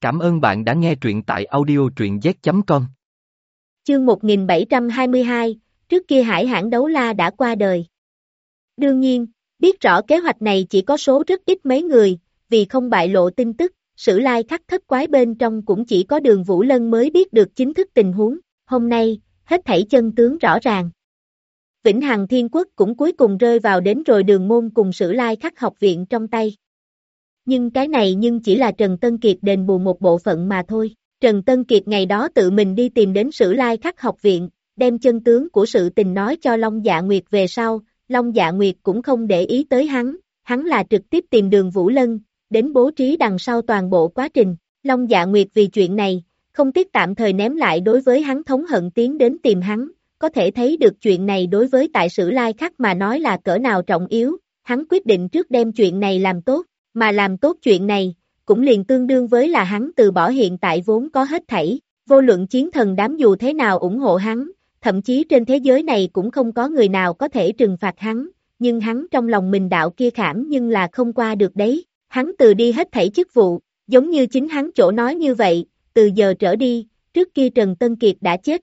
Cảm ơn bạn đã nghe truyện tại audio truyện z.com. Chương 1722, trước kia Hải Hãn Đấu La đã qua đời. Đương nhiên, biết rõ kế hoạch này chỉ có số rất ít mấy người, vì không bại lộ tin tức, Sử Lai Khắc thất quái bên trong cũng chỉ có Đường Vũ Lân mới biết được chính thức tình huống. Hôm nay, hết thảy chân tướng rõ ràng. Vĩnh Hằng Thiên Quốc cũng cuối cùng rơi vào đến rồi Đường Môn cùng Sử Lai Khắc học viện trong tay. Nhưng cái này chỉ là Trần Tân Kiệt đền bù một bộ phận mà thôi. Trần Tân Kiệt ngày đó tự mình đi tìm đến Sử Lai Khắc học viện, đem chân tướng của sự tình nói cho Long Dạ Nguyệt về sau, Long Dạ Nguyệt cũng không để ý tới hắn là trực tiếp tìm Đường Vũ Lân, đến bố trí đằng sau toàn bộ quá trình. Long Dạ Nguyệt vì chuyện này, không tiếc tạm thời ném lại đối với hắn thống hận tiến đến tìm hắn, có thể thấy được chuyện này đối với tại Sử Lai Khắc mà nói là cỡ nào trọng yếu, hắn quyết định trước đem chuyện này làm tốt, mà làm tốt chuyện này, cũng liền tương đương với là hắn từ bỏ hiện tại vốn có hết thảy, vô luận chiến thần đám dù thế nào ủng hộ hắn, thậm chí trên thế giới này cũng không có người nào có thể trừng phạt hắn, nhưng hắn trong lòng mình đạo kia khảm nhưng là không qua được đấy, hắn từ đi hết thảy chức vụ, giống như chính hắn chỗ nói như vậy, từ giờ trở đi, trước kia Trần Tân Kiệt đã chết.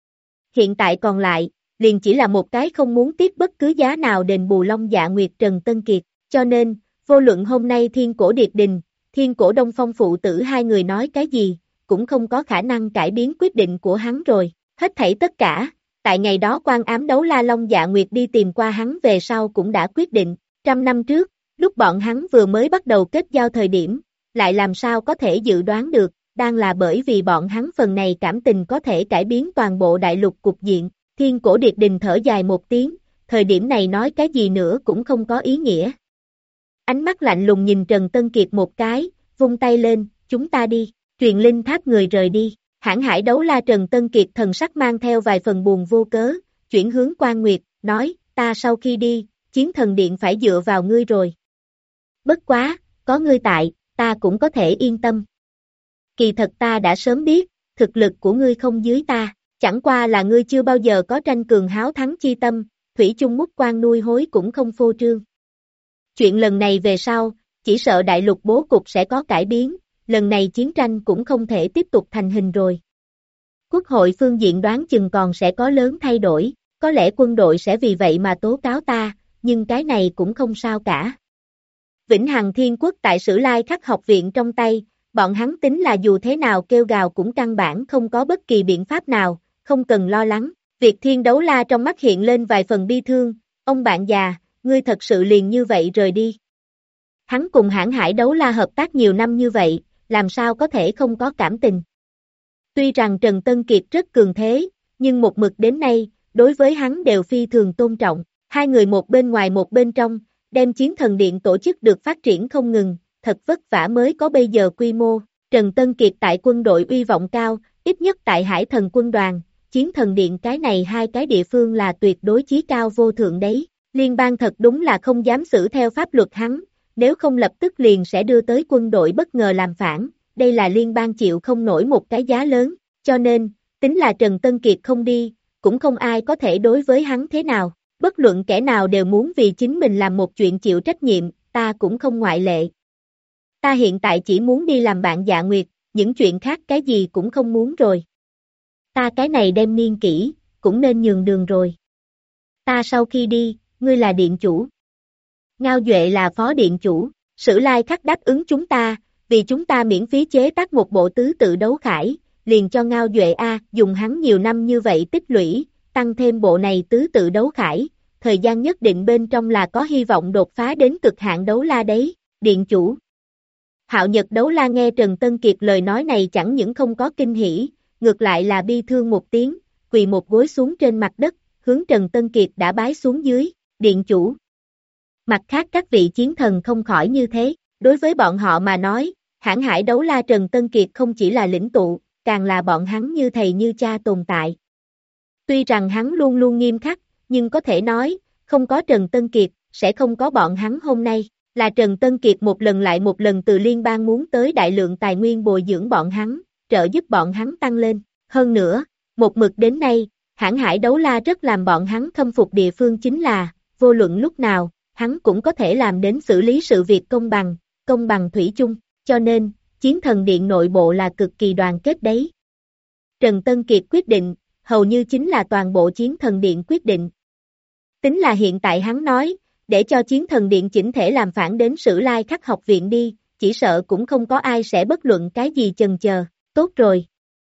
Hiện tại còn lại, liền chỉ là một cái không muốn tiếp bất cứ giá nào đền bù Long Dạ Nguyệt Trần Tân Kiệt, cho nên, vô luận hôm nay Thiên Cổ Điệt Đình, Thiên Cổ Đông Phong phụ tử hai người nói cái gì, cũng không có khả năng cải biến quyết định của hắn rồi, hết thảy tất cả, tại ngày đó Quan Ám Đấu La Long Dạ Nguyệt đi tìm qua hắn về sau cũng đã quyết định, 100 năm trước, lúc bọn hắn vừa mới bắt đầu kết giao thời điểm, lại làm sao có thể dự đoán được, đang là bởi vì bọn hắn phần này cảm tình có thể cải biến toàn bộ đại lục cục diện, Thiên Cổ Điệt Đình thở dài một tiếng, thời điểm này nói cái gì nữa cũng không có ý nghĩa. Ánh mắt lạnh lùng nhìn Trần Tân Kiệt một cái, vung tay lên, chúng ta đi, truyền linh tháp người rời đi, Hãn Hải Đấu La Trần Tân Kiệt thần sắc mang theo vài phần buồn vô cớ, chuyển hướng Quan Nguyệt, nói, ta sau khi đi, Chiến Thần Điện phải dựa vào ngươi rồi. Bất quá, có ngươi tại, ta cũng có thể yên tâm. Kỳ thật ta đã sớm biết, thực lực của ngươi không dưới ta, chẳng qua là ngươi chưa bao giờ có tranh cường háo thắng chi tâm, thủy chung mút quan nuôi hối cũng không phô trương. Chuyện lần này về sau, chỉ sợ đại lục bố cục sẽ có cải biến, lần này chiến tranh cũng không thể tiếp tục thành hình rồi. Quốc hội phương diện đoán chừng còn sẽ có lớn thay đổi, có lẽ quân đội sẽ vì vậy mà tố cáo ta, nhưng cái này cũng không sao cả. Vĩnh Hằng Thiên Quốc tại Sử Lai Khắc học viện trong tay, bọn hắn tính là dù thế nào kêu gào cũng căn bản không có bất kỳ biện pháp nào, không cần lo lắng. Việt Thiên Đấu La trong mắt hiện lên vài phần bi thương, ông bạn già, ngươi thật sự liền như vậy rời đi. Hắn cùng Hãn Hải Đấu La hợp tác nhiều năm như vậy, làm sao có thể không có cảm tình. Tuy rằng Trần Tân Kiệt rất cường thế, nhưng một mực đến nay, đối với hắn đều phi thường tôn trọng, hai người một bên ngoài một bên trong, đem Chiến Thần Điện tổ chức được phát triển không ngừng, thật vất vả mới có bây giờ quy mô. Trần Tân Kiệt tại quân đội uy vọng cao, ít nhất tại Hải Thần quân đoàn, Chiến Thần Điện cái này hai cái địa phương là tuyệt đối chí cao vô thượng đấy. Liên bang thật đúng là không dám xử theo pháp luật hắn, nếu không lập tức liền sẽ đưa tới quân đội bất ngờ làm phản, đây là liên bang chịu không nổi một cái giá lớn, cho nên, tính là Trần Tân Kiệt không đi, cũng không ai có thể đối với hắn thế nào, bất luận kẻ nào đều muốn vì chính mình làm một chuyện chịu trách nhiệm, ta cũng không ngoại lệ. Ta hiện tại chỉ muốn đi làm bạn Dạ Nguyệt, những chuyện khác cái gì cũng không muốn rồi. Ta cái này đem niên kỹ, cũng nên nhường đường rồi. Ta sau khi đi, ngươi là điện chủ. Ngao Duệ là phó điện chủ, Sử Lai Khắc đáp ứng chúng ta, vì chúng ta miễn phí chế tác một bộ tứ tự đấu khải, liền cho Ngao Duệ dùng hắn nhiều năm như vậy tích lũy, tăng thêm bộ này tứ tự đấu khải, thời gian nhất định bên trong là có hy vọng đột phá đến cực hạn đấu la đấy, điện chủ. Hạo Nhật Đấu La nghe Trần Tân Kiệt lời nói này chẳng những không có kinh hỉ, ngược lại là bi thương một tiếng, quỳ một gối xuống trên mặt đất, hướng Trần Tân Kiệt đã bái xuống dưới, điện chủ. Mặt khác các vị chiến thần không khỏi như thế, đối với bọn họ mà nói, Hãn Hải Đấu La Trần Tân Kiệt không chỉ là lĩnh tụ, càng là bọn hắn như thầy như cha tồn tại. Tuy rằng hắn luôn luôn nghiêm khắc, nhưng có thể nói, không có Trần Tân Kiệt, sẽ không có bọn hắn hôm nay, là Trần Tân Kiệt một lần lại một lần từ liên bang muốn tới đại lượng tài nguyên bồi dưỡng bọn hắn, trợ giúp bọn hắn tăng lên, hơn nữa, một mực đến nay, Hãn Hải Đấu La rất làm bọn hắn khâm phục địa phương chính là, vô luận lúc nào, hắn cũng có thể làm đến xử lý sự việc công bằng thủy chung, cho nên, chiến thần điện nội bộ là cực kỳ đoàn kết đấy. Trần Tân Kiệt quyết định, hầu như chính là toàn bộ chiến thần điện quyết định. Tính là hiện tại hắn nói, để cho chiến thần điện chỉnh thể làm phản đến Sử Lai Khắc học viện đi, chỉ sợ cũng không có ai sẽ bất luận cái gì chần chờ, tốt rồi.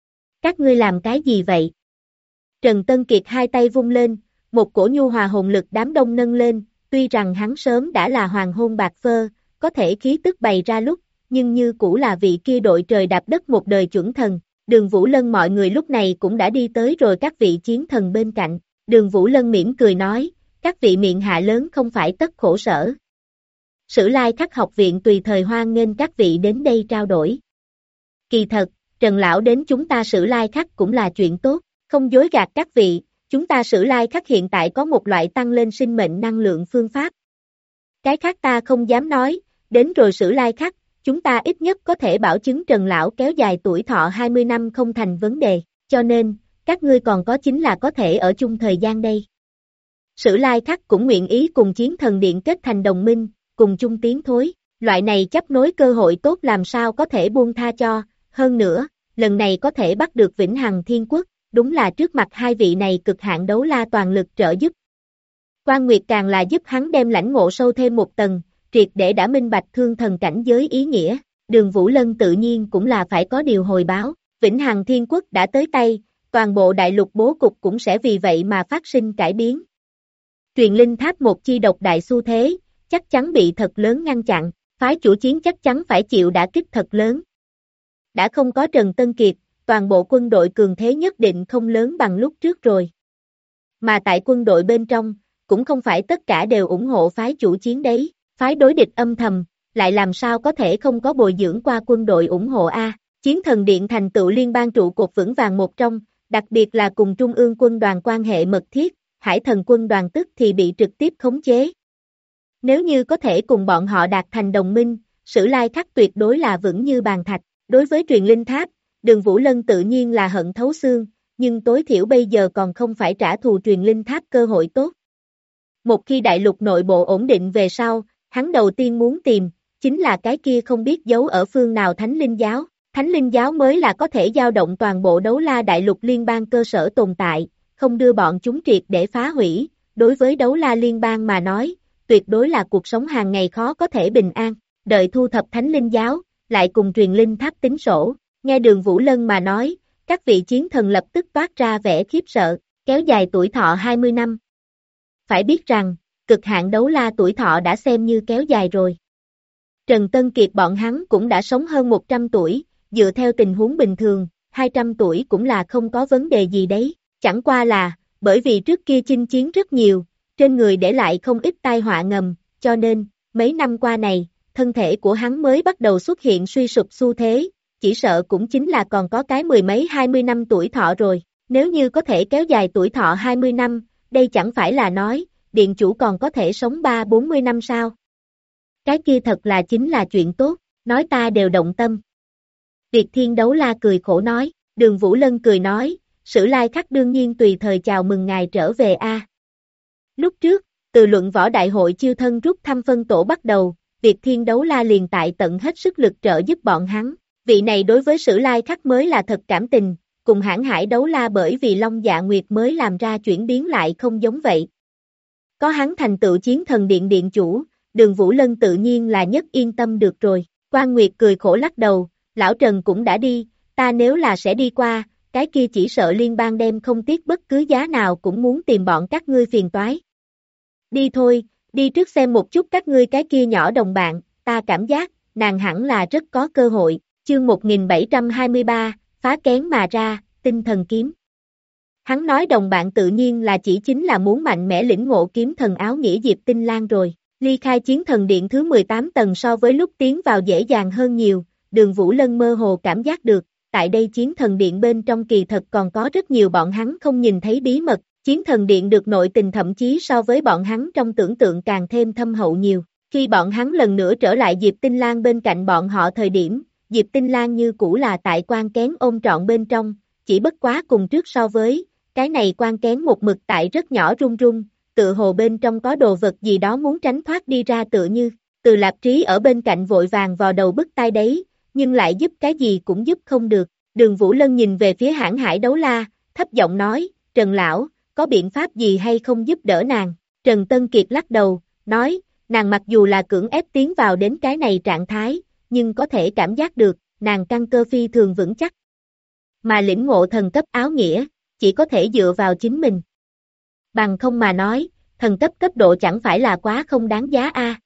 Các ngươi làm cái gì vậy? Trần Tân Kiệt hai tay vung lên, một cổ nhu hòa hồn lực đám đông nâng lên, tuy rằng hắn sớm đã là hoàng hôn bạc phơ, có thể khí tức bày ra lúc, nhưng như cũ là vị kia đội trời đạp đất một đời chuẩn thần. Đường Vũ Lân mọi người lúc này cũng đã đi tới rồi các vị chiến thần bên cạnh. Đường Vũ Lân mỉm cười nói, các vị miệng hạ lớn không phải tất khổ sở. Sử Lai Khắc học viện tùy thời hoan nghênh các vị đến đây trao đổi. Kỳ thật, Trần Lão đến chúng ta Sử Lai Khắc cũng là chuyện tốt, không dối gạt các vị, chúng ta Sử Lai Khắc hiện tại có một loại tăng lên sinh mệnh năng lượng phương pháp. Cái khác ta không dám nói, đến rồi Sử Lai Khắc, chúng ta ít nhất có thể bảo chứng Trần Lão kéo dài tuổi thọ 20 năm không thành vấn đề, cho nên, các ngươi còn có chính là có thể ở chung thời gian đây. Sử Lai Khắc cũng nguyện ý cùng chiến thần điện kết thành đồng minh, cùng chung tiến thối, loại này chấp nối cơ hội tốt làm sao có thể buông tha cho, hơn nữa, lần này có thể bắt được Vĩnh Hằng Thiên Quốc, đúng là trước mặt hai vị này cực hạn đấu la toàn lực trợ giúp. Quan Nguyệt càng là giúp hắn đem lãnh ngộ sâu thêm một tầng, triệt để đã minh bạch thương thần cảnh giới ý nghĩa, Đường Vũ Lân tự nhiên cũng là phải có điều hồi báo, Vĩnh Hằng Thiên Quốc đã tới tay, toàn bộ đại lục bố cục cũng sẽ vì vậy mà phát sinh cải biến. Truyền linh tháp một chi độc đại xu thế, chắc chắn bị thật lớn ngăn chặn, phái chủ chiến chắc chắn phải chịu đả kích thật lớn. Đã không có Trần Tân Kiệt, toàn bộ quân đội cường thế nhất định không lớn bằng lúc trước rồi. Mà tại quân đội bên trong, cũng không phải tất cả đều ủng hộ phái chủ chiến đấy, phái đối địch âm thầm, lại làm sao có thể không có bồi dưỡng qua quân đội ủng hộ a? Chiến thần điện thành tựu liên bang trụ cột vững vàng một trong, đặc biệt là cùng Trung ương quân đoàn quan hệ mật thiết, Hải Thần quân đoàn tức thì bị trực tiếp khống chế. Nếu như có thể cùng bọn họ đạt thành đồng minh, Sử Lai Khắc tuyệt đối là vững như bàn thạch. Đối với truyền linh tháp, Đường Vũ Lân tự nhiên là hận thấu xương, nhưng tối thiểu bây giờ còn không phải trả thù truyền linh tháp cơ hội tốt. Một khi đại lục nội bộ ổn định về sau, hắn đầu tiên muốn tìm, chính là cái kia không biết giấu ở phương nào Thánh Linh Giáo. Thánh Linh Giáo mới là có thể dao động toàn bộ đấu la đại lục liên bang cơ sở tồn tại, không đưa bọn chúng triệt để phá hủy, đối với đấu la liên bang mà nói, tuyệt đối là cuộc sống hàng ngày khó có thể bình an, đợi thu thập Thánh Linh Giáo, lại cùng truyền linh tháp tính sổ, nghe Đường Vũ Lân mà nói, các vị chiến thần lập tức toát ra vẻ khiếp sợ, kéo dài tuổi thọ 20 năm. Phải biết rằng, cực hạn đấu la tuổi thọ đã xem như kéo dài rồi. Trần Tân Kiệt bọn hắn cũng đã sống hơn 100 tuổi, dựa theo tình huống bình thường, 200 tuổi cũng là không có vấn đề gì đấy, chẳng qua là, bởi vì trước kia chinh chiến rất nhiều, trên người để lại không ít tai họa ngầm, cho nên, mấy năm qua này, thân thể của hắn mới bắt đầu xuất hiện suy sụp xu thế, chỉ sợ cũng chính là còn có cái mười mấy 20 năm tuổi thọ rồi, nếu như có thể kéo dài tuổi thọ 20 năm, đây chẳng phải là nói, điện chủ còn có thể sống 3-40 năm sao? Cái kia thật là chính là chuyện tốt, nói ta đều động tâm. Việt Thiên Đấu La cười khổ nói, Đường Vũ Lân cười nói, Sử Lai Khắc đương nhiên tùy thời chào mừng ngài trở về a. Lúc trước, từ luận võ đại hội chiêu thân rút thăm phân tổ bắt đầu, Việt Thiên Đấu La liền tại tận hết sức lực trợ giúp bọn hắn. Vị này đối với Sử Lai Khắc mới là thật cảm tình, cùng Hãn Hải Đấu La bởi vì Long Dạ Nguyệt mới làm ra chuyển biến lại không giống vậy. Có hắn thành tựu chiến thần điện điện chủ, Đường Vũ Lân tự nhiên là nhất yên tâm được rồi. Quan Nguyệt cười khổ lắc đầu, lão Trần cũng đã đi, ta nếu là sẽ đi qua, cái kia chỉ sợ liên bang đem không tiếc bất cứ giá nào cũng muốn tìm bọn các ngươi phiền toái. Đi thôi, đi trước xem một chút các ngươi cái kia nhỏ đồng bạn, ta cảm giác, nàng hẳn là rất có cơ hội. Chương 1723, phá kén mà ra, tinh thần kiếm. Hắn nói đồng bạn tự nhiên là chỉ chính là muốn mạnh mẽ lĩnh ngộ kiếm thần áo nghĩa Diệp Tinh Lan rồi. Ly khai chiến thần điện thứ 18 tầng so với lúc tiến vào dễ dàng hơn nhiều, Đường Vũ Lân mơ hồ cảm giác được, tại đây chiến thần điện bên trong kỳ thật còn có rất nhiều bọn hắn không nhìn thấy bí mật, chiến thần điện được nội tình thậm chí so với bọn hắn trong tưởng tượng càng thêm thâm hậu nhiều. Khi bọn hắn lần nữa trở lại Diệp Tinh Lan bên cạnh bọn họ thời điểm, Diệp Tinh Lan như cũ là tại quan kén ôm trọn bên trong, chỉ bất quá cùng trước so với, cái này quan kén một mực tại rất nhỏ rung rung, tự hồ bên trong có đồ vật gì đó muốn tránh thoát đi ra tựa như, Từ Lạp Trí ở bên cạnh vội vàng vào đầu bứt tai đấy, nhưng lại giúp cái gì cũng giúp không được. Đường Vũ Lân nhìn về phía Hãn Hải Đấu La, thấp giọng nói, Trần Lão, có biện pháp gì hay không giúp đỡ nàng? Trần Tân Kiệt lắc đầu, nói, nàng mặc dù là cưỡng ép tiến vào đến cái này trạng thái, nhưng có thể cảm giác được, nàng căn cơ phi thường vững chắc. Mà lĩnh ngộ thần cấp áo nghĩa, chỉ có thể dựa vào chính mình. Bằng không mà nói, thần cấp cấp độ chẳng phải là quá không đáng giá a.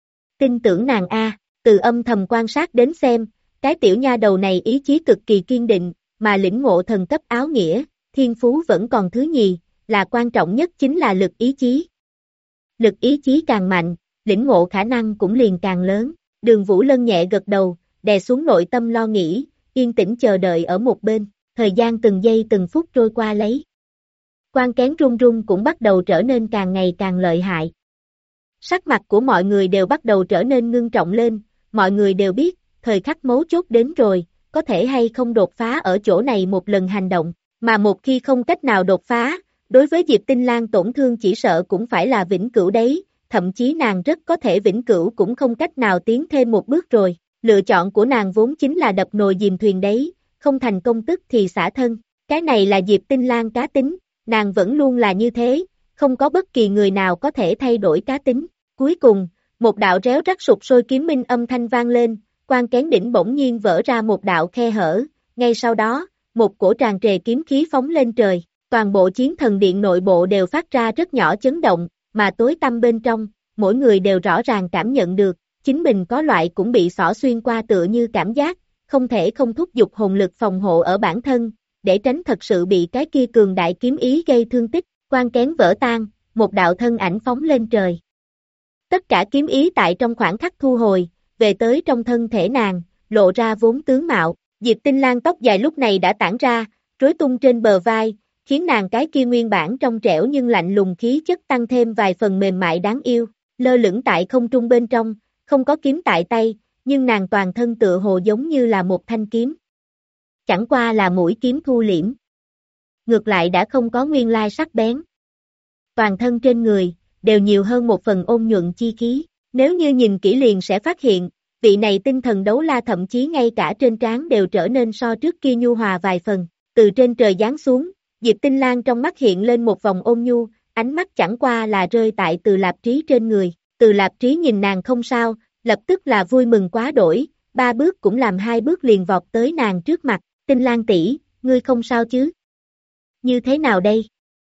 Tin tưởng nàng a, từ âm thầm quan sát đến xem, cái tiểu nha đầu này ý chí cực kỳ kiên định, mà lĩnh ngộ thần cấp áo nghĩa, thiên phú vẫn còn thứ nhì, là quan trọng nhất chính là lực ý chí. Lực ý chí càng mạnh, lĩnh ngộ khả năng cũng liền càng lớn. Đường Vũ Lân nhẹ gật đầu, đè xuống nội tâm lo nghĩ, yên tĩnh chờ đợi ở một bên, thời gian từng giây từng phút trôi qua lấy. Quan kén run run cũng bắt đầu trở nên càng ngày càng lợi hại. Sắc mặt của mọi người đều bắt đầu trở nên ngưng trọng lên, mọi người đều biết, thời khắc mấu chốt đến rồi, có thể hay không đột phá ở chỗ này một lần hành động, mà một khi không cách nào đột phá, đối với Diệp Tinh Lang tổn thương chỉ sợ cũng phải là vĩnh cửu đấy, thậm chí nàng rất có thể vĩnh cửu cũng không cách nào tiến thêm một bước rồi. Lựa chọn của nàng vốn chính là đập nồi dìm thuyền đấy, không thành công tức thì xả thân. Cái này là Diệp Tinh Lang cá tính, nàng vẫn luôn là như thế, không có bất kỳ người nào có thể thay đổi cá tính. Cuối cùng, một đạo réo rắt sụp sôi kiếm minh âm thanh vang lên, quan kén đỉnh bỗng nhiên vỡ ra một đạo khe hở, ngay sau đó, một cổ tràn trề kiếm khí phóng lên trời, toàn bộ chiến thần điện nội bộ đều phát ra rất nhỏ chấn động, mà tối tăm bên trong, mỗi người đều rõ ràng cảm nhận được, chính mình có loại cũng bị xỏ xuyên qua tựa như cảm giác, không thể không thúc giục hồn lực phòng hộ ở bản thân, để tránh thật sự bị cái kia cường đại kiếm ý gây thương tích, quan kén vỡ tan, một đạo thân ảnh phóng lên trời. Tất cả kiếm ý tại trong khoảng khắc thu hồi, về tới trong thân thể nàng, lộ ra vốn tướng mạo, Diệp Tinh Lang tóc dài lúc này đã tản ra, rối tung trên bờ vai, khiến nàng cái kia nguyên bản trong trẻo nhưng lạnh lùng khí chất tăng thêm vài phần mềm mại đáng yêu, lơ lửng tại không trung bên trong, không có kiếm tại tay, nhưng nàng toàn thân tựa hồ giống như là một thanh kiếm. Chẳng qua là mũi kiếm thu liễm. Ngược lại đã không có nguyên lai sắc bén. Toàn thân trên người, đều nhiều hơn một phần ôn nhuận chi khí. Nếu như nhìn kỹ liền sẽ phát hiện, vị này tinh thần đấu la thậm chí ngay cả trên trán đều trở nên so trước kia nhu hòa vài phần. Từ trên trời giáng xuống, Diệp Tinh Lang trong mắt hiện lên một vòng ôn nhu, ánh mắt chẳng qua là rơi tại Từ Lạp Trí trên người. Từ Lạp Trí nhìn nàng không sao, lập tức là vui mừng quá đổi, 3 bước cũng làm 2 bước liền vọt tới nàng trước mặt, Tinh Lang tỷ, ngươi không sao chứ? Như thế nào đây?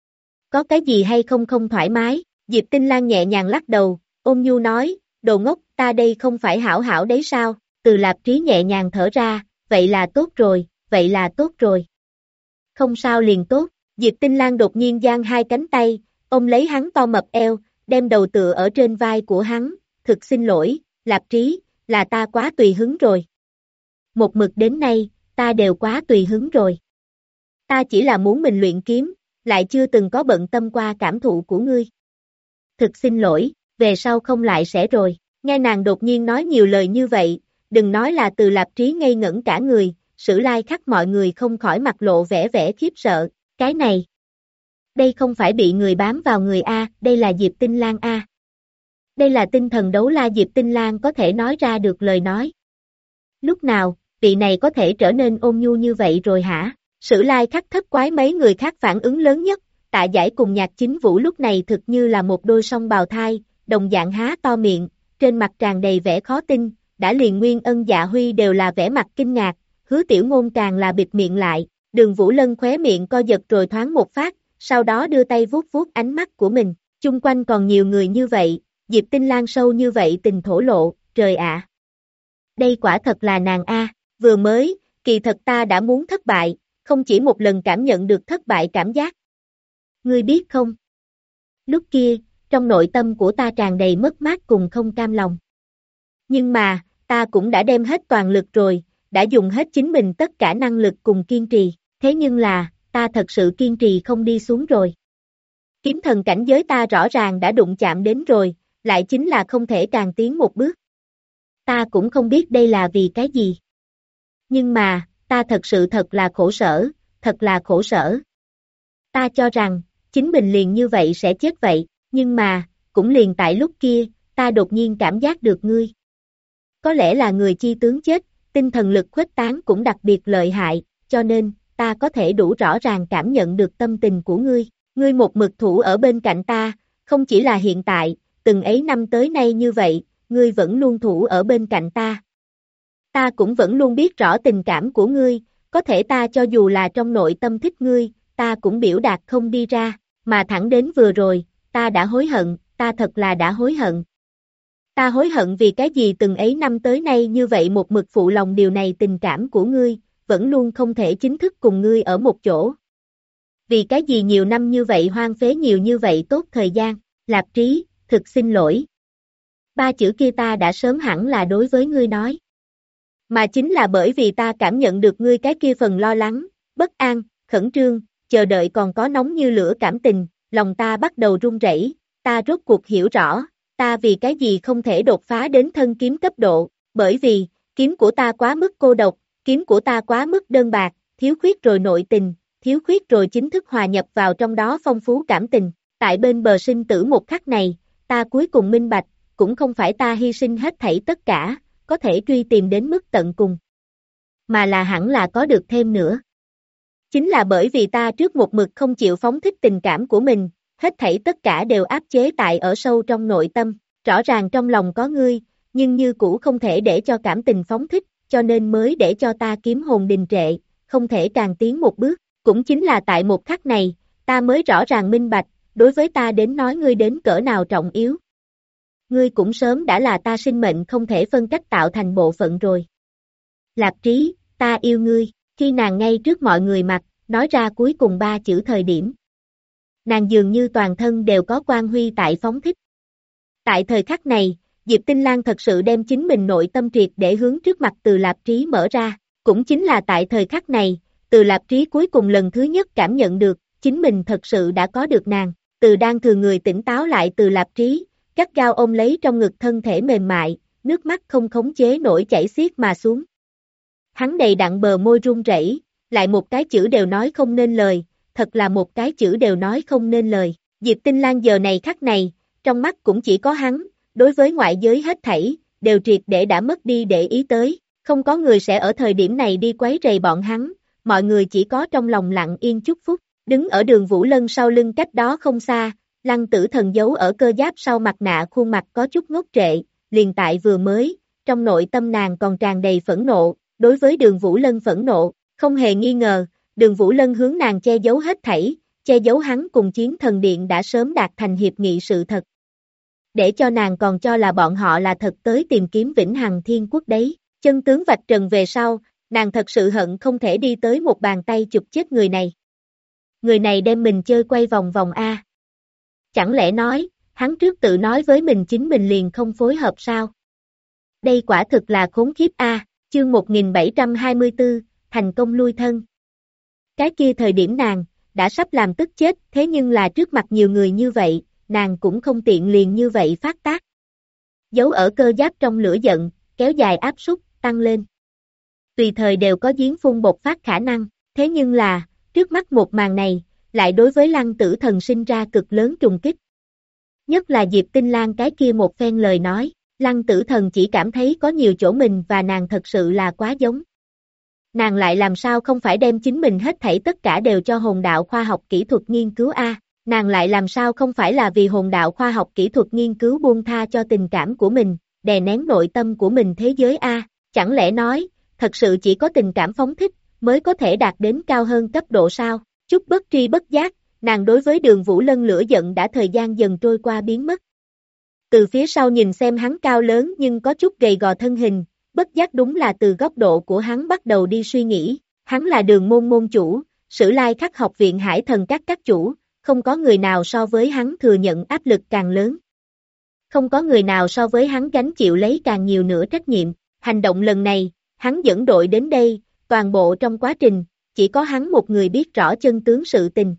Có cái gì hay không thoải mái? Diệp Tinh Lang nhẹ nhàng lắc đầu, ôn nhu nói, đồ ngốc, ta đây không phải hảo hảo đấy sao? Từ Lạp Trí nhẹ nhàng thở ra, vậy là tốt rồi, vậy là tốt rồi. Không sao liền tốt, Diệp Tinh Lang đột nhiên giang hai cánh tay, ôm lấy hắn to mập eo, đem đầu tựa ở trên vai của hắn, thực xin lỗi, Lạp Trí, là ta quá tùy hứng rồi. Một mực đến nay, ta đều quá tùy hứng rồi. Ta chỉ là muốn mình luyện kiếm, lại chưa từng có bận tâm qua cảm thụ của ngươi. Thực xin lỗi, về sau không lại sẽ rồi. Nghe nàng đột nhiên nói nhiều lời như vậy, đừng nói là Từ Lạp Trí ngây ngẩn cả người, Sử Lai Khắc mọi người không khỏi mặt lộ vẻ vẻ khiếp sợ, cái này. Đây không phải bị người bám vào người A, đây là Diệp Tinh Lang A. Đây là tinh thần đấu la Diệp Tinh Lang có thể nói ra được lời nói. Lúc nào, vị này có thể trở nên ôn nhu như vậy rồi hả? Sử Lai Khắc thất quái mấy người khác phản ứng lớn nhất, Tạ Giải cùng Nhạc Chính Vũ lúc này thực như là một đôi song bào thai, đồng dạng há to miệng, trên mặt tràn đầy vẻ khó tin, đã liền Nguyên Ân Dạ Huy đều là vẻ mặt kinh ngạc, Hứa Tiểu Ngôn càng là bịt miệng lại, Đường Vũ Lân khóe miệng co giật rồi thoáng một phát, sau đó đưa tay vuốt vuốt ánh mắt của mình, chung quanh còn nhiều người như vậy, Diệp Tinh Lang sâu như vậy tình thổ lộ, trời ạ. Đây quả thật là nàng A, vừa mới, kỳ thật ta đã muốn thất bại, không chỉ một lần cảm nhận được thất bại cảm giác. Ngươi biết không? Lúc kia, trong nội tâm của ta tràn đầy mất mát cùng không cam lòng. Nhưng mà, ta cũng đã đem hết toàn lực rồi, đã dùng hết chính mình tất cả năng lực cùng kiên trì, thế nhưng là, ta thật sự kiên trì không đi xuống rồi. Kiếm thần cảnh giới ta rõ ràng đã đụng chạm đến rồi, lại chính là không thể càng tiến một bước. Ta cũng không biết đây là vì cái gì. Nhưng mà, ta thật sự thật là khổ sở, thật là khổ sở. Ta cho rằng, chính mình liền như vậy sẽ chết vậy, nhưng mà, cũng liền tại lúc kia, ta đột nhiên cảm giác được ngươi. Có lẽ là người chi tướng chết, tinh thần lực khuếch tán cũng đặc biệt lợi hại, cho nên, ta có thể đủ rõ ràng cảm nhận được tâm tình của ngươi. Ngươi một mực thủ ở bên cạnh ta, không chỉ là hiện tại, từng ấy năm tới nay như vậy, ngươi vẫn luôn thủ ở bên cạnh ta. Ta cũng vẫn luôn biết rõ tình cảm của ngươi, có thể ta cho dù là trong nội tâm thích ngươi, ta cũng biểu đạt không đi ra, mà thẳng đến vừa rồi, ta đã hối hận, ta thật là đã hối hận. Ta hối hận vì cái gì từng ấy năm tới nay như vậy một mực phụ lòng điều này tình cảm của ngươi, vẫn luôn không thể chính thức cùng ngươi ở một chỗ. Vì cái gì nhiều năm như vậy hoang phế nhiều như vậy tốt thời gian, Lạp Trí, thực xin lỗi. Ba chữ kia ta đã sớm hẳn là đối với ngươi nói. Mà chính là bởi vì ta cảm nhận được ngươi cái kia phần lo lắng, bất an, khẩn trương, chờ đợi còn có nóng như lửa cảm tình, lòng ta bắt đầu run rẩy, ta rốt cuộc hiểu rõ, ta vì cái gì không thể đột phá đến thân kiếm cấp độ, bởi vì, kiếm của ta quá mức cô độc, kiếm của ta quá mức đơn bạc, thiếu khuyết rồi nội tình, thiếu khuyết rồi chính thức hòa nhập vào trong đó phong phú cảm tình, tại bên bờ sinh tử một khắc này, ta cuối cùng minh bạch, cũng không phải ta hy sinh hết thảy tất cả, có thể truy tìm đến mức tận cùng, mà là hẳn là có được thêm nữa. Chính là bởi vì ta trước một mực không chịu phóng thích tình cảm của mình, hết thảy tất cả đều áp chế tại ở sâu trong nội tâm, rõ ràng trong lòng có ngươi, nhưng như cũ không thể để cho cảm tình phóng thích, cho nên mới để cho ta kiếm hồn đình trệ, không thể càng tiến một bước, cũng chính là tại một khắc này, ta mới rõ ràng minh bạch, đối với ta đến nói ngươi đến cỡ nào trọng yếu. Ngươi cũng sớm đã là ta sinh mệnh không thể phân cách tạo thành bộ phận rồi. Lạp Trí, ta yêu ngươi, khi nàng ngay trước mọi người mặt, nói ra cuối cùng ba chữ thời điểm. Nàng dường như toàn thân đều có quang huy tại phóng thích. Tại thời khắc này, Diệp Tinh Lang thật sự đem chính mình nội tâm triệt để hướng trước mặt Từ Lạp Trí mở ra, cũng chính là tại thời khắc này, Từ Lạp Trí cuối cùng lần thứ nhất cảm nhận được, chính mình thật sự đã có được nàng, từ đang thường người tỉnh táo lại Từ Lạp Trí, gắt gao ôm lấy trong ngực thân thể mềm mại, nước mắt không khống chế nổi chảy xiết mà xuống. Hắn đầy đặn bờ môi run rẩy, lại một cái chữ đều nói không nên lời, thật là một cái chữ đều nói không nên lời. Diệp Tinh Lang giờ này khắc này, trong mắt cũng chỉ có hắn, đối với ngoại giới hết thảy, đều triệt để đã mất đi để ý tới, không có người sẽ ở thời điểm này đi quấy rầy bọn hắn, mọi người chỉ có trong lòng lặng yên chúc phúc, đứng ở Đường Vũ Lân sau lưng cách đó không xa, Lăng Tử Thần giấu ở cơ giáp sau mặt nạ khuôn mặt có chút ngốc trệ, liền tại vừa mới, trong nội tâm nàng còn tràn đầy phẫn nộ, đối với Đường Vũ Lân phẫn nộ, không hề nghi ngờ, Đường Vũ Lân hướng nàng che giấu hết thảy, che giấu hắn cùng Chiến Thần Điện đã sớm đạt thành hiệp nghị sự thật. Để cho nàng còn cho là bọn họ là thật tới tìm kiếm Vĩnh Hằng Thiên Quốc đấy, chân tướng vạch trần về sau, nàng thật sự hận không thể đi tới một bàn tay chụp chết người này. Người này đem mình chơi quay vòng vòng A. Chẳng lẽ nói, hắn trước tự nói với mình chính mình liền không phối hợp sao? Đây quả thực là khốn khiếp A, chương 1724, thành công lui thân. Cái kia thời điểm nàng, đã sắp làm tức chết, thế nhưng là trước mặt nhiều người như vậy, nàng cũng không tiện liền như vậy phát tác. Giấu ở cơ giáp trong lửa giận, kéo dài áp suất, tăng lên. Tùy thời đều có giếng phun bộc phát khả năng, thế nhưng là, trước mắt một màn này, lại đối với Lăng Tử Thần sinh ra cực lớn trùng kích. Nhất là Diệp Tinh Lang cái kia một phen lời nói, Lăng Tử Thần chỉ cảm thấy có nhiều chỗ mình và nàng thật sự là quá giống. Nàng lại làm sao không phải đem chính mình hết thảy tất cả đều cho hồn đạo khoa học kỹ thuật nghiên cứu A, nàng lại làm sao không phải là vì hồn đạo khoa học kỹ thuật nghiên cứu buông tha cho tình cảm của mình, đè nén nội tâm của mình thế giới A, chẳng lẽ nói, thật sự chỉ có tình cảm phóng thích, mới có thể đạt đến cao hơn cấp độ sao, chút bất tri bất giác, nàng đối với Đường Vũ Lân lửa giận đã thời gian dần trôi qua biến mất. Từ phía sau nhìn xem hắn cao lớn nhưng có chút gầy gò thân hình, bất giác đúng là từ góc độ của hắn bắt đầu đi suy nghĩ, hắn là Đường môn môn chủ, Sử Lai Khắc học viện Hải Thần các chủ, không có người nào so với hắn thừa nhận áp lực càng lớn. Không có người nào so với hắn gánh chịu lấy càng nhiều nữa trách nhiệm, hành động lần này, hắn dẫn đội đến đây, toàn bộ trong quá trình, chỉ có hắn một người biết rõ chân tướng sự tình.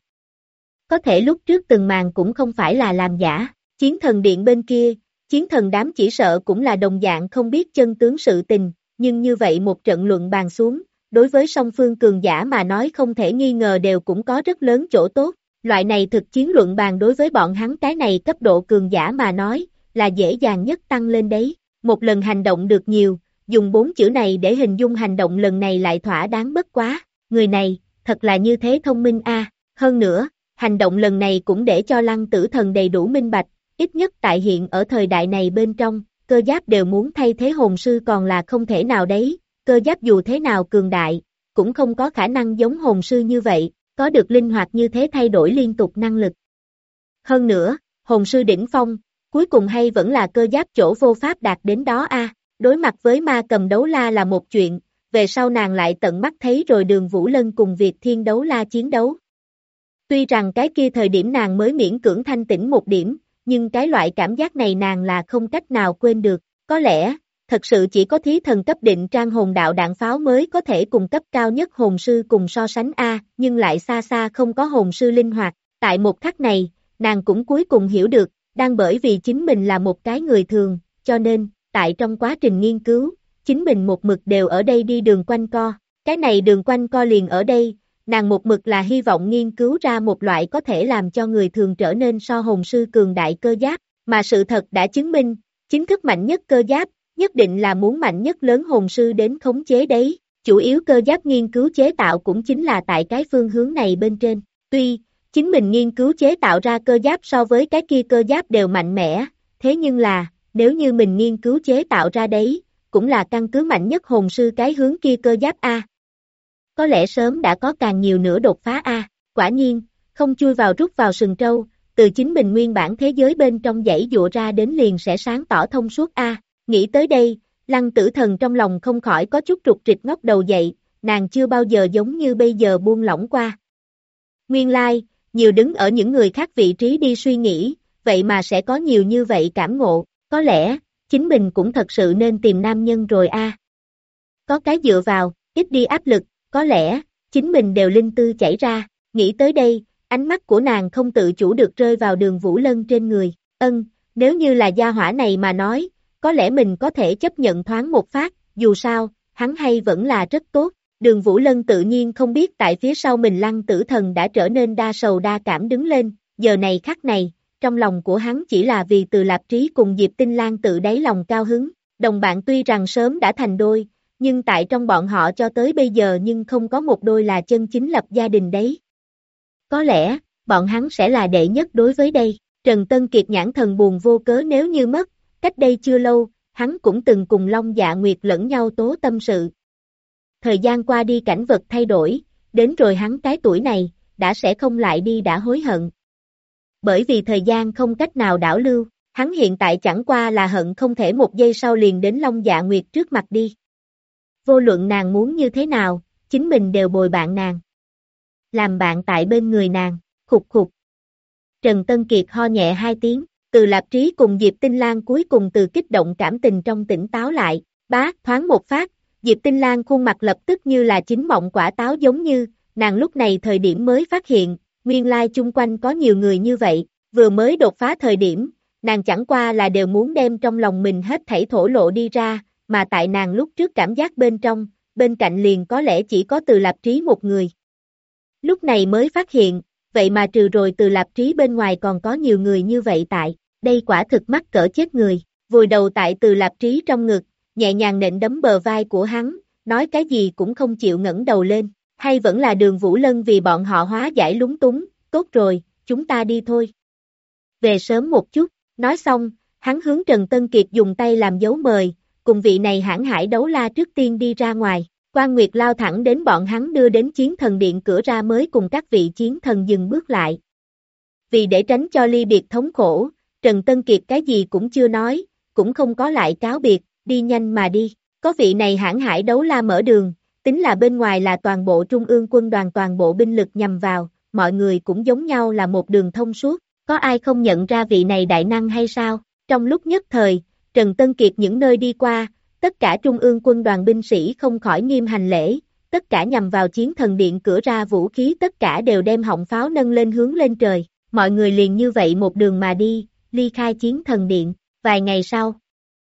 Có thể lúc trước từng màn cũng không phải là làm giả, Chiến Thần Điện bên kia, chiến thần đám chỉ sợ cũng là đồng dạng không biết chân tướng sự tình, nhưng như vậy một trận luận bàn xuống, đối với song phương cường giả mà nói không thể nghi ngờ đều cũng có rất lớn chỗ tốt, loại này thực chiến luận bàn đối với bọn hắn cái này cấp độ cường giả mà nói, là dễ dàng nhất tăng lên đấy, một lần hành động được nhiều, dùng 4 chữ này để hình dung hành động lần này lại thỏa đáng bất quá, người này, thật là như thế thông minh a. Hơn nữa, hành động lần này cũng để cho Lăng Tử Thần đầy đủ minh bạch, ít nhất tại hiện ở thời đại này bên trong, cơ giáp đều muốn thay thế hồn sư còn là không thể nào đấy, cơ giáp dù thế nào cường đại, cũng không có khả năng giống hồn sư như vậy, có được linh hoạt như thế thay đổi liên tục năng lực. Hơn nữa, hồn sư đỉnh phong, cuối cùng hay vẫn là cơ giáp chỗ vô pháp đạt đến đó a. Đối mặt với ma cầm đấu la là một chuyện, về sau nàng lại tận mắt thấy rồi Đường Vũ Lân cùng Việt Thiên đấu la chiến đấu. Tuy rằng cái kia thời điểm nàng mới miễn cưỡng thanh tỉnh một điểm, nhưng cái loại cảm giác này nàng là không cách nào quên được. Có lẽ, thật sự chỉ có thí thần cấp định trang hồn đạo đạn pháo mới có thể cùng cấp cao nhất hồn sư cùng so sánh a, nhưng lại xa xa không có hồn sư linh hoạt. Tại một khắc này, nàng cũng cuối cùng hiểu được, đang bởi vì chính mình là một cái người thường, cho nên, tại trong quá trình nghiên cứu, chính mình một mực đều ở đây đi đường quanh co. Cái này đường quanh co liền ở đây, nàng một mực là hy vọng nghiên cứu ra một loại có thể làm cho người thường trở nên so hồn sư cường đại cơ giáp, mà sự thật đã chứng minh, chính thức mạnh nhất cơ giáp, nhất định là muốn mạnh nhất lớn hồn sư đến khống chế đấy, chủ yếu cơ giáp nghiên cứu chế tạo cũng chính là tại cái phương hướng này bên trên, tuy, chính mình nghiên cứu chế tạo ra cơ giáp so với cái kia cơ giáp đều mạnh mẽ, thế nhưng là, nếu như mình nghiên cứu chế tạo ra đấy, cũng là căn cứ mạnh nhất hồn sư cái hướng kia cơ giáp A. Có lẽ sớm đã có càng nhiều nữa đột phá A, quả nhiên, không chui vào rút vào sừng trâu, từ chính mình nguyên bản thế giới bên trong dãy dụa ra đến liền sẽ sáng tỏ thông suốt A. Nghĩ tới đây, Lăng Tử Thần trong lòng không khỏi có chút trục trịch ngóc đầu dậy, nàng chưa bao giờ giống như bây giờ buông lỏng qua. Nguyên lai, nhiều đứng ở những người khác vị trí đi suy nghĩ, vậy mà sẽ có nhiều như vậy cảm ngộ, có lẽ, chính mình cũng thật sự nên tìm nam nhân rồi a. Có cái dựa vào, ít đi áp lực, có lẽ, chính mình đều linh tư chảy ra, nghĩ tới đây, ánh mắt của nàng không tự chủ được rơi vào Đường Vũ Lân trên người, nếu như là gia hỏa này mà nói, có lẽ mình có thể chấp nhận thoáng một phát, dù sao, hắn hay vẫn là rất tốt. Đường Vũ Lân tự nhiên không biết tại phía sau mình Lăng Tử Thần đã trở nên đa sầu đa cảm đứng lên, giờ này khắc này, trong lòng của hắn chỉ là vì Từ Lạp Trí cùng Diệp Tinh Lan tự đáy lòng cao hứng, đồng bạn tuy rằng sớm đã thành đôi, nhưng tại trong bọn họ cho tới bây giờ nhưng không có một đôi là chân chính lập gia đình đấy. Có lẽ, bọn hắn sẽ là đệ nhất đối với đây, Trần Tân Kiệt nhãn thần buồn vô cớ nếu như mất, cách đây chưa lâu, hắn cũng từng cùng Long Dạ Nguyệt lẫn nhau tố tâm sự. Thời gian qua đi cảnh vật thay đổi, đến rồi hắn cái tuổi này, đã sẽ không lại đi đã hối hận. Bởi vì thời gian không cách nào đảo lưu, hắn hiện tại chẳng qua là hận không thể một giây sau liền đến Long Dạ Nguyệt trước mặt đi. Vô luận nàng muốn như thế nào, chính mình đều bồi bạn nàng. Làm bạn tại bên người nàng, khục khục. Trần Tân Kiệt ho nhẹ 2 tiếng, Từ Lạp Trí cùng Diệp Tinh Lan cuối cùng từ kích động cảm tình trong tỉnh táo lại, thoáng một phát. Diệp Tinh Lan khuôn mặt lập tức như là chín mọng quả táo giống như, nàng lúc này thời điểm mới phát hiện, nguyên lai chung quanh có nhiều người như vậy, vừa mới đột phá thời điểm, nàng chẳng qua là đều muốn đem trong lòng mình hết thảy thổ lộ đi ra, mà tại nàng lúc trước cảm giác bên trong, bên cạnh liền có lẽ chỉ có Từ Lạp Trí một người. Lúc này mới phát hiện, vậy mà trừ rồi Từ Lạp Trí bên ngoài còn có nhiều người như vậy tại, đây quả thực mắc cỡ chết người, vùi đầu tại Từ Lạp Trí trong ngực, nhẹ nhàng nện đấm bờ vai của hắn, nói cái gì cũng không chịu ngẩng đầu lên, hay vẫn là Đường Vũ Lân vì bọn họ hóa giải lúng túng, tốt rồi, chúng ta đi thôi. Về sớm một chút, nói xong, hắn hướng Trần Tân Kiệt dùng tay làm dấu mời, cùng vị này hãn hải đấu la trước tiên đi ra ngoài, Quan Nguyệt lao thẳng đến bọn hắn đưa đến chiến thần điện cửa ra mới cùng các vị chiến thần dừng bước lại. Vì để tránh cho ly biệt thống khổ, Trần Tân Kiệt cái gì cũng chưa nói, cũng không có lại cáo biệt, đi nhanh mà đi, có vị này hãn hải đấu la mở đường, tính là bên ngoài là toàn bộ trung ương quân đoàn toàn bộ binh lực nhằm vào, mọi người cũng giống nhau là một đường thông suốt, có ai không nhận ra vị này đại năng hay sao? Trong lúc nhất thời, Trần Tân Kiệt những nơi đi qua, tất cả trung ương quân đoàn binh sĩ không khỏi nghiêm hành lễ, tất cả nhằm vào chiến thần điện cửa ra vũ khí tất cả đều đem họng pháo nâng lên hướng lên trời, mọi người liền như vậy một đường mà đi, ly khai chiến thần điện, vài ngày sau.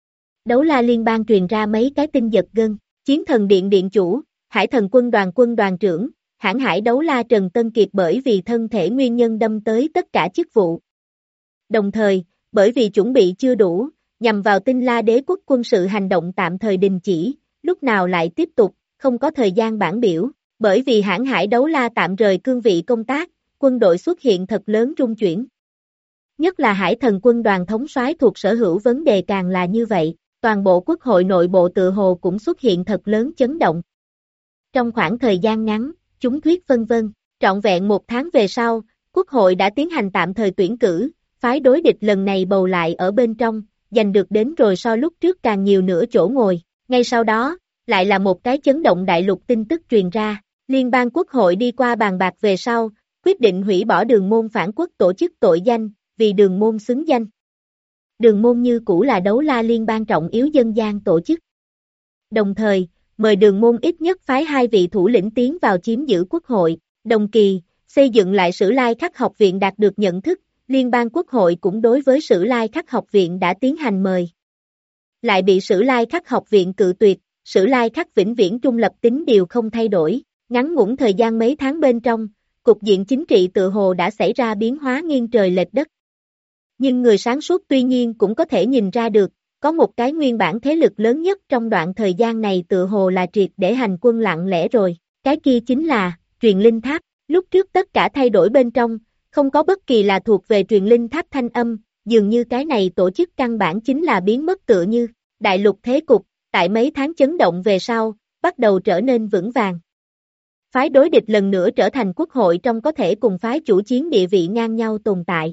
Đấu la liên bang truyền ra mấy cái tin giật gân, chiến thần điện điện chủ, hải thần quân đoàn trưởng, hãn hải đấu la Trần Tân Kiệt bởi vì thân thể nguyên nhân đâm tới tất cả chức vụ. Đồng thời, bởi vì chuẩn bị chưa đủ, nhằm vào Tinh La Đế quốc quân sự hành động tạm thời đình chỉ, lúc nào lại tiếp tục, không có thời gian bản biểu, bởi vì hãng hải đấu la tạm rời cương vị công tác, quân đội xuất hiện thật lớn rung chuyển. Nhất là Hải Thần quân đoàn thống soái thuộc sở hữu vấn đề càng là như vậy, toàn bộ quốc hội nội bộ tự hồ cũng xuất hiện thật lớn chấn động. Trong khoảng thời gian ngắn, chúng thuyết vân vân, trọn vẹn 1 tháng về sau, quốc hội đã tiến hành tạm thời tuyển cử, phái đối địch lần này bầu lại ở bên trong, giành được đến rồi so lúc trước càng nhiều nửa chỗ ngồi, ngay sau đó, lại là một cái chấn động đại lục tin tức truyền ra, liên bang quốc hội đi qua bàn bạc về sau, quyết định hủy bỏ đường môn phản quốc tổ chức tội danh, vì đường môn xứng danh. Đường môn như cũ là đấu la liên bang trọng yếu dân gian tổ chức. Đồng thời, mời đường môn ít nhất phái 2 vị thủ lĩnh tiến vào chiếm giữ quốc hội, đồng kỳ, xây dựng lại Sử Lai Khắc học viện đạt được nhận thức, liên bang quốc hội cũng đối với Sử Lai Khắc học viện đã tiến hành mời. Lại bị Sử Lai Khắc học viện cự tuyệt, Sử Lai Khắc vĩnh viễn trung lập tính điều không thay đổi, ngắn ngủn thời gian mấy tháng bên trong, cục diện chính trị tự hồ đã xảy ra biến hóa nghiêng trời lệch đất. Nhưng người sáng suốt tuy nhiên cũng có thể nhìn ra được, có một cái nguyên bản thế lực lớn nhất trong đoạn thời gian này tự hồ là triệt để hành quân lặng lẽ rồi, cái kia chính là, truyền linh tháp, lúc trước tất cả thay đổi bên trong, không có bất kỳ là thuộc về truyền linh tháp thanh âm, dường như cái này tổ chức căn bản chính là biến mất tựa như, đại lục thế cục, tại mấy tháng chấn động về sau, bắt đầu trở nên vững vàng. Phái đối địch lần nữa trở thành quốc hội trong có thể cùng phái chủ chiến địa vị ngang nhau tồn tại.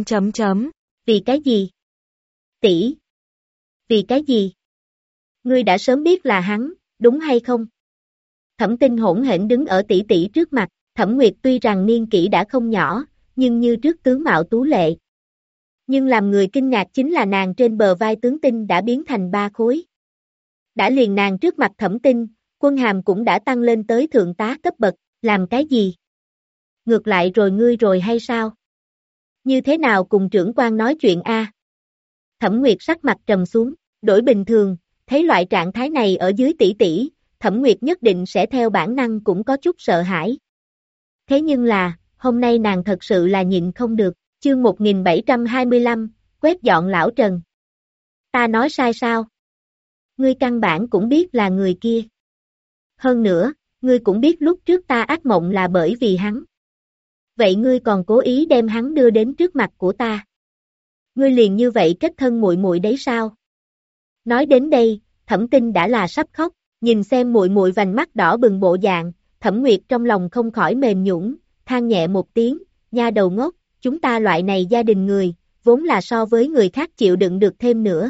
Vì cái gì? Tỷ. Vì cái gì? Ngươi đã sớm biết là hắn, đúng hay không? Thẩm Tinh hỗn hển đứng ở tỷ tỷ trước mặt, Thẩm Nguyệt tuy rằng niên kỷ đã không nhỏ, nhưng như trước tướng mạo tú lệ. Nhưng làm người kinh ngạc chính là nàng trên bờ vai tướng tinh đã biến thành 3 khối. Đã liền nàng trước mặt Thẩm Tinh, quân hàm cũng đã tăng lên tới thượng tá cấp bậc, làm cái gì? Ngược lại rồi ngươi rồi hay sao? Như thế nào cùng trưởng quan nói chuyện a? Thẩm Nguyệt sắc mặt trầm xuống, đổi bình thường, thấy loại trạng thái này ở dưới tỷ tỷ, Thẩm Nguyệt nhất định sẽ theo bản năng cũng có chút sợ hãi. Thế nhưng là, hôm nay nàng thật sự là nhịn không được, chương 1725, quét dọn lão Trần. Ta nói sai sao? Ngươi căn bản cũng biết là người kia. Hơn nữa, ngươi cũng biết lúc trước ta ác mộng là bởi vì hắn. Vậy ngươi còn cố ý đem hắn đưa đến trước mặt của ta. Ngươi liền như vậy kết thân muội muội đấy sao? Nói đến đây, Thẩm Tinh đã là sắp khóc, nhìn xem muội muội vành mắt đỏ bừng bộ dạng, Thẩm Nguyệt trong lòng không khỏi mềm nhũn, than nhẹ một tiếng, nha đầu ngốc, chúng ta loại này gia đình người, vốn là so với người khác chịu đựng được thêm nữa.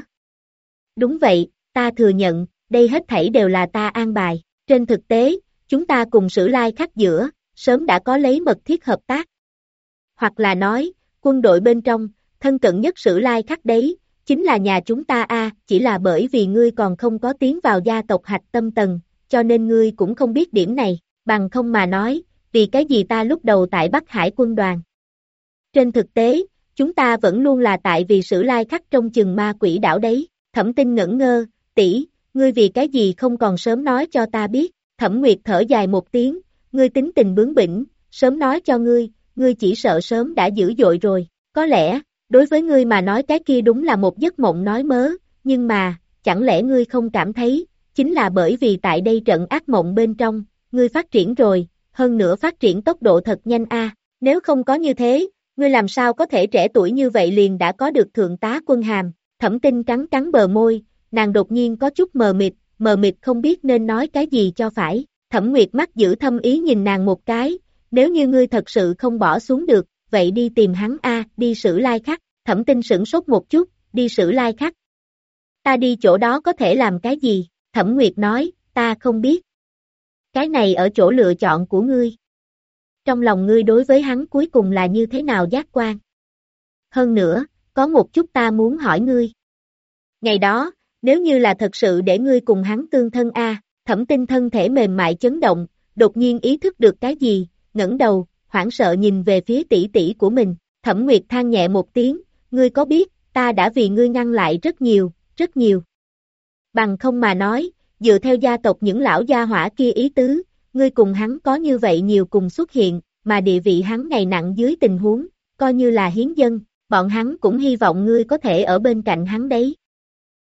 Đúng vậy, ta thừa nhận, đây hết thảy đều là ta an bài, trên thực tế, chúng ta cùng Sử Lai Khắc giữa, sớm đã có lấy mật thiết hợp tác. Hoặc là nói, quân đội bên trong, thân cận nhất Sử Lai Khắc đấy, chính là nhà chúng ta chỉ là bởi vì ngươi còn không có tiến vào gia tộc hạch tâm tầng, cho nên ngươi cũng không biết điểm này, bằng không mà nói, vì cái gì ta lúc đầu tại Bắc Hải quân đoàn. Trên thực tế, chúng ta vẫn luôn là tại vì Sử Lai Khắc trong chừng ma quỷ đảo đấy, Thẩm Tinh ngẩn ngơ, tỷ, ngươi vì cái gì không còn sớm nói cho ta biết, Thẩm Nguyệt thở dài một tiếng, ngươi tính tình bướng bỉnh, sớm nói cho ngươi chỉ sợ sớm đã dữ dội rồi, có lẽ, đối với ngươi mà nói cái kia đúng là một giấc mộng nói mớ, nhưng mà, chẳng lẽ ngươi không cảm thấy, chính là bởi vì tại đây trận ác mộng bên trong, ngươi phát triển rồi, hơn nữa phát triển tốc độ thật nhanh nếu không có như thế, ngươi làm sao có thể trẻ tuổi như vậy liền đã có được thượng tá quân hàm, Thẩm Tinh cắn cắn bờ môi, nàng đột nhiên có chút mờ mịt không biết nên nói cái gì cho phải, Thẩm Nguyệt mắt giữ thâm ý nhìn nàng một cái, nếu như ngươi thật sự không bỏ xuống được, vậy đi tìm hắn đi Sử Lai Khắc, Thẩm Tinh sửng sốt một chút, đi Sử Lai Khắc. Ta đi chỗ đó có thể làm cái gì? Thẩm Nguyệt nói, ta không biết. Cái này ở chỗ lựa chọn của ngươi. Trong lòng ngươi đối với hắn cuối cùng là như thế nào giác quan? Hơn nữa, có một chút ta muốn hỏi ngươi. Ngày đó, nếu như là thật sự để ngươi cùng hắn tương thân Thẩm Tinh thân thể mềm mại chấn động, đột nhiên ý thức được cái gì, ngẩng đầu, hoảng sợ nhìn về phía tỷ tỷ của mình, Thẩm Nguyệt than nhẹ một tiếng, ngươi có biết, ta đã vì ngươi ngăn lại rất nhiều. Bằng không mà nói, dựa theo gia tộc những lão gia hỏa kia ý tứ, ngươi cùng hắn có như vậy nhiều cùng xuất hiện, mà địa vị hắn ngày nặng dưới tình huống, coi như là hiến dân, bọn hắn cũng hy vọng ngươi có thể ở bên cạnh hắn đấy.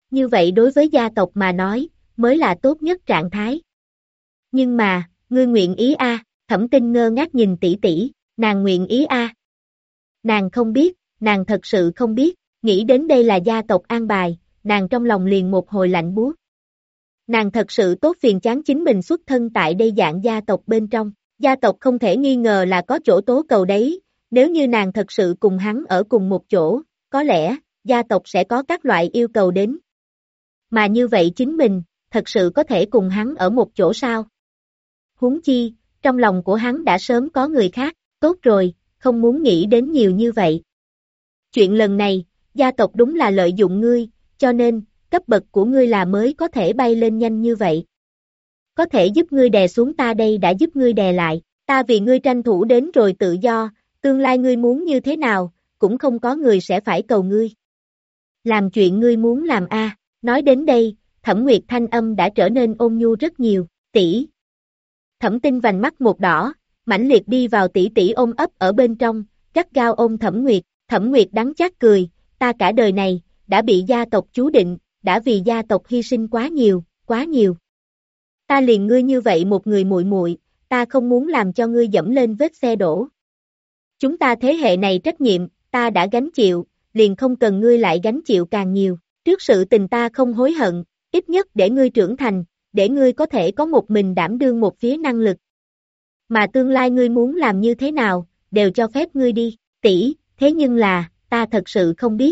Như vậy đối với gia tộc mà nói, mới là tốt nhất trạng thái. Nhưng mà, ngươi nguyện ý a? Thẩm Tinh ngơ ngác nhìn tỷ tỷ, nàng nguyện ý a? Nàng không biết, nàng thật sự không biết, nghĩ đến đây là gia tộc an bài, nàng trong lòng liền một hồi lạnh buốt. Nàng thật sự tốt phiền chán chính mình xuất thân tại đây dạng gia tộc bên trong, gia tộc không thể nghi ngờ là có chỗ tố cầu đấy, nếu như nàng thật sự cùng hắn ở cùng một chỗ, có lẽ, gia tộc sẽ có các loại yêu cầu đến. Mà như vậy chính mình, thật sự có thể cùng hắn ở một chỗ sao? Huống chi, trong lòng của hắn đã sớm có người khác, tốt rồi, không muốn nghĩ đến nhiều như vậy. Chuyện lần này, gia tộc đúng là lợi dụng ngươi, cho nên, cấp bậc của ngươi là mới có thể bay lên nhanh như vậy. Có thể giúp ngươi đè xuống ta đây đã giúp ngươi đè lại, ta vì ngươi tranh thủ đến rồi tự do, tương lai ngươi muốn như thế nào, cũng không có người sẽ phải cầu ngươi. Làm chuyện ngươi muốn làm a. Nói đến đây, Thẩm Nguyệt thanh âm đã trở nên ôn nhu rất nhiều, tỷ. Thẩm Tinh vành mắt một đỏ, mãnh liệt đi vào tỷ tỷ ôm ấp ở bên trong, gắt gao ôm Thẩm Nguyệt đắng chát cười, ta cả đời này, đã bị gia tộc chú định, đã vì gia tộc hy sinh quá nhiều, quá nhiều. Ta liền ngươi như vậy một người muội muội, ta không muốn làm cho ngươi dẫm lên vết xe đổ. Chúng ta thế hệ này trách nhiệm, ta đã gánh chịu, liền không cần ngươi lại gánh chịu càng nhiều. Trước sự tình ta không hối hận, ít nhất để ngươi trưởng thành, để ngươi có thể có một mình đảm đương một phía năng lực. Mà tương lai ngươi muốn làm như thế nào, đều cho phép ngươi đi, tỷ, thế nhưng là, ta thật sự không biết,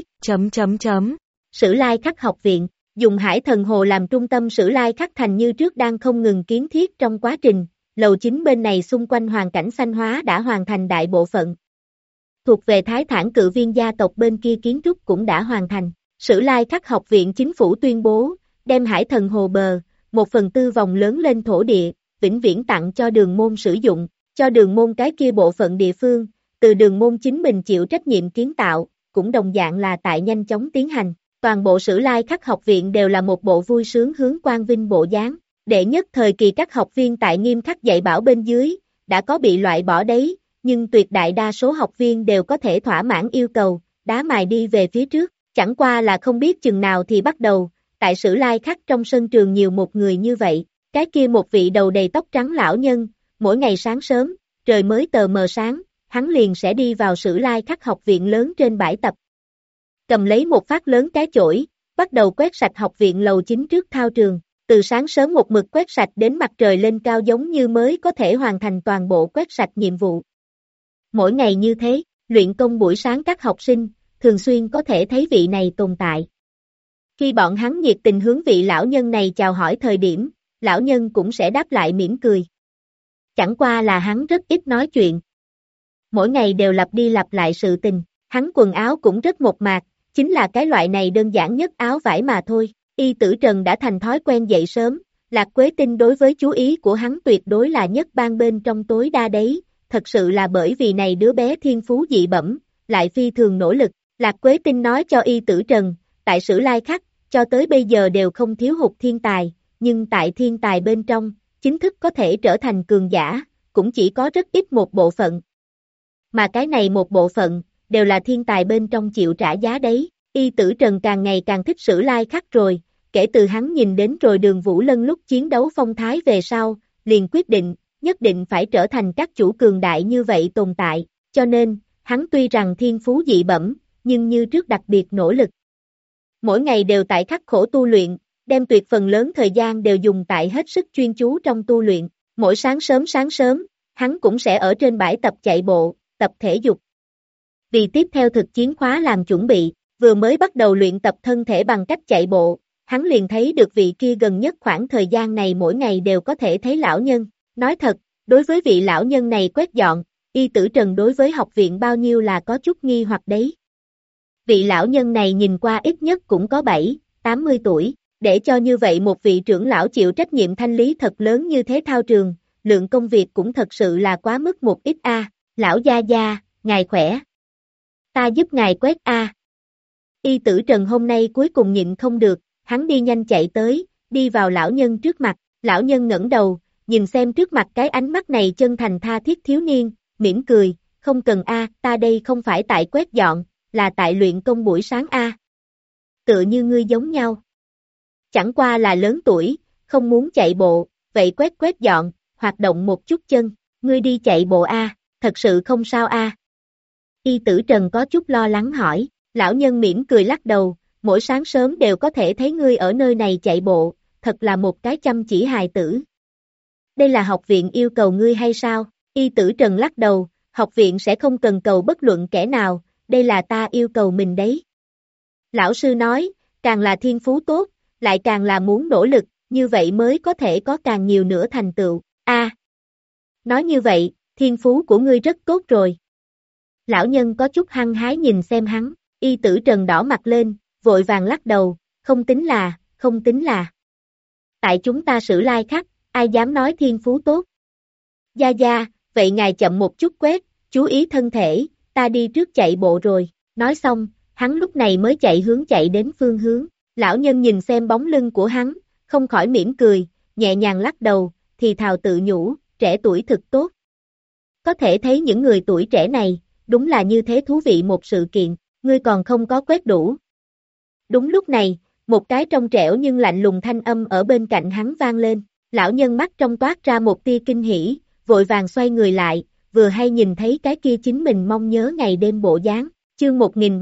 Sử Lai Khắc học viện, dùng Hải Thần Hồ làm trung tâm Sử Lai Khắc thành như trước đang không ngừng kiến thiết trong quá trình, lầu chính bên này xung quanh hoàn cảnh xanh hóa đã hoàn thành đại bộ phận. Thuộc về Thái Thản Cự Viên gia tộc bên kia kiến trúc cũng đã hoàn thành. Sử Lai Khắc học viện chính phủ tuyên bố, đem Hải Thần Hồ bờ, 1/4 vòng lớn lên thổ địa, vĩnh viễn tặng cho Đường Môn sử dụng, cho Đường Môn cái kia bộ phận địa phương, từ Đường Môn chính mình chịu trách nhiệm kiến tạo, cũng đồng dạng là tại nhanh chóng tiến hành. Toàn bộ Sử Lai Khắc học viện đều là một bộ vui sướng hướng quang vinh bộ dáng. Đệ nhất thời kỳ các học viên tại nghiêm khắc dạy bảo bên dưới, đã có bị loại bỏ đấy, nhưng tuyệt đại đa số học viên đều có thể thỏa mãn yêu cầu, đá mài đi về phía trước. Chẳng qua là không biết chừng nào thì bắt đầu, tại Sử Lai Khắc trong sân trường nhiều một người như vậy, cái kia một vị đầu đầy tóc trắng lão nhân, mỗi ngày sáng sớm, trời mới tờ mờ sáng, hắn liền sẽ đi vào Sử Lai Khắc học viện lớn trên bãi tập. Cầm lấy một phát lớn cái chổi, bắt đầu quét sạch học viện lầu chính trước thao trường, từ sáng sớm một mực quét sạch đến mặt trời lên cao giống như mới có thể hoàn thành toàn bộ quét sạch nhiệm vụ. Mỗi ngày như thế, luyện công buổi sáng các học sinh, thường xuyên có thể thấy vị này tồn tại. Khi bọn hắn nhiệt tình hướng vị lão nhân này chào hỏi thời điểm, lão nhân cũng sẽ đáp lại mỉm cười. Chẳng qua là hắn rất ít nói chuyện. Mỗi ngày đều lặp đi lặp lại sự tình, hắn quần áo cũng rất mộc mạc, chính là cái loại này đơn giản nhất áo vải mà thôi. Y Tử Trần đã thành thói quen dậy sớm, Lạc Quế Tinh đối với chú ý của hắn tuyệt đối là nhất ban bên trong tối đa đấy, thật sự là bởi vì này đứa bé thiên phú dị bẩm, lại phi thường nỗ lực. Lạc Quế Tinh nói cho Y Tử Trần, tại Sử Lai Khắc, cho tới bây giờ đều không thiếu hụt thiên tài, nhưng tại thiên tài bên trong, chính thức có thể trở thành cường giả, cũng chỉ có rất ít một bộ phận. Mà cái này một bộ phận, đều là thiên tài bên trong chịu trả giá đấy. Y Tử Trần càng ngày càng thích Sử Lai Khắc rồi, kể từ hắn nhìn đến rồi Đường Vũ Lân lúc chiến đấu phong thái về sau, liền quyết định, nhất định phải trở thành các chủ cường đại như vậy tồn tại, cho nên, hắn tuy rằng thiên phú dị bẩm, nhưng như trước đặc biệt nỗ lực. Mỗi ngày đều tại khắc khổ tu luyện, đem tuyệt phần lớn thời gian đều dùng tại hết sức chuyên chú trong tu luyện, mỗi sáng sớm, hắn cũng sẽ ở trên bãi tập chạy bộ, tập thể dục. Vì tiếp theo thực chiến khóa làm chuẩn bị, vừa mới bắt đầu luyện tập thân thể bằng cách chạy bộ, hắn liền thấy được vị kia gần nhất khoảng thời gian này mỗi ngày đều có thể thấy lão nhân. Nói thật, đối với vị lão nhân này quét dọn, Y Tử Trần đối với học viện bao nhiêu là có chút nghi hoặc đấy. Vị lão nhân này nhìn qua ít nhất cũng có 70 tuổi, để cho như vậy một vị trưởng lão chịu trách nhiệm thanh lý thật lớn như thế thao trường, lượng công việc cũng thật sự là quá mức một ít a. Lão gia gia, ngài khỏe. Ta giúp ngài quét a. Y Tử Trần hôm nay cuối cùng nhịn không được, hắn đi nhanh chạy tới, đi vào lão nhân trước mặt, lão nhân ngẩng đầu, nhìn xem trước mặt cái ánh mắt này chân thành tha thiết thiếu niên, mỉm cười, không cần a, ta đây không phải tại quét dọn, là tại luyện công buổi sáng a. Tựa như ngươi giống nhau. Chẳng qua là lớn tuổi, không muốn chạy bộ, vậy quét quét dọn, hoạt động một chút chân, ngươi đi chạy bộ a, thật sự không sao a. Y Tử Trần có chút lo lắng hỏi, lão nhân mỉm cười lắc đầu, mỗi sáng sớm đều có thể thấy ngươi ở nơi này chạy bộ, thật là một cái chăm chỉ hài tử. Đây là học viện yêu cầu ngươi hay sao? Y Tử Trần lắc đầu, học viện sẽ không cần cầu bất luận kẻ nào, đây là ta yêu cầu mình đấy. Lão sư nói, càng là thiên phú tốt, lại càng là muốn nỗ lực, như vậy mới có thể có càng nhiều nữa thành tựu. Nói như vậy, thiên phú của ngươi rất tốt rồi. Lão nhân có chút hăng hái nhìn xem hắn, Y Tử Trần đỏ mặt lên, vội vàng lắc đầu, không tính là. Tại chúng ta Sử Lai Khắc, ai dám nói thiên phú tốt. Gia, vậy ngài chậm một chút quét, chú ý thân thể, ta đi trước chạy bộ rồi. Nói xong, hắn lúc này mới chạy đến phương hướng. Lão nhân nhìn xem bóng lưng của hắn, không khỏi mỉm cười, nhẹ nhàng lắc đầu, thì thào tự nhủ, trẻ tuổi thực tốt. Có thể thấy những người tuổi trẻ này, đúng là như thế thú vị một sự kiện, ngươi còn không có quét đủ. Đúng lúc này, một cái trong trẻo nhưng lạnh lùng thanh âm ở bên cạnh hắn vang lên, lão nhân mắt trong toát ra một tia kinh hỉ, vội vàng xoay người lại, vừa hay nhìn thấy cái kia chính mình mong nhớ ngày đêm bộ dáng. Chương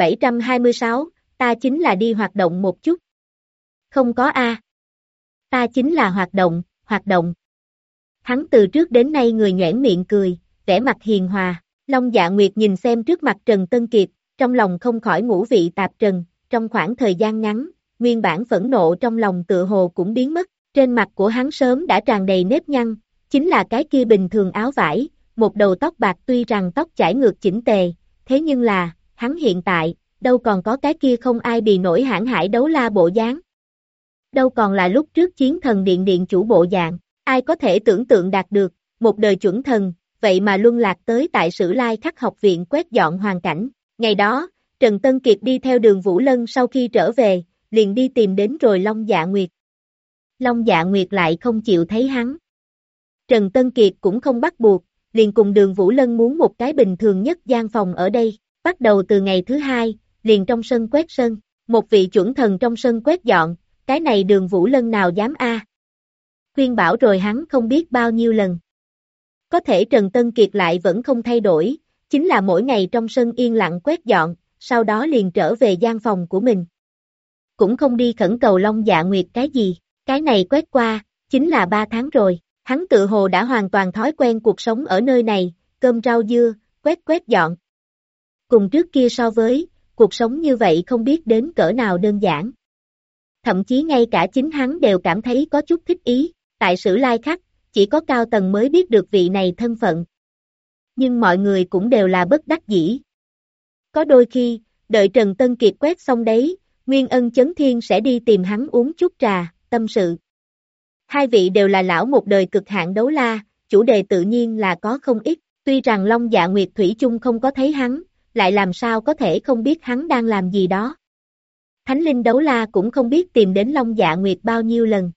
1726, ta chính là đi hoạt động một chút. Không có a. Ta chính là hoạt động. Hắn từ trước đến nay người nhoẻn miệng cười, vẻ mặt hiền hòa. Long Dạ Nguyệt nhìn xem trước mặt Trần Tân Kiệt, trong lòng không khỏi ngũ vị tạp trần, trong khoảng thời gian ngắn, nguyên bản phẫn nộ trong lòng tựa hồ cũng biến mất, trên mặt của hắn sớm đã tràn đầy nếp nhăn, chính là cái kia bình thường áo vải, một đầu tóc bạc tuy rằng tóc chải ngược chỉnh tề, thế nhưng là, hắn hiện tại, đâu còn có cái kia không ai bì nổi hãn hải đấu la bộ dáng. Đâu còn là lúc trước chiến thần điện chủ bộ dạng, ai có thể tưởng tượng đạt được, một đời chuẩn thần, vậy mà luân lạc tới tại Sử Lai Khắc học viện quét dọn hoàn cảnh. Ngày đó, Trần Tân Kiệt đi theo Đường Vũ Lân sau khi trở về, liền đi tìm đến rồi Long Dạ Nguyệt. Long Dạ Nguyệt lại không chịu thấy hắn. Trần Tân Kiệt cũng không bắt buộc, liền cùng Đường Vũ Lân muốn một cái bình thường nhất gian phòng ở đây, bắt đầu từ ngày thứ hai, liền trong sân quét sân, một vị chuẩn thần trong sân quét dọn, cái này Đường Vũ Lân nào dám khuyên bảo rồi hắn không biết bao nhiêu lần. Có thể Trần Tân Kiệt lại vẫn không thay đổi, chính là mỗi ngày trong sân yên lặng quét dọn, sau đó liền trở về gian phòng của mình. Cũng không đi khẩn cầu Long Dạ Nguyệt cái gì, cái này quét qua, chính là 3 tháng rồi, hắn tự hồ đã hoàn toàn thói quen cuộc sống ở nơi này, cơm rau dưa, quét dọn. Cùng trước kia so với, cuộc sống như vậy không biết đến cỡ nào đơn giản. Thậm chí ngay cả chính hắn đều cảm thấy có chút thích ý, tại Sử Lai Khắc, chỉ có cao tầng mới biết được vị này thân phận. Nhưng mọi người cũng đều là bất đắc dĩ. Có đôi khi, đợi Trần Tân Kiệt quét xong đấy, Nguyên Ân Chấn Thiên sẽ đi tìm hắn uống chút trà, tâm sự. Hai vị đều là lão một đời cực hạn đấu la, chủ đề tự nhiên là có không ít, tuy rằng Long Dạ Nguyệt Thủy chung không có thấy hắn, lại làm sao có thể không biết hắn đang làm gì đó. Thánh linh đấu la cũng không biết tìm đến Long Dạ Nguyệt bao nhiêu lần.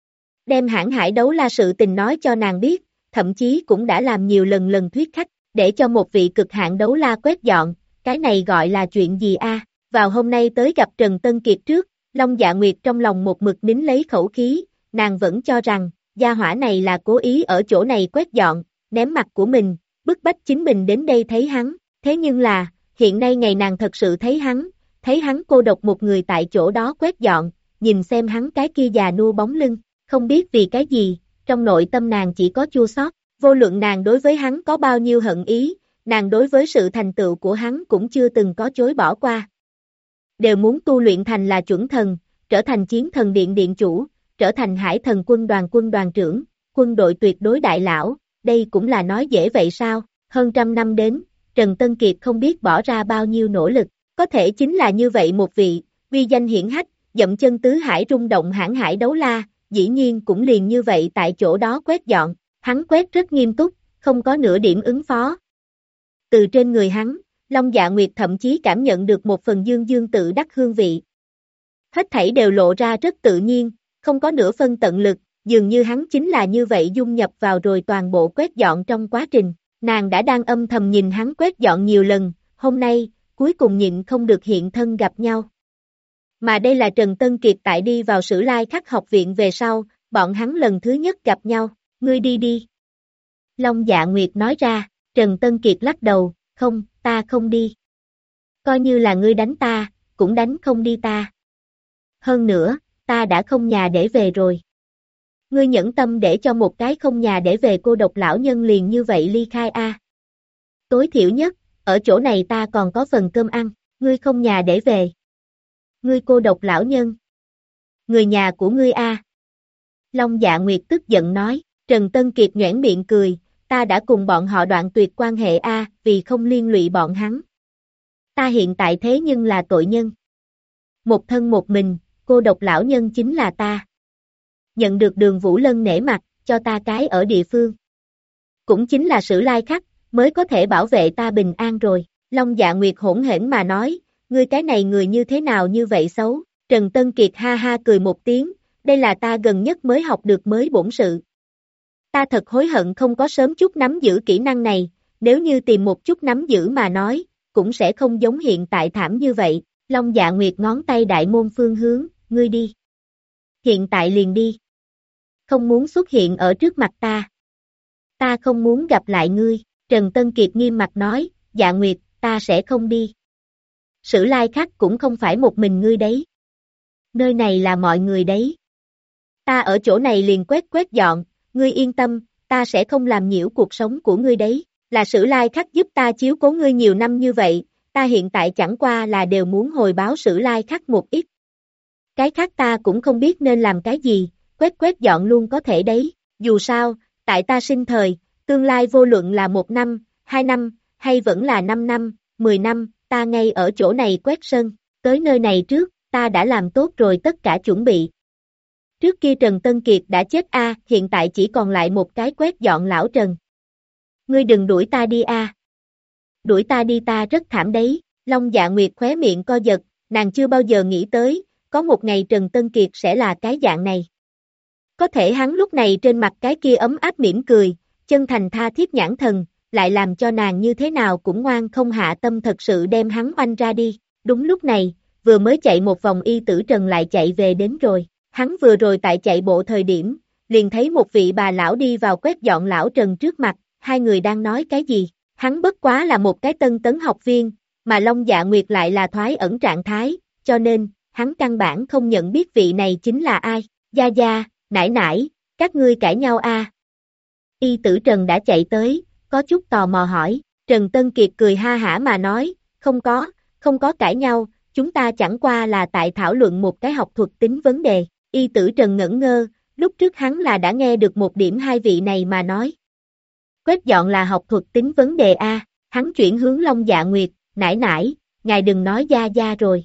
Đem hãn hải đấu la sự tình nói cho nàng biết, thậm chí cũng đã làm nhiều lần thuyết khách, để cho một vị cực hạn đấu la quét dọn, cái này gọi là chuyện gì a? Vào hôm nay tới gặp Trần Tân Kiệt trước, Long Dạ Nguyệt trong lòng một mực nín lấy khẩu khí, nàng vẫn cho rằng, gia hỏa này là cố ý ở chỗ này quét dọn, ném mặt của mình, bức bách chính mình đến đây thấy hắn, thế nhưng là, hiện nay ngày nàng thật sự thấy hắn cô độc một người tại chỗ đó quét dọn, nhìn xem hắn cái kia già nua bóng lưng, không biết vì cái gì, trong nội tâm nàng chỉ có chua xót, vô luận nàng đối với hắn có bao nhiêu hận ý, nàng đối với sự thành tựu của hắn cũng chưa từng có chối bỏ qua. Đều muốn tu luyện thành là chuẩn thần, trở thành chiến thần điện chủ, trở thành hải thần quân đoàn trưởng, quân đội tuyệt đối đại lão, đây cũng là nói dễ vậy sao, hơn trăm năm đến, Trần Tân Kiệt không biết bỏ ra bao nhiêu nỗ lực, có thể chính là như vậy một vị, uy danh hiển hách, dậm chân tứ hải rung động hãn hải đấu la, dĩ nhiên cũng liền như vậy tại chỗ đó quét dọn, hắn quét rất nghiêm túc, không có nửa điểm ứng phó. Từ trên người hắn, Long Dạ Nguyệt thậm chí cảm nhận được một phần dương tự đắc hương vị. Hết thảy đều lộ ra rất tự nhiên, không có nửa phân tận lực, dường như hắn chính là như vậy dung nhập vào rồi toàn bộ quét dọn trong quá trình. Nàng đã đang âm thầm nhìn hắn quét dọn nhiều lần, hôm nay, cuối cùng nhịn không được hiện thân gặp nhau. Mà đây là Trần Tân Kiệt tại đi vào Sử Lai Khắc học viện về sau, bọn hắn lần thứ nhất gặp nhau, ngươi đi đi. Long Dạ Nguyệt nói ra, Trần Tân Kiệt lắc đầu, không, ta không đi. Coi như là ngươi đánh ta, cũng đánh không đi ta. Hơn nữa, ta đã không nhà để về rồi. Ngươi nhẫn tâm để cho một cái không nhà để về cô độc lão nhân liền như vậy ly khai a. Tối thiểu nhất, ở chỗ này ta còn có phần cơm ăn, ngươi không nhà để về. Ngươi cô độc lão nhân. Người nhà của ngươi a. Long Dạ Nguyệt tức giận nói, Trần Tân Kiệt nhoẻn miệng cười, ta đã cùng bọn họ đoạn tuyệt quan hệ a, vì không liên lụy bọn hắn. Ta hiện tại thế nhưng là tội nhân. Một thân một mình, cô độc lão nhân chính là ta. Nhận được Đường Vũ Lân nể mặt, cho ta cái ở địa phương. Cũng chính là Sử Lai Khắc, mới có thể bảo vệ ta bình an rồi. Long Dạ Nguyệt hỗn hển mà nói, ngươi cái này người như thế nào như vậy xấu. Trần Tân Kiệt ha ha cười một tiếng, đây là ta gần nhất mới học được mới bổn sự. Ta thật hối hận không có sớm chút nắm giữ kỹ năng này, nếu như tìm một chút nắm giữ mà nói, cũng sẽ không giống hiện tại thảm như vậy. Long Dạ Nguyệt ngón tay đại môn phương hướng, ngươi đi. Hiện tại liền đi. Không muốn xuất hiện ở trước mặt ta. Ta không muốn gặp lại ngươi. Trần Tân Kiệt nghiêm mặt nói, Dạ Nguyệt, ta sẽ không đi. Sử Lai Khắc cũng không phải một mình ngươi đấy. Nơi này là mọi người đấy. Ta ở chỗ này liền quét dọn, ngươi yên tâm, ta sẽ không làm nhiễu cuộc sống của ngươi đấy. Là Sử Lai Khắc giúp ta chiếu cố ngươi nhiều năm như vậy, ta hiện tại chẳng qua là đều muốn hồi báo Sử Lai Khắc một ít. Cái khác ta cũng không biết nên làm cái gì, quét dọn luôn có thể đấy. Dù sao, tại ta sinh thời, tương lai vô luận là 1 năm, 2 năm, hay vẫn là 5 năm, 10 năm, ta ngay ở chỗ này quét sân. Tới nơi này trước, ta đã làm tốt rồi tất cả chuẩn bị. Trước kia Trần Tân Kiệt đã chết a, hiện tại chỉ còn lại một cái quét dọn lão Trần. Ngươi đừng đuổi ta đi a. Đuổi ta đi ta rất thảm đấy. Long Dạ Nguyệt khóe miệng co giật, nàng chưa bao giờ nghĩ tới, có một ngày Trần Tân Kiệt sẽ là cái dạng này. Có thể hắn lúc này trên mặt cái kia ấm áp mỉm cười, chân thành tha thiết nhãn thần, lại làm cho nàng như thế nào cũng ngoan không hạ tâm thật sự đem hắn oanh ra đi. Đúng lúc này, vừa mới chạy một vòng Y Tử Trần lại chạy về đến rồi. Hắn vừa rồi tại chạy bộ thời điểm, liền thấy một vị bà lão đi vào quét dọn lão Trần trước mặt, hai người đang nói cái gì. Hắn bất quá là một cái tân tấn học viên, mà Long Dạ Nguyệt lại là thoái ẩn trạng thái, cho nên, hắn căn bản không nhận biết vị này chính là ai. Gia Gia, nải nải, các ngươi cãi nhau a? Y Tử Trần đã chạy tới, có chút tò mò hỏi. Trần Tân Kiệt cười ha hả mà nói, không có cãi nhau, chúng ta chẳng qua là tại thảo luận một cái học thuật tính vấn đề. Y Tử Trần ngẩn ngơ, lúc trước hắn là đã nghe được một điểm hai vị này mà nói. Quét dọn là học thuật tính vấn đề a. Hắn chuyển hướng Long Dạ Nguyệt, nải nải, ngài đừng nói Gia Gia rồi.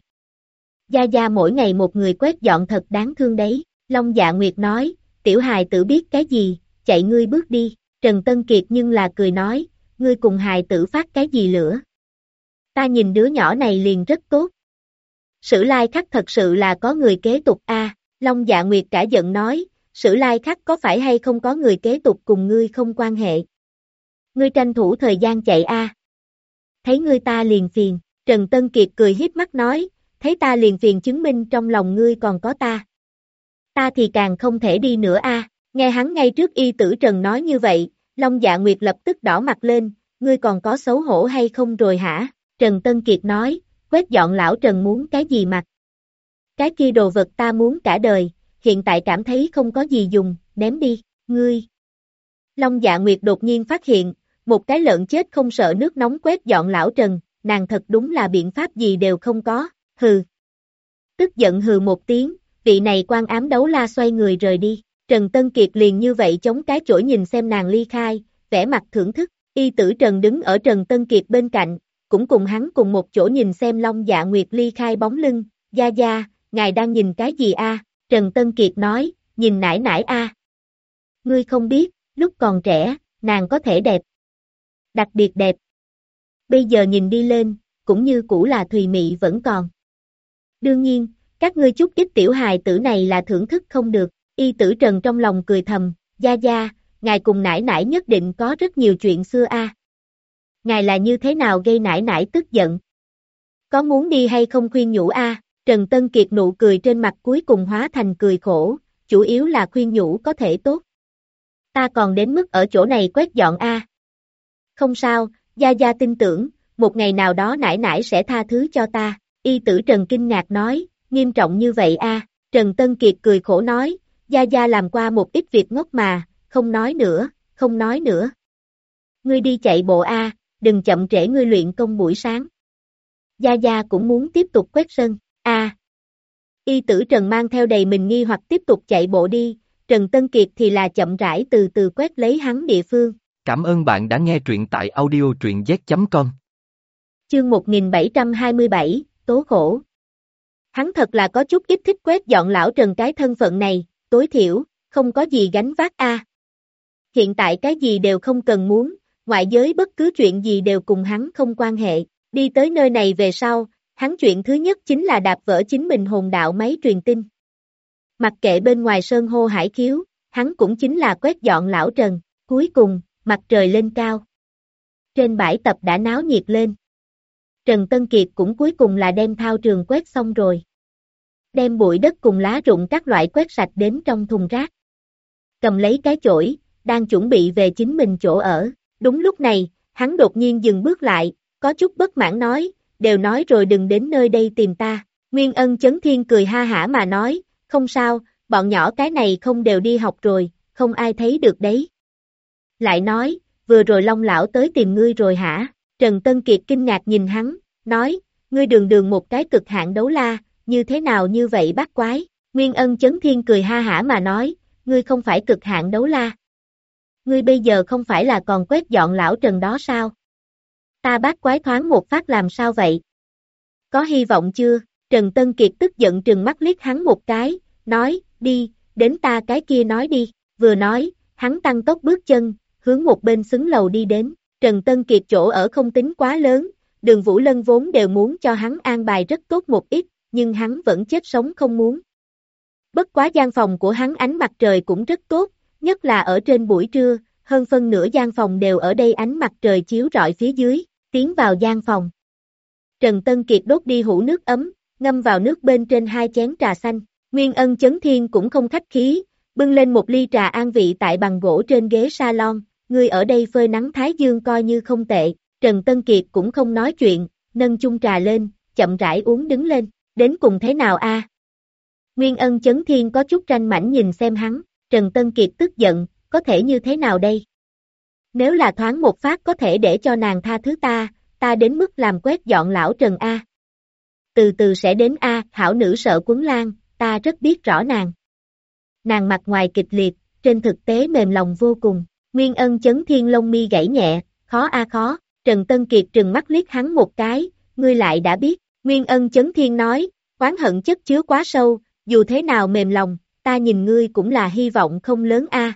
Gia Gia mỗi ngày một người quét dọn thật đáng thương đấy. Long Dạ Nguyệt nói, tiểu hài tử biết cái gì, chạy ngươi bước đi. Trần Tân Kiệt nhưng là cười nói, ngươi cùng hài tử phát cái gì lửa. Ta nhìn đứa nhỏ này liền rất tốt. Sử Lai Khắc thật sự là có người kế tục a. Long Dạ Nguyệt cả giận nói, Sử Lai Khắc có phải hay không có người kế tục cùng ngươi không quan hệ. Ngươi tranh thủ thời gian chạy a. Thấy ngươi ta liền phiền. Trần Tân Kiệt cười hiếp mắt nói, thấy ta liền phiền chứng minh trong lòng ngươi còn có ta. Ta thì càng không thể đi nữa a. Nghe hắn ngay trước Y Tử Trần nói như vậy, Long Dạ Nguyệt lập tức đỏ mặt lên, ngươi còn có xấu hổ hay không rồi hả? Trần Tân Kiệt nói, quét dọn lão Trần muốn cái gì mặc? Cái kia đồ vật ta muốn cả đời, hiện tại cảm thấy không có gì dùng, ném đi, ngươi. Long Dạ Nguyệt đột nhiên phát hiện, một cái lợn chết không sợ nước nóng quét dọn lão Trần, nàng thật đúng là biện pháp gì đều không có, hừ. Tức giận hừ một tiếng, vị này quan ám đấu la xoay người rời đi. Trần Tân Kiệt liền như vậy chống cái chổi nhìn xem nàng ly khai, vẻ mặt thưởng thức. Y Tử Trần đứng ở Trần Tân Kiệt bên cạnh, cũng cùng hắn cùng một chỗ nhìn xem Long Dạ Nguyệt ly khai bóng lưng. Gia Gia, ngài đang nhìn cái gì a? Trần Tân Kiệt nói, nhìn nải nải a. Ngươi không biết, lúc còn trẻ, nàng có thể đẹp. Đặc biệt đẹp. Bây giờ nhìn đi lên, cũng như cũ là thùy mị vẫn còn. Đương nhiên, các ngươi chút ít tiểu hài tử này là thưởng thức không được. Y Tử Trần trong lòng cười thầm, Gia Gia, ngài cùng nải nải nhất định có rất nhiều chuyện xưa a. Ngài là như thế nào gây nải nải tức giận? Có muốn đi hay không khuyên nhủ a? Trần Tân Kiệt nụ cười trên mặt cuối cùng hóa thành cười khổ, chủ yếu là khuyên nhủ có thể tốt. Ta còn đến mức ở chỗ này quét dọn a. Không sao, Gia Gia tin tưởng, một ngày nào đó nải nải sẽ tha thứ cho ta. Y tử Trần kinh ngạc nói, nghiêm trọng như vậy a? Trần Tân Kiệt cười khổ nói, Gia Gia làm qua một ít việc ngốc mà, không nói nữa, không nói nữa. Ngươi đi chạy bộ a, đừng chậm trễ ngươi luyện công buổi sáng. Gia Gia cũng muốn tiếp tục quét sân, a. Y tử Trần mang theo đầy mình nghi hoặc tiếp tục chạy bộ đi, Trần Tân Kiệt thì là chậm rãi từ từ quét lấy hắn địa phương. Cảm ơn bạn đã nghe truyện tại audio truyện z.com. Chương 1727, tố khổ. Hắn thật là có chút ít thích quét dọn lão Trần cái thân phận này, tối thiểu, không có gì gánh vác a. Hiện tại cái gì đều không cần muốn, ngoại giới bất cứ chuyện gì đều cùng hắn không quan hệ. Đi tới nơi này về sau, hắn chuyện thứ nhất chính là đạp vỡ chính mình hồn đạo máy truyền tin. Mặc kệ bên ngoài sơn hô hải khiếu, hắn cũng chính là quét dọn lão Trần. Cuối cùng, mặt trời lên cao. Trên bãi tập đã náo nhiệt lên. Trần Tân Kiệt cũng cuối cùng là đem thao trường quét xong rồi. Đem bụi đất cùng lá rụng các loại quét sạch đến trong thùng rác. Cầm lấy cái chổi, đang chuẩn bị về chính mình chỗ ở. Đúng lúc này, hắn đột nhiên dừng bước lại, có chút bất mãn nói, đều nói rồi đừng đến nơi đây tìm ta. Nguyên Ân Chấn Thiên cười ha hả mà nói, không sao, bọn nhỏ cái này không đều đi học rồi, không ai thấy được đấy. Lại nói, vừa rồi Long lão tới tìm ngươi rồi hả? Trần Tân Kiệt kinh ngạc nhìn hắn, nói, ngươi đường đường một cái cực hạn đấu la, như thế nào như vậy bác quái? Nguyên Ân Chấn Thiên cười ha hả mà nói, ngươi không phải cực hạn đấu la. Ngươi bây giờ không phải là còn quét dọn lão Trần đó sao? Ta bác quái thoáng một phát làm sao vậy? Có hy vọng chưa? Trần Tân Kiệt tức giận trừng mắt liếc hắn một cái, nói, đi, đến ta cái kia nói đi. Vừa nói, hắn tăng tốc bước chân, hướng một bên xứng lầu đi đến. Trần Tân Kiệt chỗ ở không tính quá lớn, Đường Vũ Lân vốn đều muốn cho hắn an bài rất tốt một ít, nhưng hắn vẫn chết sống không muốn. Bất quá gian phòng của hắn ánh mặt trời cũng rất tốt, nhất là ở trên buổi trưa, hơn phân nửa gian phòng đều ở đây ánh mặt trời chiếu rọi phía dưới, tiến vào gian phòng. Trần Tân Kiệt đốt đi hũ nước ấm, ngâm vào nước bên trên 2 chén trà xanh, Nguyên Ân Chấn Thiên cũng không khách khí, bưng lên một ly trà an vị tại bằng gỗ trên ghế salon, ngươi ở đây phơi nắng thái dương coi như không tệ. Trần Tân Kiệt cũng không nói chuyện, nâng chung trà lên, chậm rãi uống đứng lên, đến cùng thế nào a? Nguyên Ân Chấn Thiên có chút tranh mảnh nhìn xem hắn, Trần Tân Kiệt tức giận, có thể như thế nào đây? Nếu là thoáng một phát có thể để cho nàng tha thứ ta đến mức làm quét dọn lão Trần a. Từ từ sẽ đến a, hảo nữ sợ quấn lang, ta rất biết rõ nàng. Nàng mặt ngoài kịch liệt, trên thực tế mềm lòng vô cùng. Nguyên Ân Chấn Thiên lông mi gãy nhẹ, khó a khó. Trần Tân Kiệt trừng mắt liếc hắn một cái, ngươi lại đã biết. Nguyên Ân Chấn Thiên nói, oán hận chất chứa quá sâu, dù thế nào mềm lòng, ta nhìn ngươi cũng là hy vọng không lớn a.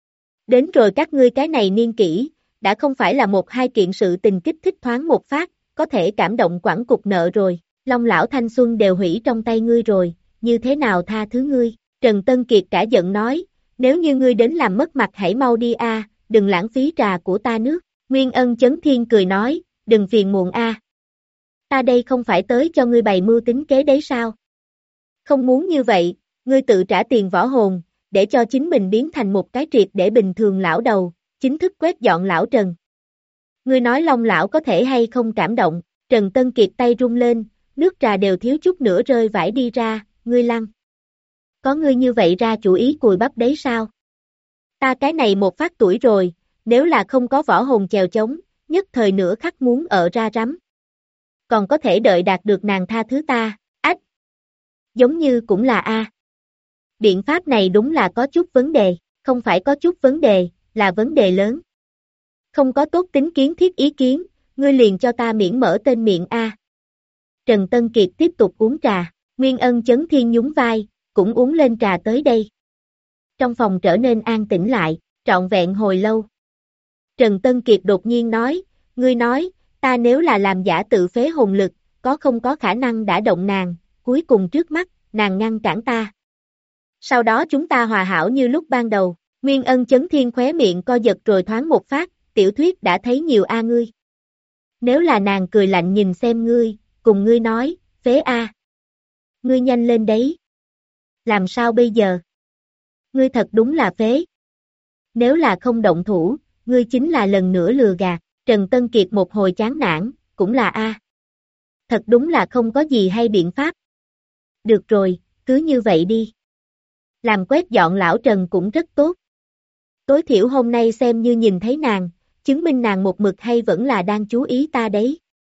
Đến rồi các ngươi cái này niên kỷ, đã không phải là một hai kiện sự tình kích thích thoáng một phát, có thể cảm động quẳng cục nợ rồi. Long lão thanh xuân đều hủy trong tay ngươi rồi, như thế nào tha thứ ngươi? Trần Tân Kiệt cả giận nói, nếu như ngươi đến làm mất mặt hãy mau đi a, đừng lãng phí trà của ta nước. Nguyên Ân Chấn Thiên cười nói, đừng phiền muộn a. Ta đây không phải tới cho ngươi bày mưu tính kế đấy sao? Không muốn như vậy, ngươi tự trả tiền võ hồn, để cho chính mình biến thành một cái triệt để bình thường lão đầu, chính thức quét dọn lão Trần. Ngươi nói Long lão có thể hay không cảm động? Trần Tân Kiệt tay rung lên, nước trà đều thiếu chút nữa rơi vãi đi ra, ngươi lăng. Có ngươi như vậy ra chủ ý cùi bắp đấy sao? Ta cái này một phát tuổi rồi, nếu là không có võ hồn chèo chống, nhất thời nửa khắc muốn ở ra rắm. Còn có thể đợi đạt được nàng tha thứ ta, ách. Giống như cũng là a. Biện pháp này đúng là có chút vấn đề, không phải có chút vấn đề, là vấn đề lớn. Không có tốt tính kiến thiết ý kiến, ngươi liền cho ta miễn mở tên miệng a. Trần Tân Kiệt tiếp tục uống trà, Nguyên Ân Chấn Thiên nhún vai, cũng uống lên trà tới đây. Trong phòng trở nên an tĩnh lại, trọn vẹn hồi lâu. Trần Tân Kiệt đột nhiên nói, ngươi nói, ta nếu là làm giả tự phế hồn lực, có không có khả năng đã động nàng, cuối cùng trước mắt, nàng ngăn cản ta. Sau đó chúng ta hòa hảo như lúc ban đầu, Nguyên Ân Chấn Thiên khóe miệng co giật rồi thoáng một phát, tiểu thuyết đã thấy nhiều a ngươi. Nếu là nàng cười lạnh nhìn xem ngươi, cùng ngươi nói, phế a. Ngươi nhanh lên đấy. Làm sao bây giờ? Ngươi thật đúng là phế. Nếu là không động thủ, ngươi chính là lần nữa lừa gạt. Trần Tân Kiệt một hồi chán nản, cũng là a. Thật đúng là không có gì hay biện pháp. Được rồi, cứ như vậy đi. Làm quét dọn lão Trần cũng rất tốt. Tối thiểu hôm nay xem như nhìn thấy nàng, chứng minh nàng một mực hay vẫn là đang chú ý ta đấy.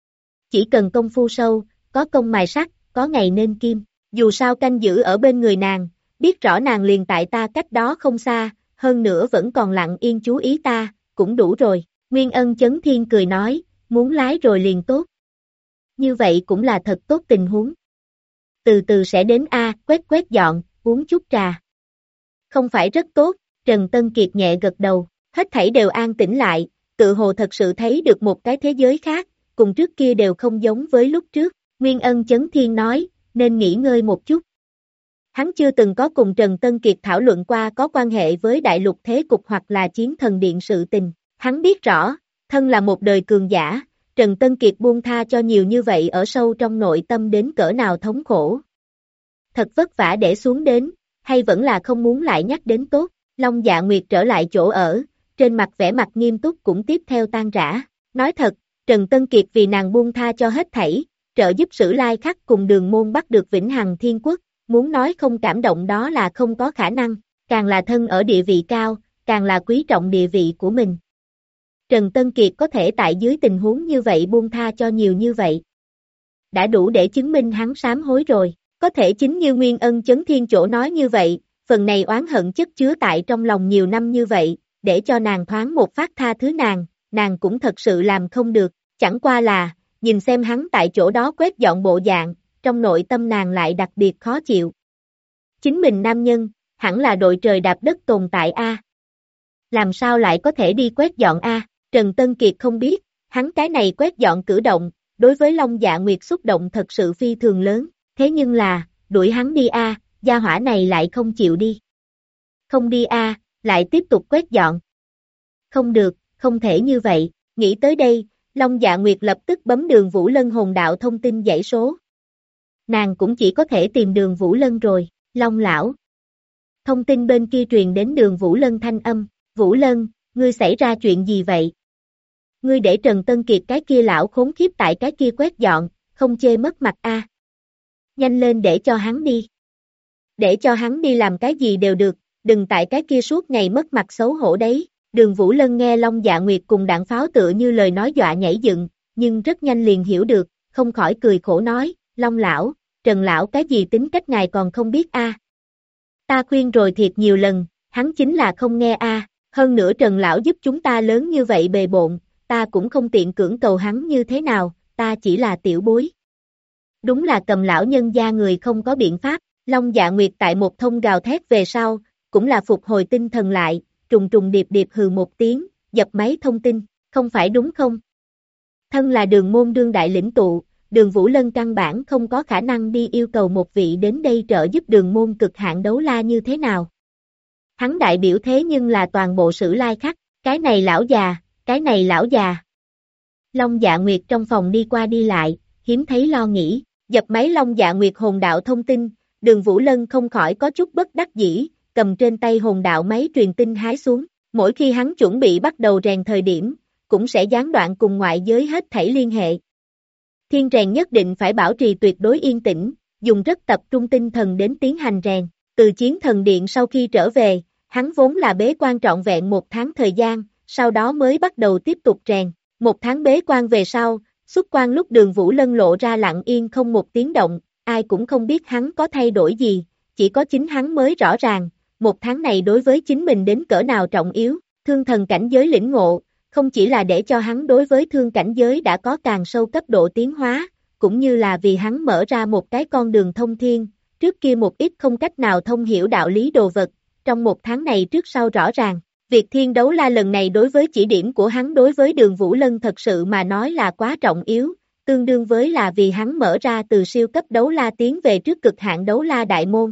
Chỉ cần công phu sâu, có công mài sắt, có ngày nên kim, dù sao canh giữ ở bên người nàng, biết rõ nàng liền tại ta cách đó không xa, hơn nữa vẫn còn lặng yên chú ý ta, cũng đủ rồi. Nguyên Ân Chấn Thiên cười nói, muốn lái rồi liền tốt. Như vậy cũng là thật tốt tình huống. Từ từ sẽ đến a, quét dọn, uống chút trà. Không phải rất tốt, Trần Tân Kiệt nhẹ gật đầu, hết thảy đều an tĩnh lại, tự hồ thật sự thấy được một cái thế giới khác, cùng trước kia đều không giống với lúc trước. Nguyên Ân Chấn Thiên nói, nên nghỉ ngơi một chút. Hắn chưa từng có cùng Trần Tân Kiệt thảo luận qua có quan hệ với đại lục thế cục hoặc là chiến thần điện sự tình. Hắn biết rõ, thân là một đời cường giả, Trần Tân Kiệt buông tha cho nhiều như vậy ở sâu trong nội tâm đến cỡ nào thống khổ. Thật vất vả để xuống đến, hay vẫn là không muốn lại nhắc đến tốt. Long Dạ Nguyệt trở lại chỗ ở, trên mặt vẻ mặt nghiêm túc cũng tiếp theo tan rã. Nói thật, Trần Tân Kiệt vì nàng buông tha cho hết thảy, trợ giúp Sử Lai Khắc cùng Đường Môn bắt được Vĩnh Hằng Thiên Quốc, muốn nói không cảm động đó là không có khả năng, càng là thân ở địa vị cao, càng là quý trọng địa vị của mình. Trần Tân Kiệt có thể tại dưới tình huống như vậy buông tha cho nhiều như vậy. Đã đủ để chứng minh hắn sám hối rồi, có thể chính như Nguyên Ân Chấn Thiên chỗ nói như vậy, phần này oán hận chất chứa tại trong lòng nhiều năm như vậy, để cho nàng thoáng một phát tha thứ nàng cũng thật sự làm không được, chẳng qua là, nhìn xem hắn tại chỗ đó quét dọn bộ dạng, trong nội tâm nàng lại đặc biệt khó chịu. Chính mình nam nhân, hẳn là đội trời đạp đất tồn tại a. Làm sao lại có thể đi quét dọn a? Trần Tân Kiệt không biết, hắn cái này quét dọn cử động, đối với Long Dạ Nguyệt xúc động thật sự phi thường lớn, thế nhưng là, đuổi hắn đi a, gia hỏa này lại không chịu đi. Không đi a, lại tiếp tục quét dọn. Không được, không thể như vậy, nghĩ tới đây, Long Dạ Nguyệt lập tức bấm Đường Vũ Lân hồn đạo thông tin dãy số. Nàng cũng chỉ có thể tìm Đường Vũ Lân rồi, Long lão. Thông tin bên kia truyền đến Đường Vũ Lân thanh âm, Vũ Lân, ngươi xảy ra chuyện gì vậy? Ngươi để Trần Tân Kiệt cái kia lão khốn khiếp tại cái kia quét dọn, không chê mất mặt a. Nhanh lên để cho hắn đi. Để cho hắn đi làm cái gì đều được, đừng tại cái kia suốt ngày mất mặt xấu hổ đấy. Đường Vũ Lân nghe Long Dạ Nguyệt cùng Đạn Pháo tựa như lời nói dọa nhảy dựng, nhưng rất nhanh liền hiểu được, không khỏi cười khổ nói, Long lão, Trần lão cái gì tính cách ngài còn không biết a? Ta khuyên rồi thiệt nhiều lần, hắn chính là không nghe a. Hơn nữa Trần lão giúp chúng ta lớn như vậy bề bộn, ta cũng không tiện cưỡng cầu hắn như thế nào, ta chỉ là tiểu bối. Đúng là cầm lão nhân gia người không có biện pháp, Long Dạ Nguyệt tại một thông gào thét về sau, cũng là phục hồi tinh thần lại, trùng trùng điệp điệp hừ một tiếng, dập máy thông tin, không phải đúng không? Thân là Đường Môn đương đại lĩnh tụ, Đường Vũ Lân căn bản không có khả năng đi yêu cầu một vị đến đây trợ giúp Đường Môn cực hạn đấu la như thế nào. Hắn đại biểu thế nhưng là toàn bộ Sử Lai Khắc, cái này lão già, cái này lão già. Long Dạ Nguyệt trong phòng đi qua đi lại, hiếm thấy lo nghĩ, dập máy Long Dạ Nguyệt hồn đạo thông tin, Đường Vũ Lân không khỏi có chút bất đắc dĩ, cầm trên tay hồn đạo máy truyền tin hái xuống, mỗi khi hắn chuẩn bị bắt đầu rèn thời điểm, cũng sẽ gián đoạn cùng ngoại giới hết thảy liên hệ. Thiên rèn nhất định phải bảo trì tuyệt đối yên tĩnh, dùng rất tập trung tinh thần đến tiến hành rèn. Từ chiến thần điện sau khi trở về, hắn vốn là bế quan trọn vẹn 1 tháng thời gian, sau đó mới bắt đầu tiếp tục rèn. 1 tháng bế quan về sau, xuất quan lúc Đường Vũ Lân lộ ra lặng yên không một tiếng động, ai cũng không biết hắn có thay đổi gì, chỉ có chính hắn mới rõ ràng, 1 tháng này đối với chính mình đến cỡ nào trọng yếu, thương thần cảnh giới lĩnh ngộ, không chỉ là để cho hắn đối với thương cảnh giới đã có càng sâu cấp độ tiến hóa, cũng như là vì hắn mở ra một cái con đường thông thiên, trước kia một ít không cách nào thông hiểu đạo lý đồ vật, trong 1 tháng này trước sau rõ ràng. Việc thiên đấu la lần này đối với chỉ điểm của hắn đối với Đường Vũ Lân thật sự mà nói là quá trọng yếu, tương đương với là vì hắn mở ra từ siêu cấp đấu la tiến về trước cực hạn đấu la đại môn.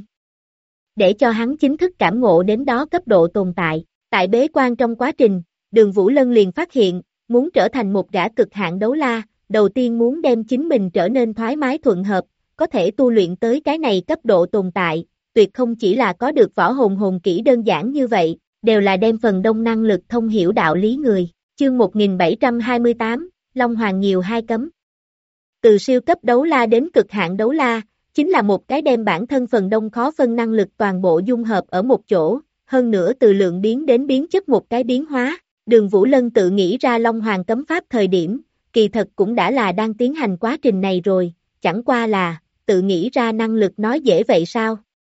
Để cho hắn chính thức cảm ngộ đến đó cấp độ tồn tại, tại bế quan trong quá trình, Đường Vũ Lân liền phát hiện, muốn trở thành một gã cực hạn đấu la, đầu tiên muốn đem chính mình trở nên thoải mái thuận hợp, có thể tu luyện tới cái này cấp độ tồn tại, tuyệt không chỉ là có được võ hồn kỹ đơn giản như vậy, đều là đem phần đông năng lực thông hiểu đạo lý người. Chương 1728, Long Hoàng nhiều hai cấm. Từ siêu cấp đấu la đến cực hạn đấu la, chính là một cái đem bản thân phần đông khó phân năng lực toàn bộ dung hợp ở một chỗ, hơn nữa từ lượng biến đến biến chất một cái biến hóa. Đường Vũ Lân tự nghĩ ra Long Hoàng cấm pháp thời điểm, kỳ thật cũng đã là đang tiến hành quá trình này rồi, chẳng qua là, tự nghĩ ra năng lực nói dễ vậy sao?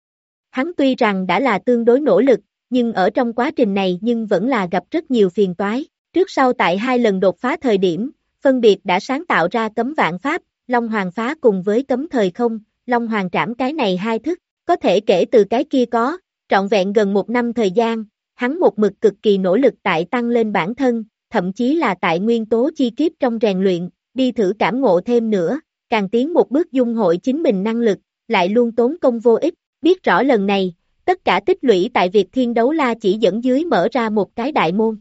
Hắn tuy rằng đã là tương đối nỗ lực, nhưng ở trong quá trình này nhưng vẫn là gặp rất nhiều phiền toái. Trước sau tại 2 lần đột phá thời điểm, phân biệt đã sáng tạo ra cấm vạn pháp, Long Hoàng phá cùng với cấm thời không, Long Hoàng trảm cái này 2 thức, có thể kể từ cái kia có, trọn vẹn gần 1 năm thời gian, hắn một mực cực kỳ nỗ lực tại tăng lên bản thân, thậm chí là tại nguyên tố chi kiếp trong rèn luyện, đi thử cảm ngộ thêm nữa, càng tiến một bước dung hội chính mình năng lực, lại luôn tốn công vô ích, biết rõ lần này, tất cả tích lũy tại việc thiên đấu la chỉ dẫn dưới mở ra một cái đại môn.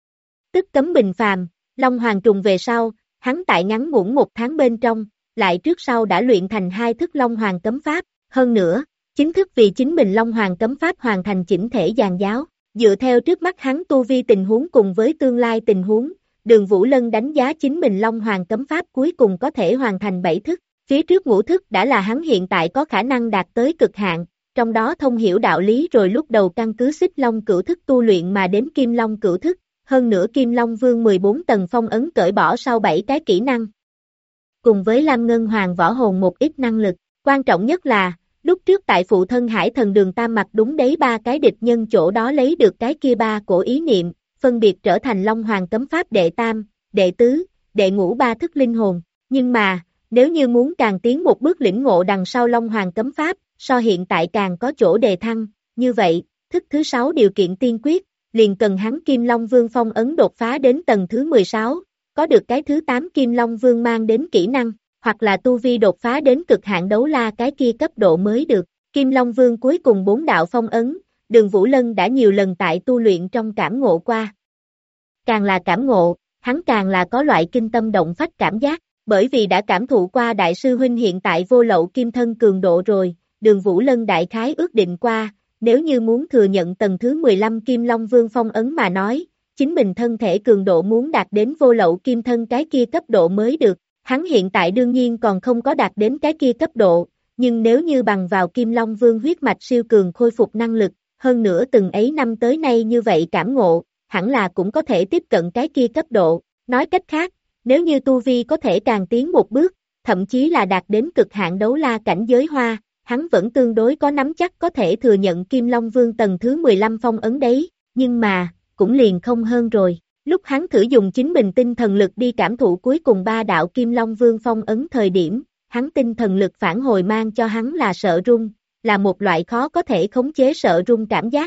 Tức cấm bình phàm, Long Hoàng trùng về sau, hắn tại ngắn ngủn 1 tháng bên trong, lại trước sau đã luyện thành 2 thức Long Hoàng cấm pháp, hơn nữa, chính thức vì chính mình Long Hoàng cấm pháp hoàn thành chỉnh thể dàn giáo. Dựa theo trước mắt hắn tu vi tình huống cùng với tương lai tình huống, Đường Vũ Lân đánh giá chính mình Long Hoàng cấm pháp cuối cùng có thể hoàn thành 7 thức, phía trước ngũ thức đã là hắn hiện tại có khả năng đạt tới cực hạn, trong đó thông hiểu đạo lý rồi lúc đầu căn cứ Xích Long cửu thức tu luyện mà đến Kim Long cửu thức, hơn nữa Kim Long Vương 14 tầng phong ấn cởi bỏ sau 7 cái kỹ năng. Cùng với Lam Ngân Hoàng võ hồn một ít năng lực, quan trọng nhất là, lúc trước tại phụ thân Hải Thần Đường Tam mặc đúng đấy 3 cái địch nhân chỗ đó lấy được cái kia 3 cổ ý niệm, phân biệt trở thành Long Hoàng cấm pháp đệ tam, đệ tứ, đệ ngũ 3 thức linh hồn, nhưng mà, nếu như muốn càng tiến một bước lĩnh ngộ đằng sau Long Hoàng cấm pháp, so hiện tại càng có chỗ đề thăng, như vậy, thức thứ 6 điều kiện tiên quyết, liền cần hắn Kim Long Vương phong ấn đột phá đến tầng thứ 16, có được cái thứ 8 Kim Long Vương mang đến kỹ năng, hoặc là tu vi đột phá đến cực hạn đấu la cái kia cấp độ mới được. Kim Long Vương cuối cùng 4 đạo phong ấn, Đường Vũ Lân đã nhiều lần tại tu luyện trong cảm ngộ qua. Càng là cảm ngộ, hắn càng là có loại kinh tâm động phách cảm giác, bởi vì đã cảm thụ qua đại sư huynh hiện tại vô lậu kim thân cường độ rồi, Đường Vũ Lân đại khái ước định qua, nếu như muốn thừa nhận tầng thứ 15 Kim Long Vương phong ấn mà nói, chính mình thân thể cường độ muốn đạt đến vô lậu kim thân cái kia cấp độ mới được. Hắn hiện tại đương nhiên còn không có đạt đến cái kia cấp độ, nhưng nếu như bằng vào Kim Long Vương huyết mạch siêu cường khôi phục năng lực, hơn nữa từng ấy năm tới nay như vậy cảm ngộ, hẳn là cũng có thể tiếp cận cái kia cấp độ. Nói cách khác, nếu như tu vi có thể càng tiến một bước, thậm chí là đạt đến cực hạn đấu la cảnh giới hoa, hắn vẫn tương đối có nắm chắc có thể thừa nhận Kim Long Vương tầng thứ 15 phong ấn đấy, nhưng mà, cũng liền không hơn rồi. Lúc hắn thử dùng chính mình tinh thần lực đi cảm thụ cuối cùng 3 đạo Kim Long Vương phong ấn thời điểm, hắn tinh thần lực phản hồi mang cho hắn là sợ run, là một loại khó có thể khống chế sợ run cảm giác.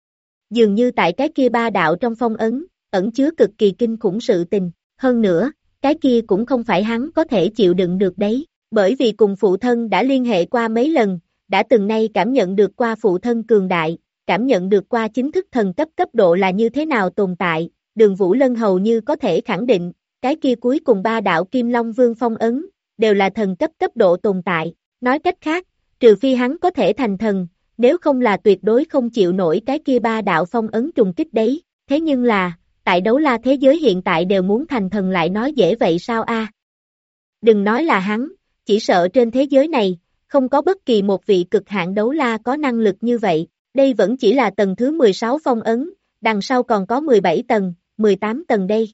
Dường như tại cái kia 3 đạo trong phong ấn, ẩn chứa cực kỳ kinh khủng sự tình, hơn nữa, cái kia cũng không phải hắn có thể chịu đựng được đấy, bởi vì cùng phụ thân đã liên hệ qua mấy lần, đã từng nay cảm nhận được qua phụ thân cường đại, cảm nhận được qua chính thức thần cấp độ là như thế nào tồn tại. Đường Vũ Lân hầu như có thể khẳng định, cái kia cuối cùng 3 đạo Kim Long Vương phong ấn, đều là thần cấp độ tồn tại. Nói cách khác, trừ phi hắn có thể thành thần, nếu không là tuyệt đối không chịu nổi cái kia 3 đạo phong ấn trùng kích đấy. Thế nhưng là, tại đấu la thế giới hiện tại đều muốn thành thần lại nói dễ vậy sao a? Đừng nói là hắn, chỉ sợ trên thế giới này, không có bất kỳ một vị cực hạn đấu la có năng lực như vậy. Đây vẫn chỉ là tầng thứ 16 phong ấn, đằng sau còn có 17 tầng. 18 tầng đây.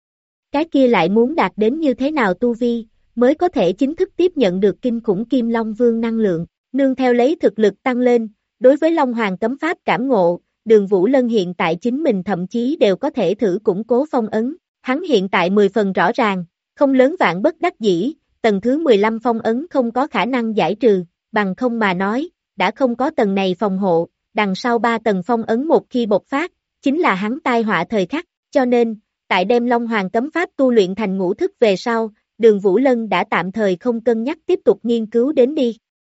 Cái kia lại muốn đạt đến như thế nào tu vi, mới có thể chính thức tiếp nhận được kinh khủng Kim Long Vương năng lượng, nương theo lấy thực lực tăng lên, đối với Long Hoàng cấm pháp cảm ngộ, Đường Vũ Lân hiện tại chính mình thậm chí đều có thể thử củng cố phong ấn, hắn hiện tại 10 phần rõ ràng, không lớn vạn bất đắc dĩ, tầng thứ 15 phong ấn không có khả năng giải trừ, bằng không mà nói, đã không có tầng này phòng hộ, đằng sau 3 tầng phong ấn một khi bộc phát, chính là hắn tai họa thời khắc. Cho nên, tại đem Long Hoàng cấm pháp tu luyện thành ngũ thức về sau, Đường Vũ Lân đã tạm thời không cân nhắc tiếp tục nghiên cứu đến đi.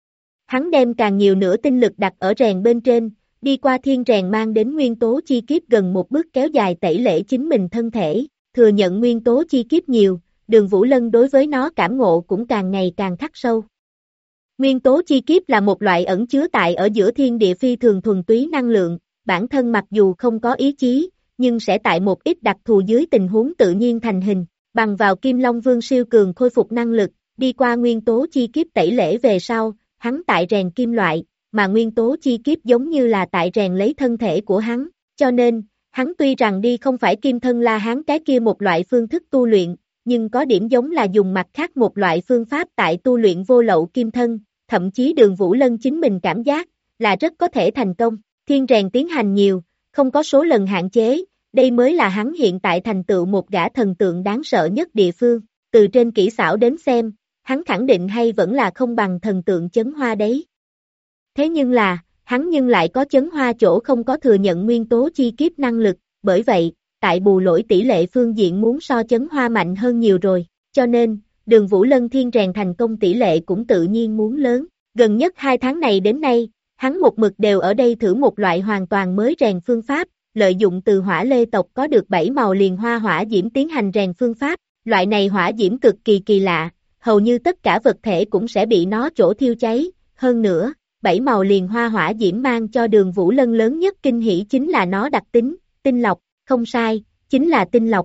Hắn đem càng nhiều nửa tinh lực đặt ở rèn bên trên, đi qua thiên rèn mang đến nguyên tố chi kiếp gần một bước kéo dài tẩy lễ chính mình thân thể, thừa nhận nguyên tố chi kiếp nhiều, Đường Vũ Lân đối với nó cảm ngộ cũng càng ngày càng khắc sâu. Nguyên tố chi kiếp là một loại ẩn chứa tại ở giữa thiên địa phi thường thuần túy năng lượng, bản thân mặc dù không có ý chí, nhưng sẽ tại một ít đặc thù dưới tình huống tự nhiên thành hình, bằng vào Kim Long Vương siêu cường khôi phục năng lực, đi qua nguyên tố chi kiếp tẩy lễ về sau, hắn tại rèn kim loại, mà nguyên tố chi kiếp giống như là tại rèn lấy thân thể của hắn, cho nên, hắn tuy rằng đi không phải kim thân La Hán cái kia một loại phương thức tu luyện, nhưng có điểm giống là dùng mặt khác một loại phương pháp tại tu luyện vô lậu kim thân, thậm chí Đường Vũ Lân chính mình cảm giác là rất có thể thành công, thiên rèn tiến hành nhiều, không có số lần hạn chế, đây mới là hắn hiện tại thành tựu một gã thần tượng đáng sợ nhất địa phương, từ trên kỹ xảo đến xem, hắn khẳng định hay vẫn là không bằng thần tượng Chấn Hoa đấy. Thế nhưng là, hắn nhưng lại có Chấn Hoa chỗ không có thừa nhận nguyên tố chi kiếp năng lực, bởi vậy, tại bù lỗi tỷ lệ phương diện muốn so Chấn Hoa mạnh hơn nhiều rồi, cho nên, Đường Vũ Lân thiên rèn thành công tỷ lệ cũng tự nhiên muốn lớn, gần nhất 2 tháng này đến nay, hắn một mực đều ở đây thử một loại hoàn toàn mới rèn phương pháp, lợi dụng từ hỏa lê tộc có được 7 màu liền hoa hỏa diễm tiến hành rèn phương pháp, loại này hỏa diễm cực kỳ kỳ lạ, hầu như tất cả vật thể cũng sẽ bị nó chỗ thiêu cháy, hơn nữa, 7 màu liền hoa hỏa diễm mang cho Đường Vũ Lân lớn nhất kinh hỉ chính là nó đặc tính, tinh lọc, không sai, chính là tinh lọc.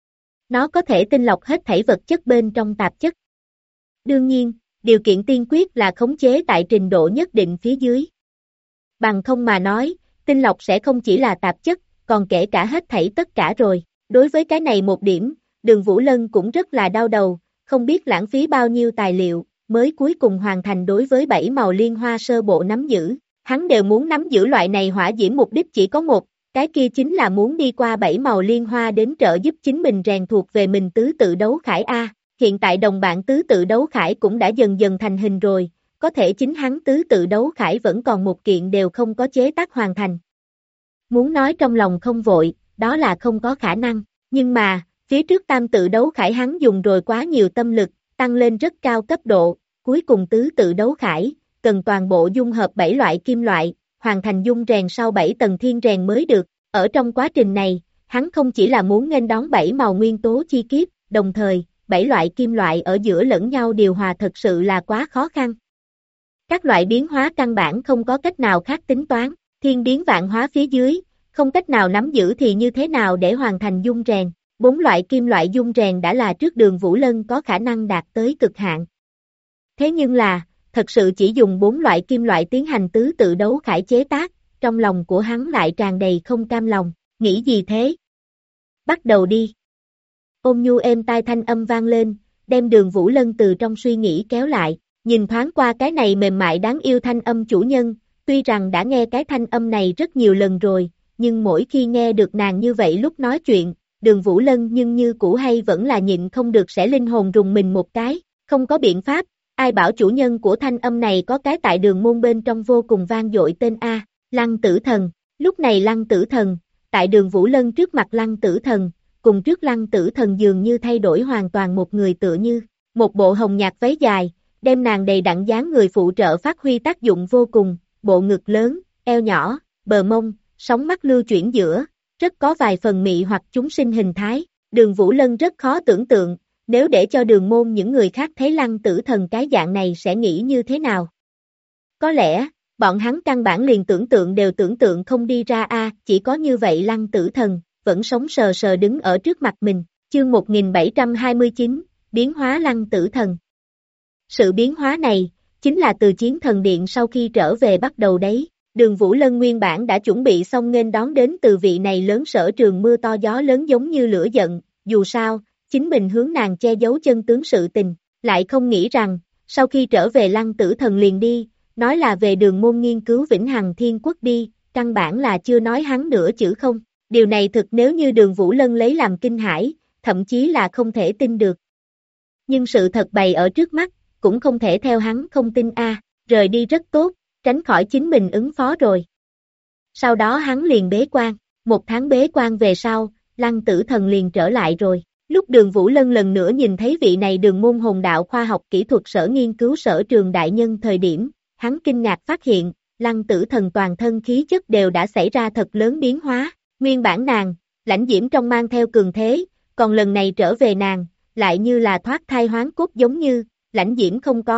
Nó có thể tinh lọc hết thảy vật chất bên trong tạp chất. Đương nhiên, điều kiện tiên quyết là khống chế tại trình độ nhất định phía dưới. Bằng không mà nói, tinh lọc sẽ không chỉ là tạp chất, còn kể cả hết thảy tất cả rồi. Đối với cái này một điểm, Đường Vũ Lân cũng rất là đau đầu, không biết lãng phí bao nhiêu tài liệu, mới cuối cùng hoàn thành đối với 7 màu liên hoa sơ bộ nắm giữ. Hắn đều muốn nắm giữ loại này hỏa diễm mục đích chỉ có một, cái kia chính là muốn đi qua 7 màu liên hoa đến trợ giúp chính mình rèn thuộc về mình tứ tự đấu khải A. Hiện tại đồng bạn tứ tự đấu khải cũng đã dần dần thành hình rồi, có thể chính hắn tứ tự đấu khải vẫn còn một kiện đều không có chế tác hoàn thành. Muốn nói trong lòng không vội, đó là không có khả năng, nhưng mà, phía trước tam tự đấu khải hắn dùng rồi quá nhiều tâm lực, tăng lên rất cao cấp độ, cuối cùng tứ tự đấu khải, cần toàn bộ dung hợp 7 loại kim loại, hoàn thành dung rèn sau 7 tầng thiên rèn mới được, ở trong quá trình này, hắn không chỉ là muốn nghênh đón 7 màu nguyên tố chi kiếp, đồng thời, 7 loại kim loại ở giữa lẫn nhau điều hòa thật sự là quá khó khăn. Các loại biến hóa căn bản không có cách nào khác tính toán, thiên biến vạn hóa phía dưới, không cách nào nắm giữ thì như thế nào để hoàn thành dung rèn, 4 loại kim loại dung rèn đã là trước Đường Vũ Lân có khả năng đạt tới cực hạn. Thế nhưng là, thật sự chỉ dùng 4 loại kim loại tiến hành tứ tự đấu khải chế tác, trong lòng của hắn lại tràn đầy không cam lòng, nghĩ gì thế? Bắt đầu đi. Ôn nhu êm tai thanh âm vang lên, đem Đường Vũ Lân từ trong suy nghĩ kéo lại, nhìn thoáng qua cái này mềm mại đáng yêu thanh âm chủ nhân, tuy rằng đã nghe cái thanh âm này rất nhiều lần rồi, nhưng mỗi khi nghe được nàng như vậy lúc nói chuyện, Đường Vũ Lân nhưng như cũ hay vẫn là nhịn không được sẽ linh hồn rùng mình một cái, không có biện pháp, ai bảo chủ nhân của thanh âm này có cái tại đường môn bên trong vô cùng vang dội tên A, Lăng Tử Thần, lúc này Lăng Tử Thần, tại Đường Vũ Lân trước mặt Lăng Tử Thần, cùng trước Lăng Tử Thần dường như thay đổi hoàn toàn một người tựa như, một bộ hồng nhạt váy dài, đem nàng đầy đặn dáng người phụ trợ phát huy tác dụng vô cùng, bộ ngực lớn, eo nhỏ, bờ mông, sóng mắt lưu chuyển giữa, rất có vài phần mị hoặc chúng sinh hình thái, Đường Vũ Lân rất khó tưởng tượng, nếu để cho đường môn những người khác thấy Lăng Tử Thần cái dạng này sẽ nghĩ như thế nào. Có lẽ, bọn hắn căn bản liền tưởng tượng đều tưởng tượng không đi ra chỉ có như vậy Lăng Tử Thần, vẫn sống sờ sờ đứng ở trước mặt mình, chương 1729, biến hóa Lăng Tử Thần. Sự biến hóa này, chính là từ Chiến Thần Điện sau khi trở về bắt đầu đấy. Đường Vũ Lân nguyên bản đã chuẩn bị xong nghênh đón đến từ vị này lớn Sở Trường mưa to gió lớn giống như lửa giận, dù sao, chính mình hướng nàng che giấu chân tướng sự tình, lại không nghĩ rằng, sau khi trở về Lăng Tử Thần liền đi, nói là về đường môn nghiên cứu Vĩnh Hằng Thiên Quốc đi, căn bản là chưa nói hắn nửa chữ không, điều này thực nếu như Đường Vũ Lân lấy làm kinh hãi, thậm chí là không thể tin được. Nhưng sự thật bày ở trước mắt, cũng không thể theo hắn không tin rời đi rất tốt, tránh khỏi chính mình ứng phó rồi. Sau đó hắn liền bế quan, 1 tháng bế quan về sau, Lăng Tử Thần liền trở lại rồi. Lúc Đường Vũ Lân lần nữa nhìn thấy vị này đường môn hồn đạo khoa học kỹ thuật sở nghiên cứu Sở Trường đại nhân thời điểm, hắn kinh ngạc phát hiện, Lăng Tử Thần toàn thân khí chất đều đã xảy ra thật lớn biến hóa, nguyên bản nàng, lãnh diễm trong mang theo cường thế, còn lần này trở về nàng, lại như là thoát thai hoán cốt giống như, lãnh diễm không có,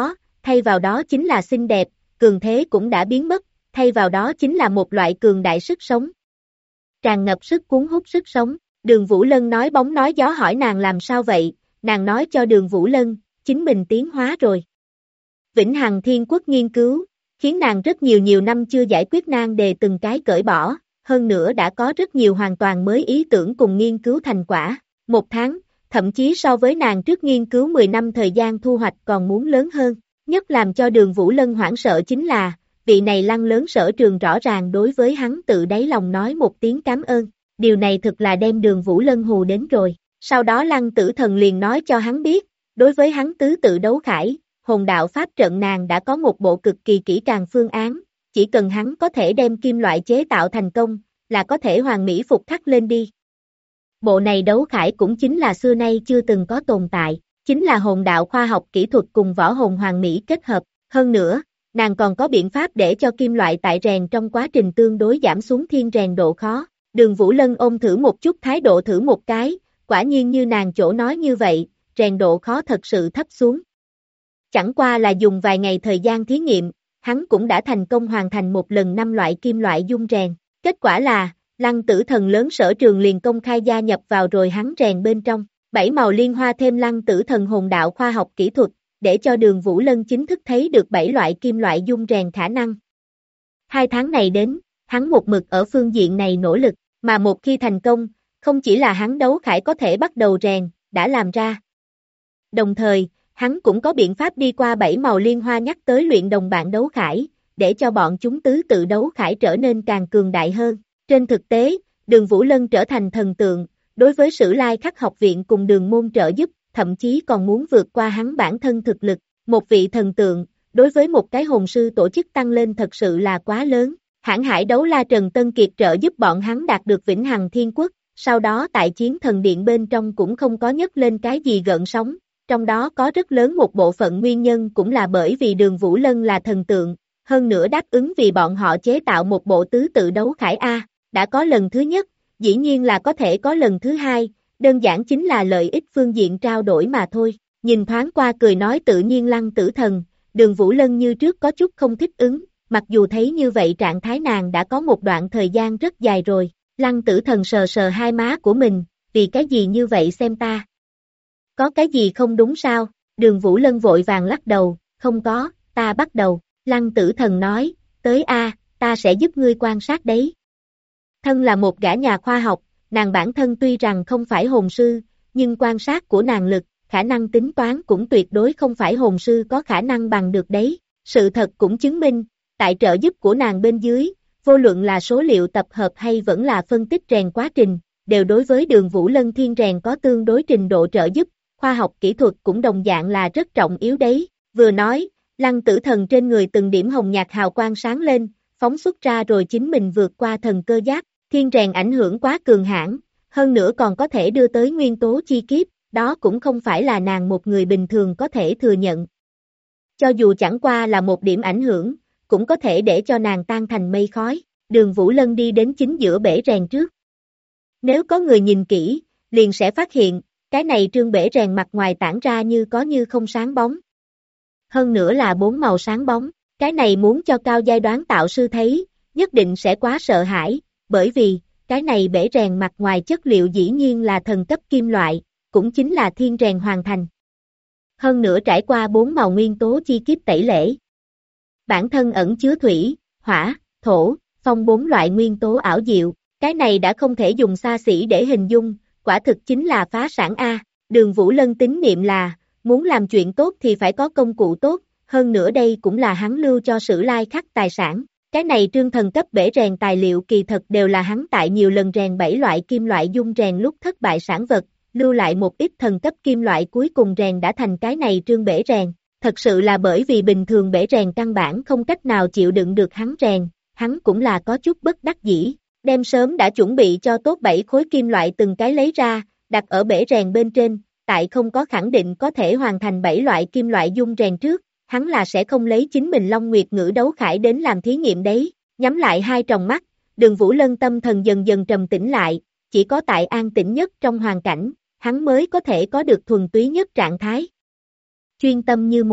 thay vào đó chính là xinh đẹp, cường thế cũng đã biến mất, thay vào đó chính là một loại cường đại sức sống. Tràn ngập sức cuốn hút sức sống, Đường Vũ Lân nói bóng nói gió hỏi nàng làm sao vậy, nàng nói cho Đường Vũ Lân, chính mình tiến hóa rồi. Vĩnh Hằng Thiên Quốc nghiên cứu, khiến nàng rất nhiều năm chưa giải quyết nan đề từng cái cởi bỏ, hơn nữa đã có rất nhiều hoàn toàn mới ý tưởng cùng nghiên cứu thành quả. 1 tháng, thậm chí so với nàng trước nghiên cứu 10 năm thời gian thu hoạch còn muốn lớn hơn. Nhất làm cho Đường Vũ Lân hoảng sợ chính là, vị này Lăng lớn sở trường rõ ràng đối với hắn tự đáy lòng nói một tiếng cảm ơn. Điều này thực là đem Đường Vũ Lân hù đến rồi. Sau đó Lăng Tử Thần liền nói cho hắn biết, đối với hắn tứ tự đấu khải, hồn đạo pháp trận nàng đã có một bộ cực kỳ kỹ càng phương án, chỉ cần hắn có thể đem kim loại chế tạo thành công, là có thể hoàn mỹ phục khắc lên đi. Bộ này đấu khải cũng chính là xưa nay chưa từng có tồn tại, chính là hồn đạo khoa học kỹ thuật cùng võ hồn hoàn mỹ kết hợp. Hơn nữa, nàng còn có biện pháp để cho kim loại tại rèn trong quá trình tương đối giảm xuống thiên rèn độ khó. Đường Vũ Lân ôm thử một chút thái độ thử một cái, quả nhiên như nàng chỗ nói như vậy, rèn độ khó thật sự thấp xuống. Chẳng qua là dùng vài ngày thời gian thí nghiệm, hắn cũng đã thành công hoàn thành một lần 5 loại kim loại dung rèn. Kết quả là, Lăng Tử Thần lớn sở trường liền công khai gia nhập vào rồi hắn rèn bên trong. 7 màu liên hoa thêm Lăng Tử Thần hồn đạo khoa học kỹ thuật, để cho Đường Vũ Lân chính thức thấy được 7 loại kim loại dung rèn khả năng. 2 tháng này đến, hắn một mực ở phương diện này nỗ lực, mà một khi thành công, không chỉ là hắn đấu khải có thể bắt đầu rèn, đã làm ra. Đồng thời, hắn cũng có biện pháp đi qua 7 màu liên hoa nhắc tới luyện đồng bạn đấu khải, để cho bọn chúng tứ tự đấu khải trở nên càng cường đại hơn. Trên thực tế, Đường Vũ Lân trở thành thần tượng, đối với Sử Lai Khắc học viện cùng Đường môn trợ giúp, thậm chí còn muốn vượt qua hắn bản thân thực lực. Một vị thần tượng, đối với một cái hồn sư tổ chức tăng lên thật sự là quá lớn. Hãn Hải Đấu La Trần Tân Kiệt trợ giúp bọn hắn đạt được Vĩnh Hằng Thiên Quốc, sau đó tại chiến thần điện bên trong cũng không có nhấc lên cái gì gợn sóng. Trong đó có rất lớn một bộ phận nguyên nhân cũng là bởi vì Đường Vũ Lân là thần tượng, hơn nữa đáp ứng vì bọn họ chế tạo một bộ tứ tự đấu khải A, đã có lần thứ nhất, dĩ nhiên là có thể có lần thứ hai, đơn giản chính là lợi ích phương diện trao đổi mà thôi. Nhìn thoáng qua cười nói tự nhiên Lăng Tử Thần, Đường Vũ Lân như trước có chút không thích ứng, mặc dù thấy như vậy trạng thái nàng đã có một đoạn thời gian rất dài rồi. Lăng Tử Thần sờ sờ hai má của mình, vì cái gì như vậy xem ta? Có cái gì không đúng sao? Đường Vũ Lân vội vàng lắc đầu, không có, ta bắt đầu. Lăng Tử Thần nói, tới a, ta sẽ giúp ngươi quan sát đấy. Thân là một gã nhà khoa học, nàng bản thân tuy rằng không phải hồn sư, nhưng quan sát của nàng lực, khả năng tính toán cũng tuyệt đối không phải hồn sư có khả năng bằng được đấy. Sự thật cũng chứng minh, tại trợ giúp của nàng bên dưới, vô luận là số liệu tập hợp hay vẫn là phân tích rèn quá trình, đều đối với Đường Vũ Lân thiên rèn có tương đối trình độ trợ giúp, khoa học kỹ thuật cũng đồng dạng là rất trọng yếu đấy. Vừa nói, Lăng Tử Thần trên người từng điểm hồng nhạt hào quang sáng lên, phóng xuất ra rồi chính mình vượt qua thần cơ giáp, thiên rèn ảnh hưởng quá cường hãn, hơn nữa còn có thể đưa tới nguyên tố chi kiếp, đó cũng không phải là nàng một người bình thường có thể thừa nhận. Cho dù chẳng qua là một điểm ảnh hưởng, cũng có thể để cho nàng tan thành mây khói. Đường Vũ Lân đi đến chính giữa bể rèn trước. Nếu có người nhìn kỹ, liền sẽ phát hiện, cái này trương bể rèn mặt ngoài tản ra như có như không sáng bóng. Hơn nữa là 4 màu sáng bóng, cái này muốn cho cao giai đoán tạo sư thấy, nhất định sẽ quá sợ hãi, bởi vì, cái này bể rèn mặt ngoài chất liệu dĩ nhiên là thần cấp kim loại, cũng chính là thiên rèn hoàn thành. Hơn nữa trải qua 4 màu nguyên tố chi kiếp tẩy lễ. Bản thân ẩn chứa thủy, hỏa, thổ, phong 4 loại nguyên tố ảo diệu, cái này đã không thể dùng xa xỉ để hình dung, quả thực chính là phá sản A. Đường Vũ Lân tín niệm là, muốn làm chuyện tốt thì phải có công cụ tốt, hơn nữa đây cũng là hắn lưu cho Sử Lai Khắc tài sản. Cái này trương thần cấp bể rèn tài liệu kỳ thật đều là hắn tại nhiều lần rèn 7 loại kim loại dung rèn lúc thất bại sản vật, lưu lại một ít thần cấp kim loại cuối cùng rèn đã thành cái này trương bể rèn. Thật sự là bởi vì bình thường bể rèn căn bản không cách nào chịu đựng được hắn rèn, hắn cũng là có chút bất đắc dĩ, đem sớm đã chuẩn bị cho tốt 7 khối kim loại từng cái lấy ra, đặt ở bể rèn bên trên, tại không có khẳng định có thể hoàn thành 7 loại kim loại dung rèn trước, hắn là sẽ không lấy chính mình Long Nguyệt Ngữ đấu khải đến làm thí nghiệm đấy. Nhắm lại hai tròng mắt, Đường Vũ Lân tâm thần dần dần trầm tĩnh lại, chỉ có tại an tĩnh nhất trong hoàn cảnh, hắn mới có thể có được thuần túy nhất trạng thái. Chuyên tâm như một,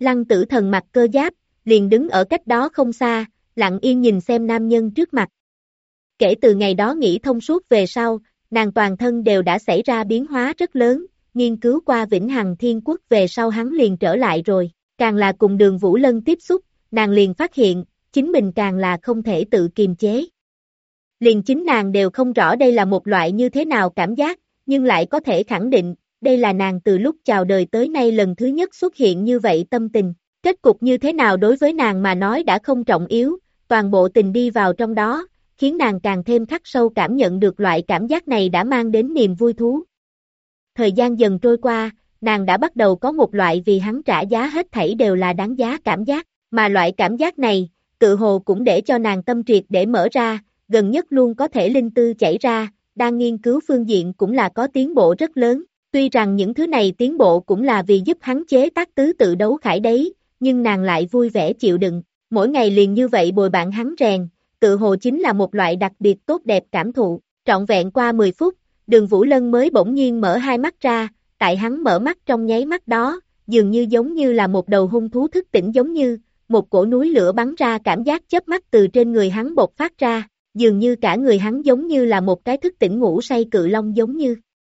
Lăng Tử Thần mặc cơ giáp, liền đứng ở cách đó không xa, lặng yên nhìn xem nam nhân trước mặt. Kể từ ngày đó nghĩ thông suốt về sau, nàng toàn thân đều đã xảy ra biến hóa rất lớn, nghiên cứu qua Vĩnh Hằng Thiên Quốc về sau hắn liền trở lại rồi, càng là cùng Đường Vũ Lân tiếp xúc, nàng liền phát hiện, chính mình càng là không thể tự kiềm chế. Liền chính nàng đều không rõ đây là một loại như thế nào cảm giác, nhưng lại có thể khẳng định, đây là nàng từ lúc chào đời tới nay lần thứ nhất xuất hiện như vậy tâm tình. Kết cục như thế nào đối với nàng mà nói đã không trọng yếu, toàn bộ tình đi vào trong đó, khiến nàng càng thêm khắc sâu cảm nhận được loại cảm giác này đã mang đến niềm vui thú. Thời gian dần trôi qua, nàng đã bắt đầu có một loại vì hắn trả giá hết thảy đều là đáng giá cảm giác, mà loại cảm giác này, tự hồ cũng để cho nàng tâm triệt để mở ra, gần nhất luôn có thể linh tư chảy ra, đang nghiên cứu phương diện cũng là có tiến bộ rất lớn, tuy rằng những thứ này tiến bộ cũng là vì giúp hắn chế tác tứ tự đấu khải đấy, nhưng nàng lại vui vẻ chịu đựng, mỗi ngày liền như vậy bồi bạn hắn rèn, tự hồ chính là một loại đặc biệt tốt đẹp cảm thụ, trọn vẹn qua 10 phút, Đường Vũ Lân mới bỗng nhiên mở hai mắt ra, tại hắn mở mắt trong nháy mắt đó, dường như giống như là một đầu hung thú thức tỉnh giống như, một cổ núi lửa bắn ra cảm giác chớp mắt từ trên người hắn bộc phát ra, dường như cả người hắn giống như là một cái thức tỉnh ngủ say cự long giống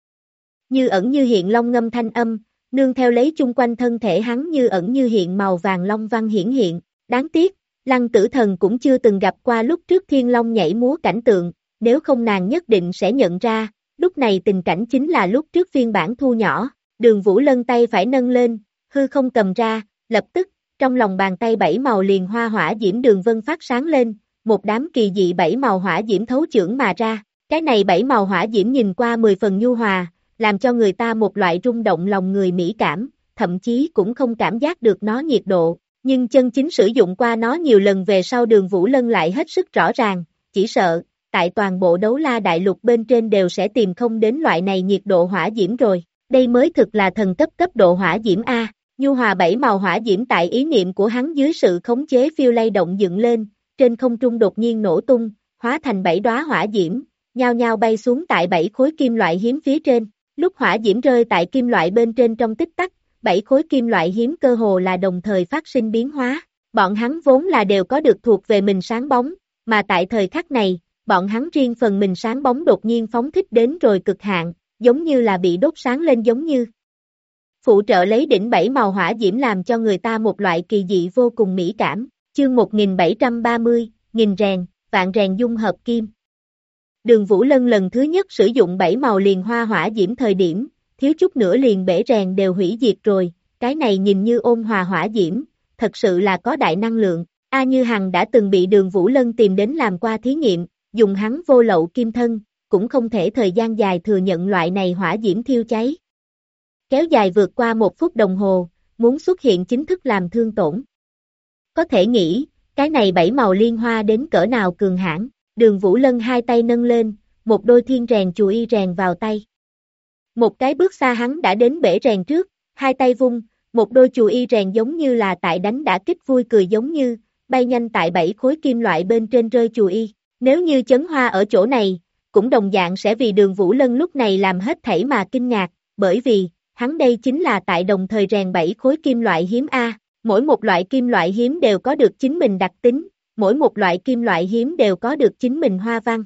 như ẩn như hiện long ngâm thanh âm, nương theo lấy chung quanh thân thể hắn như ẩn như hiện màu vàng long văn hiển hiện, đáng tiếc, Lăng Tử Thần cũng chưa từng gặp qua lúc trước thiên long nhảy múa cảnh tượng, nếu không nàng nhất định sẽ nhận ra, lúc này tình cảnh chính là lúc trước phiên bản thu nhỏ, Đường Vũ Lân tay phải nâng lên, hư không cầm ra, lập tức, trong lòng bàn tay bảy màu liền hoa hỏa diễm đường vân phát sáng lên, một đám kỳ dị bảy màu hỏa diễm thấu chưởng mà ra, cái này bảy màu hỏa diễm nhìn qua 10 phần nhu hòa, làm cho người ta một loại rung động lòng người mỹ cảm, thậm chí cũng không cảm giác được nó nhiệt độ, nhưng chân chính sử dụng qua nó nhiều lần về sau Đường Vũ Lân lại hết sức rõ ràng, chỉ sợ, tại toàn bộ đấu la đại lục bên trên đều sẽ tìm không đến loại này nhiệt độ hỏa diễm rồi, đây mới thực là thần cấp độ hỏa diễm A, nhu hòa bảy màu hỏa diễm tại ý niệm của hắn dưới sự khống chế phiêu lay động dựng lên, trên không trung đột nhiên nổ tung, hóa thành 7 đóa hỏa diễm, nhao nhao bay xuống tại 7 khối kim loại hiếm phía trên. Lúc hỏa diễm rơi tại kim loại bên trên trong tích tắc, 7 khối kim loại hiếm cơ hồ là đồng thời phát sinh biến hóa. Bọn hắn vốn là đều có được thuộc về mình sáng bóng, mà tại thời khắc này, bọn hắn riêng phần mình sáng bóng đột nhiên phóng thích đến rồi cực hạn, giống như là bị đốt sáng lên giống như. Phụ trợ lấy đỉnh 7 màu hỏa diễm làm cho người ta một loại kỳ dị vô cùng mỹ cảm. Chương 1730, nghìn rèn, vạn rèn dung hợp kim. Đường Vũ Lân lần thứ nhất sử dụng 7 màu liền hoa hỏa diễm thời điểm, thiếu chút nữa liền bể rèn đều hủy diệt rồi, cái này nhìn như ôn hòa hỏa diễm, thật sự là có đại năng lượng. A Như Hằng đã từng bị Đường Vũ Lân tìm đến làm qua thí nghiệm, dùng hắn vô lậu kim thân, cũng không thể thời gian dài thừa nhận loại này hỏa diễm thiêu cháy. Kéo dài vượt qua 1 phút đồng hồ, muốn xuất hiện chính thức làm thương tổn. Có thể nghĩ, cái này 7 màu liên hoa đến cỡ nào cường hãn. Đường Vũ Lân hai tay nâng lên, một đôi thiên rèn chùy y rèn vào tay. Một cái bước xa hắn đã đến bể rèn trước, hai tay vung, một đôi chùy y rèn giống như là tại đánh đả kích vui cười giống như, bay nhanh tại 7 khối kim loại bên trên rơi chùy y. Nếu như Chấn Hoa ở chỗ này, cũng đồng dạng sẽ vì Đường Vũ Lân lúc này làm hết thảy mà kinh ngạc, bởi vì, hắn đây chính là tại đồng thời rèn 7 khối kim loại hiếm A, mỗi một loại kim loại hiếm đều có được chính mình đặc tính. Mỗi một loại kim loại hiếm đều có được chính mình hoa văn.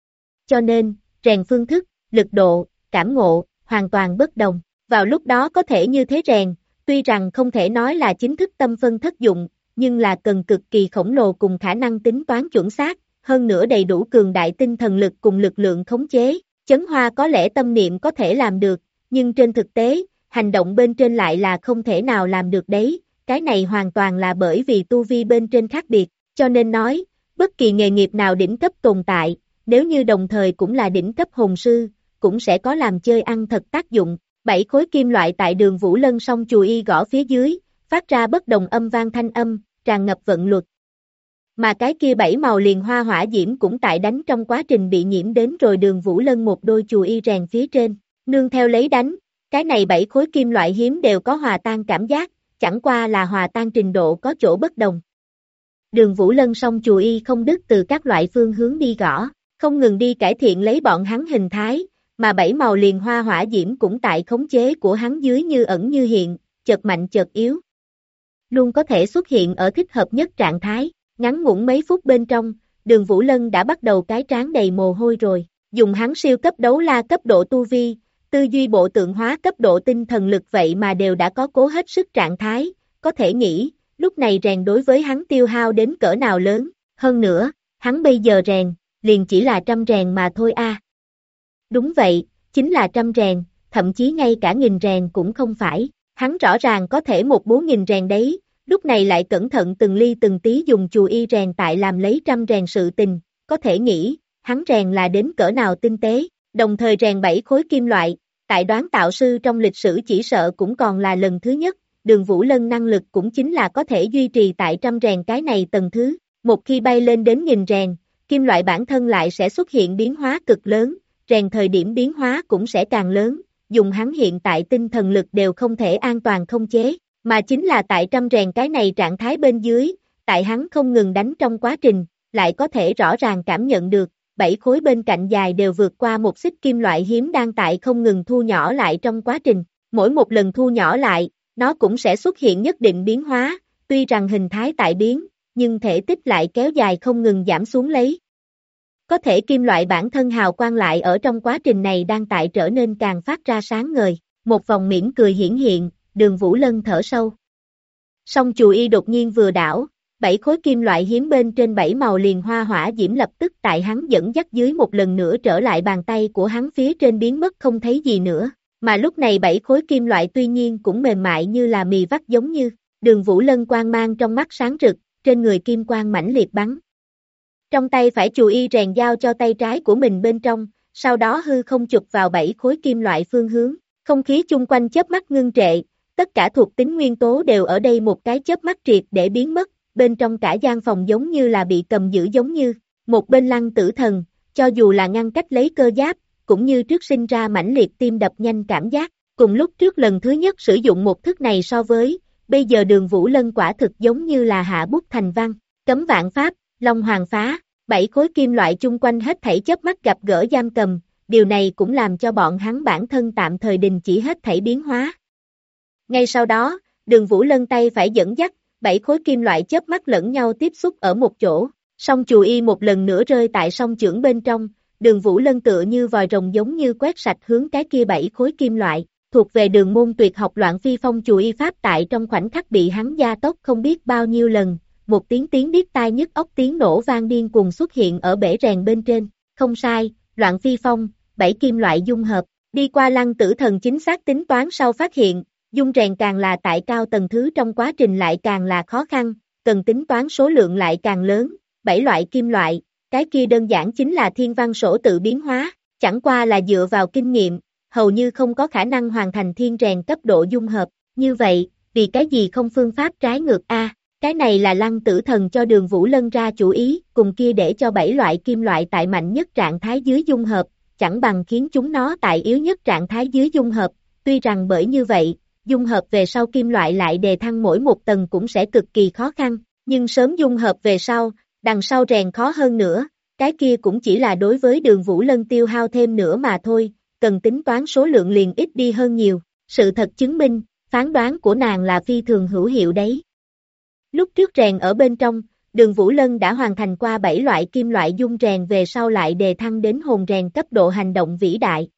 Cho nên, rèn phương thức, lực độ, cảm ngộ, hoàn toàn bất đồng. Vào lúc đó có thể như thế rèn, tuy rằng không thể nói là chính thức tâm phân thất dụng, nhưng là cần cực kỳ khổng lồ cùng khả năng tính toán chuẩn xác, hơn nữa đầy đủ cường đại tinh thần lực cùng lực lượng khống chế. Chấn Hoa có lẽ tâm niệm có thể làm được, nhưng trên thực tế, hành động bên trên lại là không thể nào làm được đấy, cái này hoàn toàn là bởi vì tu vi bên trên khác biệt. Cho nên nói, bất kỳ nghề nghiệp nào đỉnh cấp tồn tại, nếu như đồng thời cũng là đỉnh cấp hồn sư, cũng sẽ có làm chơi ăn thật tác dụng. 7 khối kim loại tại Đường Vũ Lân song chùy y gõ phía dưới, phát ra bất đồng âm vang thanh âm, tràn ngập vận luật. Mà cái kia 7 màu liền hoa hỏa diễm cũng tại đánh trong quá trình bị nhiễm đến rồi Đường Vũ Lân một đôi chùy y rèn phía trên, nương theo lấy đánh, cái này 7 khối kim loại hiếm đều có hòa tan cảm giác, chẳng qua là hòa tan trình độ có chỗ bất đồng. Đường Vũ Lân song chùy y không đứt từ các loại phương hướng đi gõ, không ngừng đi cải thiện lấy bọn hắn hình thái, mà 7 màu liền hoa hỏa diễm cũng tại khống chế của hắn dưới như ẩn như hiện, chợt mạnh chợt yếu. luôn có thể xuất hiện ở thích hợp nhất trạng thái. Ngắn ngủn mấy phút bên trong, Đường Vũ Lân đã bắt đầu cái trán đầy mồ hôi rồi. Dùng hắn siêu cấp đấu la cấp độ tu vi, tư duy bộ tượng hóa cấp độ tinh thần lực vậy mà đều đã có cố hết sức trạng thái, có thể nghĩ, lúc này rèn đối với hắn tiêu hao đến cỡ nào lớn. Hơn nữa, hắn bây giờ rèn, liền chỉ là 100 rèn mà thôi a. Đúng vậy, chính là 100 rèn, thậm chí ngay cả 1000 rèn cũng không phải. Hắn rõ ràng có thể 4000 rèn đấy, lúc này lại cẩn thận từng ly từng tí dùng chù y rèn tại làm lấy 100 rèn sự tình, có thể nghĩ, hắn rèn là đến cỡ nào tinh tế, đồng thời rèn 7 khối kim loại, tại đoán tạo sư trong lịch sử chỉ sợ cũng còn là lần thứ nhất, Đường Vũ Lân năng lực cũng chính là có thể duy trì tại 100 rèn cái này tầng thứ, một khi bay lên đến 1000 rèn, kim loại bản thân lại sẽ xuất hiện biến hóa cực lớn, rèn thời điểm biến hóa cũng sẽ càng lớn, dùng hắn hiện tại tinh thần lực đều không thể an toàn không chế, mà chính là tại 100 rèn cái này trạng thái bên dưới, tại hắn không ngừng đánh trong quá trình, lại có thể rõ ràng cảm nhận được, 7 khối bên cạnh dài đều vượt qua một xích kim loại hiếm đang tại không ngừng thu nhỏ lại trong quá trình, mỗi một lần thu nhỏ lại, nó cũng sẽ xuất hiện nhất định biến hóa, tuy rằng hình thái tại biến, nhưng thể tích lại kéo dài không ngừng giảm xuống lấy. Có thể kim loại bản thân hào quang lại ở trong quá trình này đang tại trở nên càng phát ra sáng ngời, một vòng mỉm cười hiển hiện, Đường Vũ Lân thở sâu. Song chù y đột nhiên vừa đảo, 7 khối kim loại hiếm bên trên 7 màu liền hoa hỏa diễm lập tức tại hắn dẫn dắt dưới một lần nữa trở lại bàn tay của hắn phía trên biến mất không thấy gì nữa, mà lúc này 7 khối kim loại tuy nhiên cũng mềm mại như là mì vắt giống như, Đường Vũ Lân quang mang trong mắt sáng rực, trên người kim quang mãnh liệt bắn. Trong tay phải chù y rèn giao cho tay trái của mình bên trong, sau đó hư không chụp vào 7 khối kim loại phương hướng, không khí chung quanh chớp mắt ngưng trệ, tất cả thuộc tính nguyên tố đều ở đây một cái chớp mắt triệt để biến mất, bên trong cả gian phòng giống như là bị cầm giữ giống như, một bên Lăng Tử Thần, cho dù là ngăn cách lấy cơ giáp, cũng như trước sinh ra mãnh liệt tim đập nhanh cảm giác, cùng lúc trước lần thứ nhất sử dụng một thức này so với, bây giờ Đường Vũ Lân quả thực giống như là hạ bút thành văn, cấm vạn pháp, Long Hoàng phá, 7 khối kim loại chung quanh hết thảy chớp mắt gặp gỡ giam cầm, điều này cũng làm cho bọn hắn bản thân tạm thời đình chỉ hết thảy biến hóa. Ngay sau đó, Đường Vũ Lân tay phải dẫn dắt, 7 khối kim loại chớp mắt lẫn nhau tiếp xúc ở một chỗ, song chù y một lần nữa rơi tại song chưởng bên trong, Đường Vũ Lân tựa như vòi rồng giống như quét sạch hướng cái kia 7 khối kim loại, thuộc về đường môn tuyệt học Loạn Phi Phong chù y pháp tại trong khoảnh khắc bị hắn gia tốc không biết bao nhiêu lần, một tiếng điếc tai nhức óc tiếng nổ vang điên cuồng xuất hiện ở bể rèn bên trên, không sai, Loạn Phi Phong, 7 kim loại dung hợp, đi qua Lăng Tử Thần chính xác tính toán sau phát hiện, dung rèn càng là tại cao tầng thứ trong quá trình lại càng là khó khăn, cần tính toán số lượng lại càng lớn, 7 loại kim loại, cái kia đơn giản chính là thiên văn sổ tự biến hóa, chẳng qua là dựa vào kinh nghiệm, hầu như không có khả năng hoàn thành thiên rèn cấp độ dung hợp, như vậy, vì cái gì không phương pháp trái ngược a? Cái này là Lăng Tử Thần cho Đường Vũ Lân ra chủ ý, cùng kia để cho 7 loại kim loại tại mạnh nhất trạng thái dưới dung hợp, chẳng bằng khiến chúng nó tại yếu nhất trạng thái dưới dung hợp, tuy rằng bởi như vậy, dung hợp về sau kim loại lại đề thăng mỗi một tầng cũng sẽ cực kỳ khó khăn, nhưng sớm dung hợp về sau, đằng sau rèn khó hơn nữa, cái kia cũng chỉ là đối với Đường Vũ Lân tiêu hao thêm nữa mà thôi, cần tính toán số lượng liền ít đi hơn nhiều, sự thật chứng minh, phán đoán của nàng là phi thường hữu hiệu đấy. Lúc trước rèn ở bên trong, Đường Vũ Lân đã hoàn thành qua 7 loại kim loại dung rèn về sau lại đề thăng đến hồn rèn cấp độ hành động vĩ đại.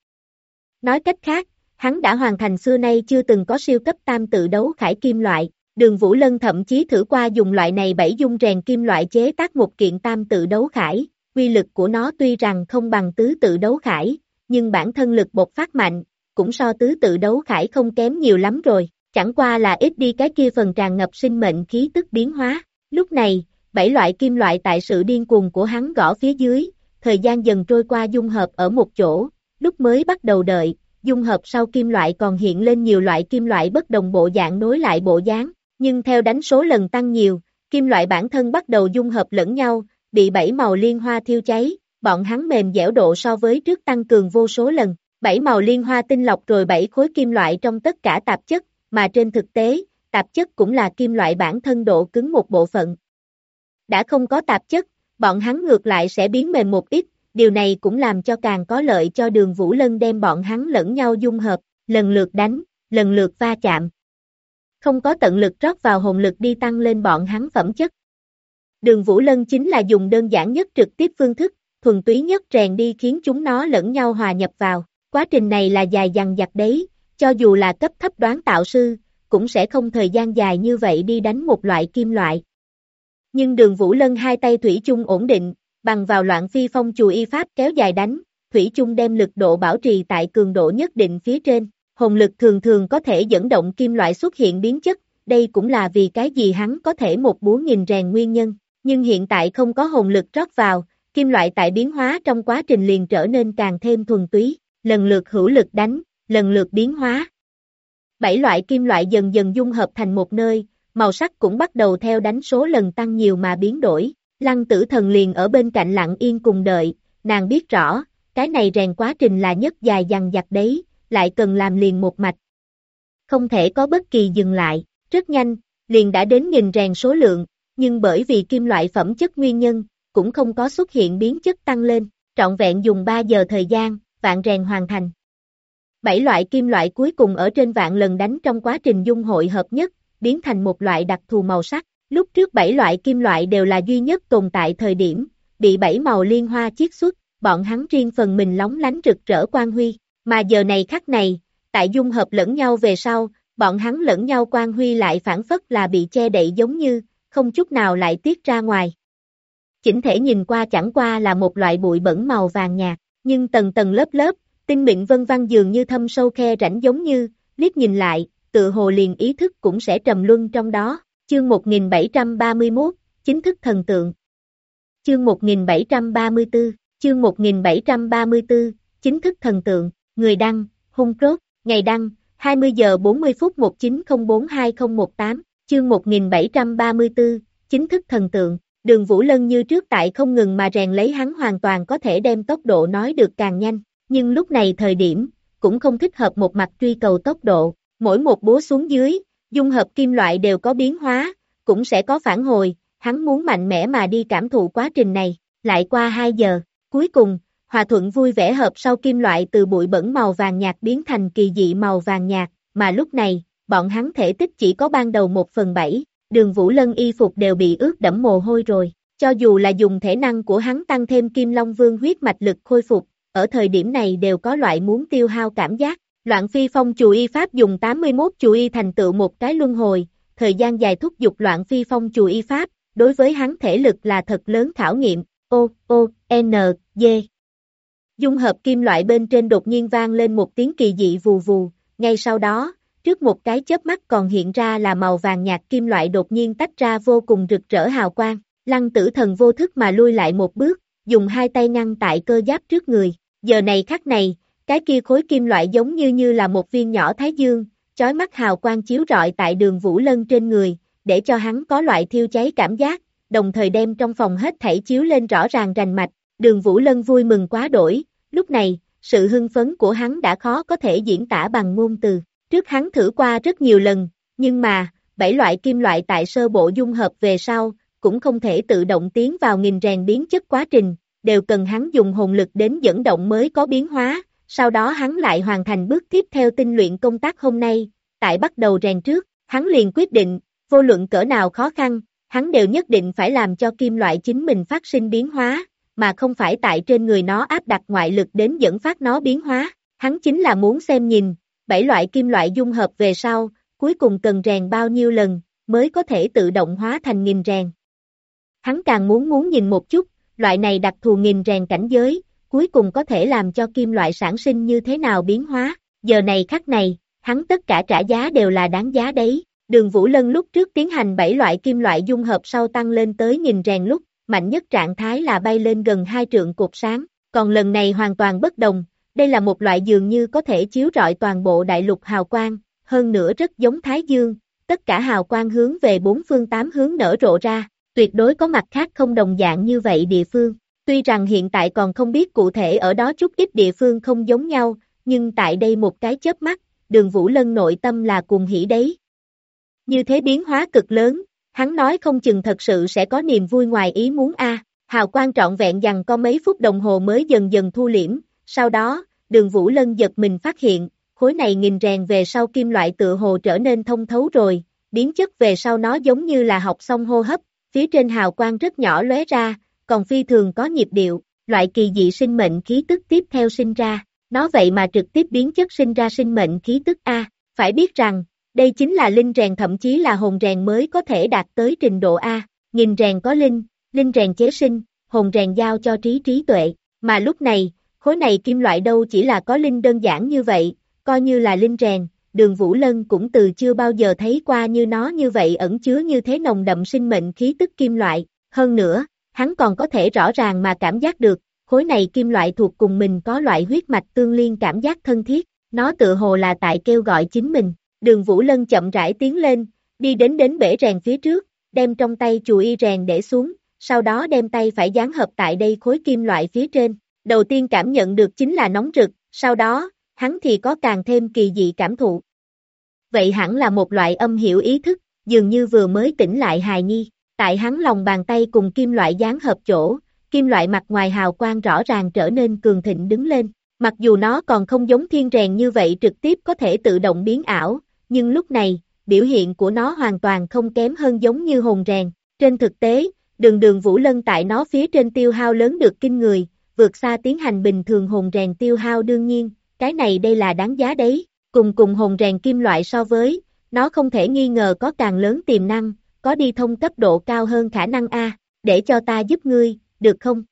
Nói cách khác, hắn đã hoàn thành xưa nay chưa từng có siêu cấp tam tự đấu khải kim loại, Đường Vũ Lân thậm chí thử qua dùng loại này 7 dung rèn kim loại chế tác một kiện tam tự đấu khải, quy lực của nó tuy rằng không bằng tứ tự đấu khải, nhưng bản thân lực bộc phát mạnh, cũng so tứ tự đấu khải không kém nhiều lắm rồi, chẳng qua là ít đi cái kia phần tràn ngập sinh mệnh khí tức biến hóa. Lúc này, 7 loại kim loại tại sự điên cuồng của hắn gõ phía dưới, thời gian dần trôi qua dung hợp ở một chỗ, lúc mới bắt đầu đợi, dung hợp sau kim loại còn hiện lên nhiều loại kim loại bất đồng bộ dạng nối lại bộ dáng, nhưng theo đánh số lần tăng nhiều, kim loại bản thân bắt đầu dung hợp lẫn nhau, bị 7 màu liên hoa thiêu cháy, bọn hắn mềm dẻo độ so với trước tăng cường vô số lần, 7 màu liên hoa tinh lọc rồi 7 khối kim loại trong tất cả tạp chất, mà trên thực tế, tạp chất cũng là kim loại bản thân độ cứng một bộ phận. Đã không có tạp chất, bọn hắn ngược lại sẽ biến mềm một ít, điều này cũng làm cho càng có lợi cho Đường Vũ Lân đem bọn hắn lẫn nhau dung hợp, lần lượt đánh, lần lượt va chạm. không có tận lực rót vào hồn lực đi tăng lên bọn hắn phẩm chất. Đường Vũ Lân chính là dùng đơn giản nhất trực tiếp phương thức, thuần túy nhất rèn đi khiến chúng nó lẫn nhau hòa nhập vào. Quá trình này là dài dằng dặc đấy, cho dù là cấp thấp đoán tạo sư, cũng sẽ không thời gian dài như vậy đi đánh một loại kim loại. Nhưng Đường Vũ Lân hai tay thủy chung ổn định, bằng vào Loạn Phi Phong chùa y pháp kéo dài đánh, thủy chung đem lực độ bảo trì tại cường độ nhất định phía trên. Hồn lực thường thường có thể dẫn động kim loại xuất hiện biến chất, đây cũng là vì cái gì hắn có thể một búa nghìn rèn nguyên nhân. Nhưng hiện tại không có hồn lực rót vào, kim loại tại biến hóa trong quá trình liền trở nên càng thêm thuần túy, lần lượt hữu lực đánh, lần lượt biến hóa. 7 loại kim loại dần dần dung hợp thành một nơi, màu sắc cũng bắt đầu theo đánh số lần tăng nhiều mà biến đổi. Lăng Tử Thần liền ở bên cạnh lặng yên cùng đợi, nàng biết rõ, cái này rèn quá trình là nhất dài dằng dặc đấy, lại cần làm liền một mạch. Không thể có bất kỳ dừng lại, rất nhanh, liền đã đến nghìn rèn số lượng, nhưng bởi vì kim loại phẩm chất nguyên nhân, cũng không có xuất hiện biến chất tăng lên, trọn vẹn dùng 3 giờ thời gian, vạn rèn hoàn thành. 7 loại kim loại cuối cùng ở trên vạn lần đánh trong quá trình dung hội hợp nhất, biến thành một loại đặc thù màu sắc. Lúc trước 7 loại kim loại đều là duy nhất tồn tại thời điểm, bị 7 màu liên hoa chiết xuất, bọn hắn riêng phần mình lóng lánh rực rỡ quang huy, mà giờ này khắc này, tại dung hợp lẫn nhau về sau, bọn hắn lẫn nhau quang huy lại phản phất là bị che đậy giống như, không chút nào lại tiết ra ngoài. Chỉnh thể nhìn qua chẳng qua là một loại bụi bẩn màu vàng nhạt, nhưng tầng tầng lớp lớp, tinh mịn vân vân dường như thâm sâu khe rãnh giống như, liếc nhìn lại, tự hồ liền ý thức cũng sẽ trầm luân trong đó. Chương 1731, chính thức thần tượng. Chương 1734, chương 1734, chính thức thần tượng, người đăng, hung rốt, ngày đăng, 20 giờ 40 phút 19042018, chương 1734, chính thức thần tượng, Đường Vũ Lân như trước tại không ngừng mà rèn lấy hắn hoàn toàn có thể đem tốc độ nói được càng nhanh, nhưng lúc này thời điểm, cũng không thích hợp một mặt truy cầu tốc độ, mỗi một búa xuống dưới, dung hợp kim loại đều có biến hóa, cũng sẽ có phản hồi, hắn muốn mạnh mẽ mà đi cảm thụ quá trình này, lại qua 2 giờ, cuối cùng, hòa thuận vui vẻ hợp sau kim loại từ bụi bẩn màu vàng nhạt biến thành kỳ dị màu vàng nhạt, mà lúc này, bọn hắn thể tích chỉ có ban đầu 1/7, Đường Vũ Lân y phục đều bị ướt đẫm mồ hôi rồi, cho dù là dùng thể năng của hắn tăng thêm Kim Long Vương huyết mạch lực khôi phục, ở thời điểm này đều có loại muốn tiêu hao cảm giác. Loạn Phi Phong chù y pháp dùng 81 chù y thành tựu một cái luân hồi, thời gian dài thúc giục Loạn Phi Phong chù y pháp, đối với hắn thể lực là thật lớn khảo nghiệm. G. Dung hợp kim loại bên trên đột nhiên vang lên một tiếng kỳ dị vù vù, ngay sau đó, trước một cái chớp mắt còn hiện ra là màu vàng nhạt kim loại đột nhiên tách ra vô cùng rực rỡ hào quang, Lăng Tử Thần vô thức mà lui lại một bước, dùng hai tay ngăn tại cơ giáp trước người, giờ này khắc này, cái kia khối kim loại giống như là một viên nhỏ thái dương, chói mắt hào quang chiếu rọi tại Đường Vũ Lân trên người, để cho hắn có loại thiêu cháy cảm giác, đồng thời đem trong phòng hết thảy chiếu lên rõ ràng rành mạch, Đường Vũ Lân vui mừng quá đổi, lúc này, sự hưng phấn của hắn đã khó có thể diễn tả bằng ngôn từ, trước hắn thử qua rất nhiều lần, nhưng mà, 7 loại kim loại tại sơ bộ dung hợp về sau, cũng không thể tự động tiến vào nghìn rèn biến chất quá trình, đều cần hắn dùng hồn lực đến dẫn động mới có biến hóa, sau đó hắn lại hoàn thành bước tiếp theo tinh luyện công tác hôm nay, tại bắt đầu rèn trước, hắn liền quyết định, vô luận cỡ nào khó khăn, hắn đều nhất định phải làm cho kim loại chính mình phát sinh biến hóa, mà không phải tại trên người nó áp đặt ngoại lực đến dẫn phát nó biến hóa, hắn chính là muốn xem nhìn, 7 loại kim loại dung hợp về sau, cuối cùng cần rèn bao nhiêu lần, mới có thể tự động hóa thành nghìn rèn. Hắn càng muốn nhìn một chút, loại này đặc thù nghìn rèn cảnh giới, cuối cùng có thể làm cho kim loại sản sinh như thế nào biến hóa, giờ này khắc này, hắn tất cả trả giá đều là đáng giá đấy. Đường Vũ Lân lúc trước tiến hành 7 loại kim loại dung hợp sau tăng lên tới nghìn rèn lúc, mạnh nhất trạng thái là bay lên gần 2 trượng cột sáng, còn lần này hoàn toàn bất đồng, đây là một loại dường như có thể chiếu rọi toàn bộ đại lục hào quang, hơn nữa rất giống Thái Dương, tất cả hào quang hướng về 4 phương 8 hướng nở rộ ra, tuyệt đối có mặt khác không đồng dạng như vậy địa phương. Tuy rằng hiện tại còn không biết cụ thể ở đó chút ít địa phương không giống nhau, nhưng tại đây một cái chớp mắt, Đường Vũ Lân nội tâm là cuồng hỉ đấy. Như thế biến hóa cực lớn, hắn nói không chừng thật sự sẽ có niềm vui ngoài ý muốn hào quang trọn vẹn dằng có mấy phút đồng hồ mới dần dần thu liễm, sau đó, Đường Vũ Lân giật mình phát hiện, khối này nghìn rèn về sau kim loại tựa hồ trở nên thông thấu rồi, biến chất về sau nó giống như là học xong hô hấp, phía trên hào quang rất nhỏ lóe ra, còn phi thường có nhịp điệu, loại kỳ dị sinh mệnh khí tức tiếp theo sinh ra, nó vậy mà trực tiếp biến chất sinh ra sinh mệnh khí tức A, phải biết rằng, đây chính là linh rèn thậm chí là hồn rèn mới có thể đạt tới trình độ A, nghìn rèn có linh, linh rèn chế sinh, hồn rèn giao cho trí tuệ, mà lúc này, khối này kim loại đâu chỉ là có linh đơn giản như vậy, coi như là linh rèn, Đường Vũ Lân cũng từ chưa bao giờ thấy qua như nó như vậy ẩn chứa như thế nồng đậm sinh mệnh khí tức kim loại, hơn nữa, hắn còn có thể rõ ràng mà cảm giác được, khối này kim loại thuộc cùng mình có loại huyết mạch tương liên cảm giác thân thiết, nó tựa hồ là tại kêu gọi chính mình. Đường Vũ Lân chậm rãi tiến lên, đi đến bể rèn phía trước, đem trong tay chùi y rèn để xuống, sau đó đem tay phải dán hợp tại đây khối kim loại phía trên. Đầu tiên cảm nhận được chính là nóng rực, sau đó, hắn thì có càng thêm kỳ dị cảm thụ. Vậy hẳn là một loại âm hiểu ý thức, dường như vừa mới tỉnh lại hài nhi, tại hắn lòng bàn tay cùng kim loại dán hợp chỗ, kim loại mặt ngoài hào quang rõ ràng trở nên cường thịnh đứng lên, mặc dù nó còn không giống thiên rèn như vậy trực tiếp có thể tự động biến ảo, nhưng lúc này, biểu hiện của nó hoàn toàn không kém hơn giống như hồn rèn, trên thực tế, Đường Vũ Lân tại nó phía trên tiêu hao lớn được kinh người, vượt xa tiến hành bình thường hồn rèn tiêu hao đương nhiên, cái này đây là đáng giá đấy, cùng hồn rèn kim loại so với, nó không thể nghi ngờ có càng lớn tiềm năng, có đi thông cấp độ cao hơn khả năng A, để cho ta giúp ngươi, được không?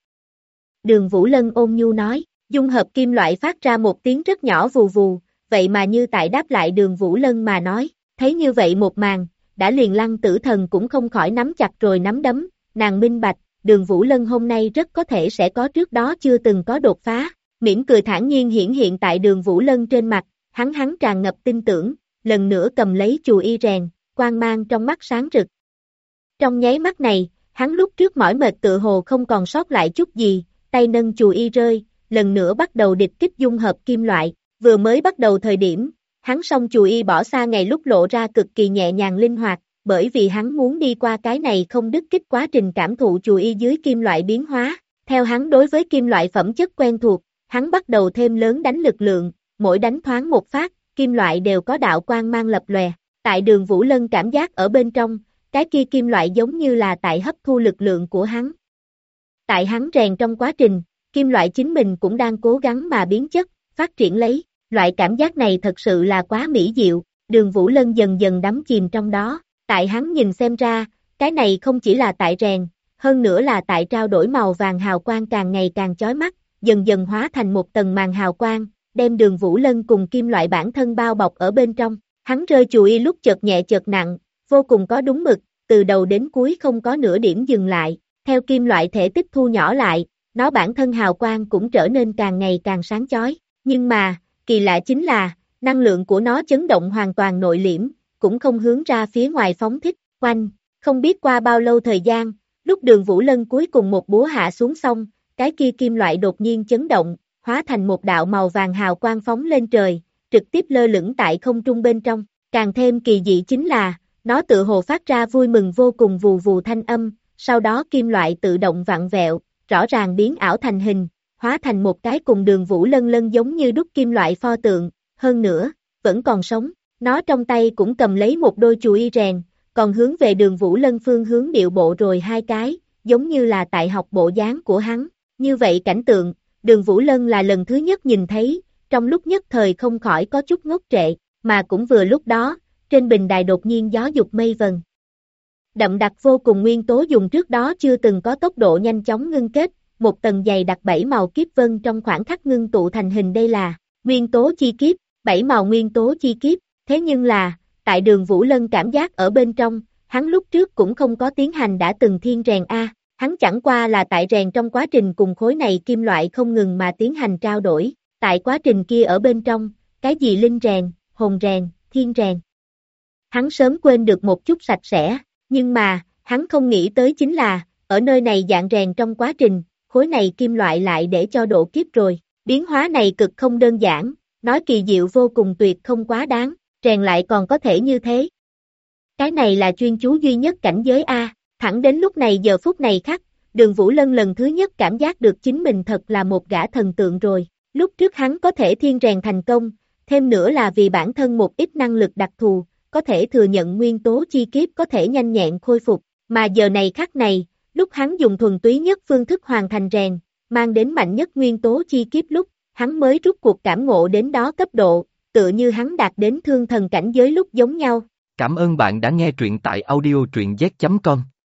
Đường Vũ Lân ôn nhu nói, dung hợp kim loại phát ra một tiếng rất nhỏ vù vù, vậy mà như tại đáp lại Đường Vũ Lân mà nói, thấy như vậy một màn, đã liền Lăng Tử Thần cũng không khỏi nắm chặt rồi nắm đấm, nàng minh bạch, Đường Vũ Lân hôm nay rất có thể sẽ có trước đó chưa từng có đột phá, mỉm cười thản nhiên hiển hiện tại Đường Vũ Lân trên mặt, hắn tràn ngập tin tưởng, lần nữa cầm lấy chùi y rèn, quang mang trong mắt sáng rực. Trong nháy mắt này, hắn lúc trước mỏi mệt tựa hồ không còn sót lại chút gì, tay nâng chùi y rơi, lần nữa bắt đầu địch kích dung hợp kim loại, vừa mới bắt đầu thời điểm, hắn song chùi y bỏ xa ngày lúc lộ ra cực kỳ nhẹ nhàng linh hoạt, bởi vì hắn muốn đi qua cái này không đứt kích quá trình cảm thụ chùi y dưới kim loại biến hóa, theo hắn đối với kim loại phẩm chất quen thuộc, hắn bắt đầu thêm lớn đánh lực lượng, mỗi đánh thoáng một phát, kim loại đều có đạo quang mang lập lòe, tại Đường Vũ Lân cảm giác ở bên trong, cái kia kim loại giống như là tại hấp thu lực lượng của hắn. Tại hắn rèn trong quá trình, kim loại chính mình cũng đang cố gắng mà biến chất, phát triển lấy, loại cảm giác này thật sự là quá mỹ diệu, Đường Vũ Lân dần dần đắm chìm trong đó, tại hắn nhìn xem ra, cái này không chỉ là tại rèn, hơn nữa là tại trao đổi màu vàng hào quang càng ngày càng chói mắt, dần dần hóa thành một tầng màn hào quang, đem Đường Vũ Lân cùng kim loại bản thân bao bọc ở bên trong, hắn rơi chùi lúc chợt nhẹ chợt nặng, vô cùng có đúng mực, từ đầu đến cuối không có nửa điểm dừng lại, theo kim loại thể tích thu nhỏ lại, nó bản thân hào quang cũng trở nên càng ngày càng sáng chói, nhưng mà, kỳ lạ chính là, năng lượng của nó chấn động hoàn toàn nội liễm, cũng không hướng ra phía ngoài phóng thích, oanh, không biết qua bao lâu thời gian, lúc Đường Vũ Lân cuối cùng một búa hạ xuống xong, cái kia kim loại đột nhiên chấn động, hóa thành một đạo màu vàng hào quang phóng lên trời, trực tiếp lơ lửng tại không trung bên trong, càng thêm kỳ dị chính là, nó tựa hồ phát ra vui mừng vô cùng vù vù thanh âm, sau đó kim loại tự động vặn vẹo, rõ ràng biến ảo thành hình, hóa thành một cái cùng Đường Vũ Lân giống như đúc kim loại pho tượng, hơn nữa, vẫn còn sống, nó trong tay cũng cầm lấy một đôi chùi y rèn, còn hướng về Đường Vũ Lân phương hướng điệu bộ rồi hai cái, giống như là tại học bộ dáng của hắn, như vậy cảnh tượng, Đường Vũ Lân là lần thứ nhất nhìn thấy, trong lúc nhất thời không khỏi có chút ngốc trệ, mà cũng vừa lúc đó, trên bình đài đột nhiên gió dục mây vần. Đậm đặc vô cùng nguyên tố dùng trước đó chưa từng có tốc độ nhanh chóng ngưng kết, một tầng dày đặc 7 màu kiếp vân trong khoảng khắc ngưng tụ thành hình đây là nguyên tố chi kiếp, 7 màu nguyên tố chi kiếp, thế nhưng là, tại Đường Vũ Lân cảm giác ở bên trong, hắn lúc trước cũng không có tiến hành đã từng thiên rèn A, hắn chẳng qua là tại rèn trong quá trình cùng khối này kim loại không ngừng mà tiến hành trao đổi, tại quá trình kia ở bên trong, cái gì linh rèn, hồn rèn, thiên rèn. Hắn sớm quên được một chút sạch sẽ, nhưng mà, hắn không nghĩ tới chính là, ở nơi này dạng rèn trong quá trình, khối này kim loại lại để cho độ kiếp rồi, biến hóa này cực không đơn giản, nói kỳ diệu vô cùng tuyệt không quá đáng, rèn lại còn có thể như thế. Cái này là chuyên chú duy nhất cảnh giới A, thẳng đến lúc này giờ phút này khắc, Đường Vũ Lân lần thứ nhất cảm giác được chính mình thật là một gã thần tượng rồi, lúc trước hắn có thể thiên rèn thành công, thêm nữa là vì bản thân một ít năng lực đặc thù, có thể thừa nhận nguyên tố chi kiếp có thể nhanh nhẹn khôi phục, mà giờ này khắc này, lúc hắn dùng thuần túy nhất phương thức hoàn thành rèn, mang đến mạnh nhất nguyên tố chi kiếp lúc, hắn mới rút cuộc cảm ngộ đến đó cấp độ, tựa như hắn đạt đến thương thần cảnh giới lúc giống nhau. Cảm ơn bạn đã nghe truyện tại audio truyện z.com.